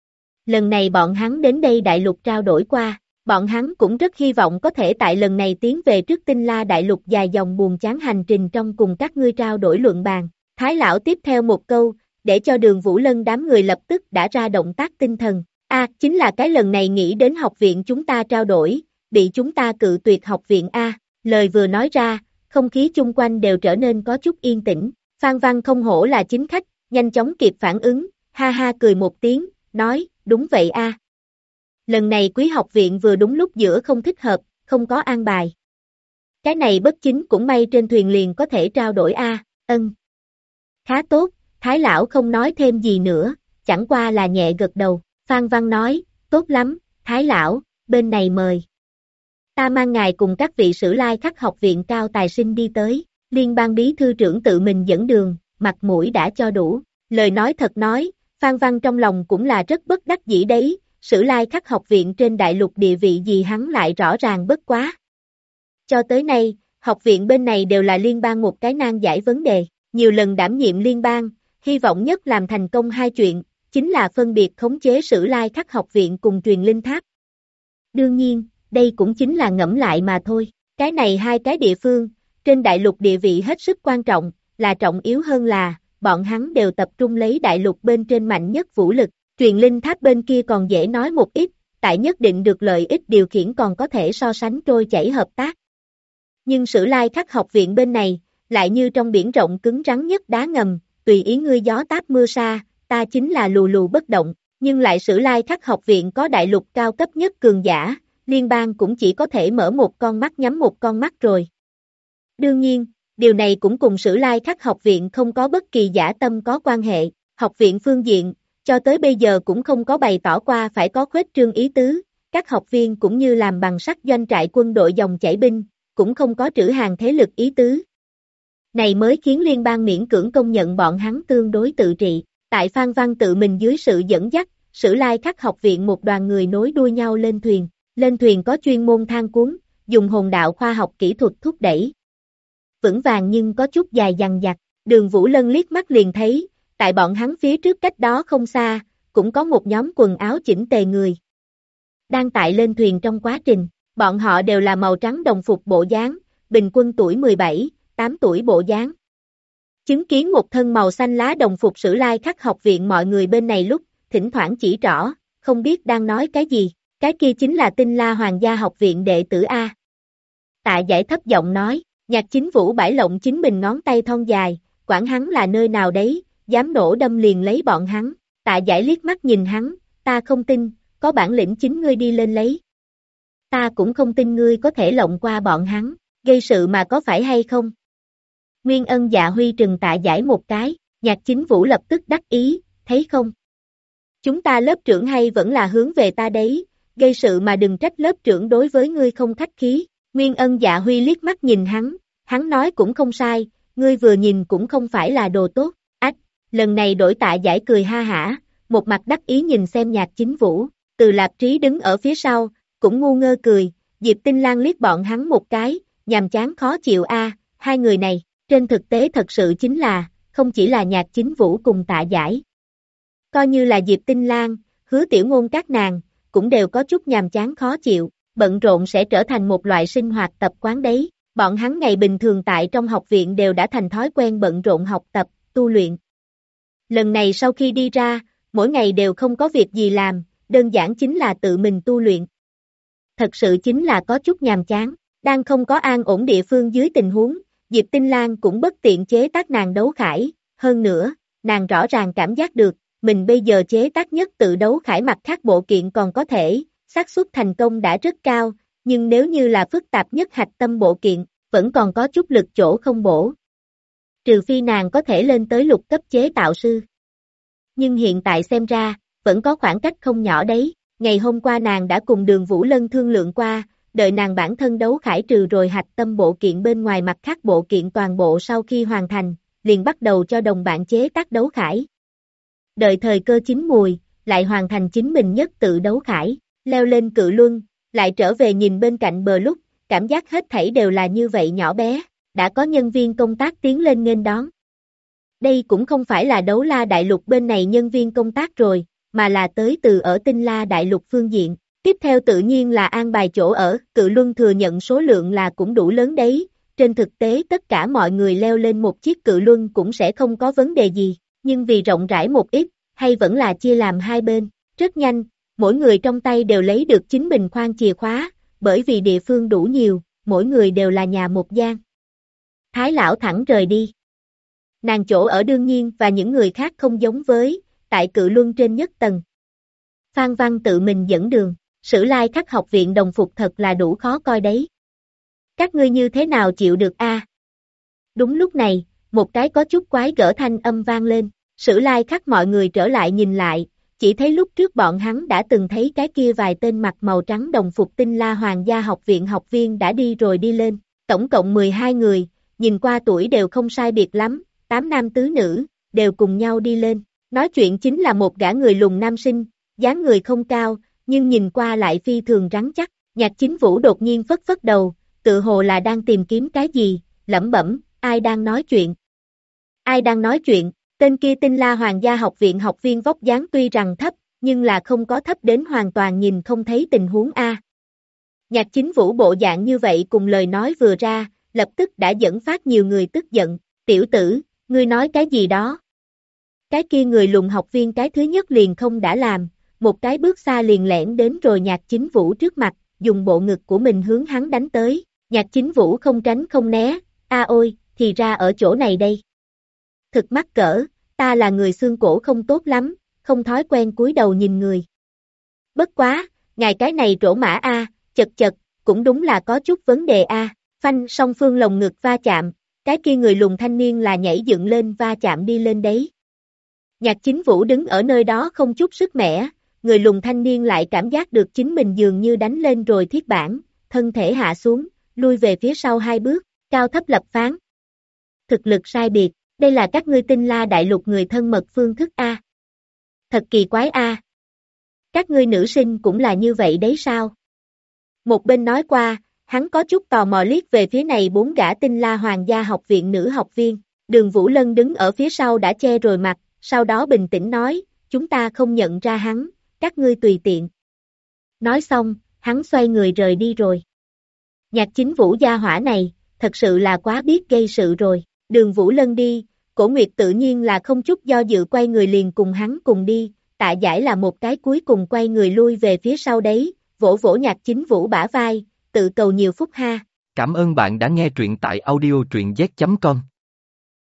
Lần này bọn hắn đến đây Đại Lục trao đổi qua, bọn hắn cũng rất hy vọng có thể tại lần này tiến về trước Tinh La Đại Lục dài dòng buồn chán hành trình trong cùng các ngươi trao đổi luận bàn. Thái lão tiếp theo một câu, để cho Đường Vũ Lân đám người lập tức đã ra động tác tinh thần. Chính là cái lần này nghĩ đến học viện chúng ta trao đổi, bị chúng ta cự tuyệt học viện A. Lời vừa nói ra, không khí chung quanh đều trở nên có chút yên tĩnh. Phan Văn không hổ là chính khách, nhanh chóng kịp phản ứng, ha ha cười một tiếng, nói, đúng vậy A. Lần này quý học viện vừa đúng lúc giữa không thích hợp, không có an bài. Cái này bất chính cũng may trên thuyền liền có thể trao đổi A, ân. Khá tốt, Thái lão không nói thêm gì nữa, chẳng qua là nhẹ gật đầu. Phan Văn nói, tốt lắm, Thái lão, bên này mời. Ta mang ngài cùng các vị Sử Lai Khắc học viện cao tài sinh đi tới, liên bang bí thư trưởng tự mình dẫn đường, mặt mũi đã cho đủ. Lời nói thật nói, Phan Văn trong lòng cũng là rất bất đắc dĩ đấy, Sử Lai Khắc học viện trên đại lục địa vị gì hắn lại rõ ràng bất quá. Cho tới nay, học viện bên này đều là liên bang một cái nan giải vấn đề, nhiều lần đảm nhiệm liên bang, hy vọng nhất làm thành công hai chuyện, chính là phân biệt khống chế Sử Lai Khắc học viện cùng truyền linh tháp. Đương nhiên, đây cũng chính là ngẫm lại mà thôi, cái này hai cái địa phương, trên đại lục địa vị hết sức quan trọng, là trọng yếu hơn là, bọn hắn đều tập trung lấy đại lục bên trên mạnh nhất vũ lực, truyền linh tháp bên kia còn dễ nói một ít, tại nhất định được lợi ích điều khiển còn có thể so sánh trôi chảy hợp tác. Nhưng Sử Lai Khắc học viện bên này, lại như trong biển rộng cứng rắn nhất đá ngầm, tùy ý ngươi gió táp mưa sa, ta chính là lù lù bất động, nhưng lại Sử Lai Khắc học viện có đại lục cao cấp nhất cường giả, liên bang cũng chỉ có thể mở một con mắt nhắm một con mắt rồi. Đương nhiên, điều này cũng cùng Sử Lai Khắc học viện không có bất kỳ dã tâm có quan hệ, học viện phương diện, cho tới bây giờ cũng không có bày tỏ qua phải có khuếch trương ý tứ, các học viên cũng như làm bằng sắt doanh trại quân đội dòng chảy binh, cũng không có trữ hàng thế lực ý tứ. Này mới khiến liên bang miễn cưỡng công nhận bọn hắn tương đối tự trị, tại Phan Văn tự mình dưới sự dẫn dắt, Sử Lai Khắc học viện một đoàn người nối đuôi nhau lên thuyền có chuyên môn thang cuốn, dùng hồn đạo khoa học kỹ thuật thúc đẩy. Vững vàng nhưng có chút dài dằng dặc, Đường Vũ Lân liếc mắt liền thấy, tại bọn hắn phía trước cách đó không xa, cũng có một nhóm quần áo chỉnh tề người. Đang tại lên thuyền trong quá trình, bọn họ đều là màu trắng đồng phục bộ dáng, bình quân tuổi 17, 8 tuổi bộ dáng. Chứng kiến một thân màu xanh lá đồng phục Sử Lai Khắc học viện mọi người bên này lúc, thỉnh thoảng chỉ trỏ, không biết đang nói cái gì, cái kia chính là Tinh La Hoàng gia học viện đệ tử A. Tạ Giải thấp giọng nói, Nhạc Chính Vũ bãi lộng chính mình ngón tay thon dài, quản hắn là nơi nào đấy, dám nổ đâm liền lấy bọn hắn, Tạ Giải liếc mắt nhìn hắn, ta không tin, có bản lĩnh chính ngươi đi lên lấy. Ta cũng không tin ngươi có thể lộng qua bọn hắn, gây sự mà có phải hay không? Nguyên Ân Dạ Huy trừng Tạ Giải một cái, Nhạc Chính Vũ lập tức đắc ý, thấy không? Chúng ta lớp trưởng hay vẫn là hướng về ta đấy, gây sự mà đừng trách lớp trưởng đối với ngươi không khách khí. Nguyên Ân Dạ Huy liếc mắt nhìn hắn nói cũng không sai, ngươi vừa nhìn cũng không phải là đồ tốt. Lần này đổi Tạ Giải cười ha hả, một mặt đắc ý nhìn xem Nhạc Chính Vũ, Từ Lạp Trí đứng ở phía sau, cũng ngu ngơ cười, Diệp Tinh Lan liếc bọn hắn một cái, nhàm chán khó chịu a, hai người này, trên thực tế thật sự chính là, không chỉ là Nhạc Chính Vũ cùng Tạ Giải. Coi như là Diệp Tinh Lan, Hứa Tiểu Ngôn các nàng, cũng đều có chút nhàm chán khó chịu, bận rộn sẽ trở thành một loại sinh hoạt tập quán đấy. Bọn hắn ngày bình thường tại trong học viện đều đã thành thói quen bận rộn học tập, tu luyện. Lần này sau khi đi ra, mỗi ngày đều không có việc gì làm, đơn giản chính là tự mình tu luyện. Thật sự chính là có chút nhàm chán, đang không có an ổn địa phương dưới tình huống, Diệp Tinh Lan cũng bất tiện chế tác nàng đấu khải, hơn nữa, nàng rõ ràng cảm giác được, mình bây giờ chế tác nhất tự đấu khải mặt khác bộ kiện còn có thể, xác suất thành công đã rất cao, nhưng nếu như là phức tạp nhất hạch tâm bộ kiện, vẫn còn có chút lực chỗ không bổ. Trừ phi nàng có thể lên tới lục cấp chế tạo sư. Nhưng hiện tại xem ra, vẫn có khoảng cách không nhỏ đấy. Ngày hôm qua nàng đã cùng Đường Vũ Lân thương lượng qua, đợi nàng bản thân đấu khải trừ rồi hạch tâm bộ kiện bên ngoài mặt khác bộ kiện toàn bộ sau khi hoàn thành, liền bắt đầu cho đồng bạn chế tác đấu khải. Đợi thời cơ chín mùi, lại hoàn thành chính mình nhất tự đấu khải, leo lên cự luân, lại trở về nhìn bên cạnh bờ lúc, cảm giác hết thảy đều là như vậy nhỏ bé, đã có nhân viên công tác tiến lên nghênh đón. Đây cũng không phải là Đấu La Đại Lục bên này nhân viên công tác rồi, mà là tới từ ở Tinh La Đại Lục phương diện. Tiếp theo tự nhiên là an bài chỗ ở, cự luân thừa nhận số lượng là cũng đủ lớn đấy, trên thực tế tất cả mọi người leo lên một chiếc cự luân cũng sẽ không có vấn đề gì, nhưng vì rộng rãi một ít, hay vẫn là chia làm hai bên, rất nhanh, mỗi người trong tay đều lấy được chính mình khoang chìa khóa, bởi vì địa phương đủ nhiều, mỗi người đều là nhà một gian. Thái lão thẳng rời đi. Nàng chỗ ở đương nhiên và những người khác không giống với, tại cự luân trên nhất tầng. Phan Văn tự mình dẫn đường, Sử Lai Khắc học viện đồng phục thật là đủ khó coi đấy. Các ngươi như thế nào chịu được a? Đúng lúc này, một cái có chút quái gở thanh âm vang lên, Sử Lai Khắc mọi người trở lại nhìn lại, chỉ thấy lúc trước bọn hắn đã từng thấy cái kia vài tên mặc màu trắng đồng phục Tinh La Hoàng gia học viện học viên đã đi rồi đi lên, tổng cộng 12 người, nhìn qua tuổi đều không sai biệt lắm, 8 nam tứ nữ, đều cùng nhau đi lên, nói chuyện chính là một gã người lùn nam sinh, dáng người không cao, nhưng nhìn qua lại phi thường rắn chắc, Nhạc Chính Vũ đột nhiên phất phất đầu, tự hồ là đang tìm kiếm cái gì, lẩm bẩm, ai đang nói chuyện? Ai đang nói chuyện? Tên kia Tinh La Hoàng gia học viện học viên vóc dáng tuy rằng thấp, nhưng là không có thấp đến hoàn toàn nhìn không thấy tình huống A. Nhạc Chính Vũ bộ dạng như vậy cùng lời nói vừa ra, lập tức đã dẫn phát nhiều người tức giận, tiểu tử, ngươi nói cái gì đó? Cái kia người lùn học viên cái thứ nhất liền không đã làm, một cái bước xa liền lẻn đến rồi Nhạc Chính Vũ trước mặt, dùng bộ ngực của mình hướng hắn đánh tới, Nhạc Chính Vũ không tránh không né, ôi, thì ra ở chỗ này đây. Thực mắc cỡ, ta là người xương cổ không tốt lắm, không thói quen cúi đầu nhìn người. Bất quá, ngài cái này trổ mã chật chật, cũng đúng là có chút vấn đề phanh song phương lồng ngực va chạm, cái kia người lùn thanh niên là nhảy dựng lên va chạm đi lên đấy. Nhạc Chính Vũ đứng ở nơi đó không chút sức mẻ, người lùn thanh niên lại cảm giác được chính mình dường như đánh lên rồi thiết bản, thân thể hạ xuống, lui về phía sau hai bước, cao thấp lập phán. Thực lực sai biệt, đây là các ngươi Tinh La Đại Lục người thân mật phương thức a. Thật kỳ quái a. Các ngươi nữ sinh cũng là như vậy đấy sao? Một bên nói qua, hắn có chút tò mò liếc về phía này bốn gã Tinh La Hoàng gia học viện nữ học viên, Đường Vũ Lân đứng ở phía sau đã che rồi mặt, sau đó bình tĩnh nói, chúng ta không nhận ra hắn, các ngươi tùy tiện. Nói xong, hắn xoay người rời đi rồi. Nhạc Chính Vũ gia hỏa này, thật sự là quá biết gây sự rồi, Đường Vũ Lân đi, Cổ Nguyệt tự nhiên là không chút do dự quay người liền cùng hắn cùng đi, Tạ Giải là một cái cuối cùng quay người lui về phía sau đấy, vỗ vỗ Nhạc Chính Vũ bả vai, tự cầu nhiều phúc ha. Cảm ơn bạn đã nghe truyện tại audio truyện z.com.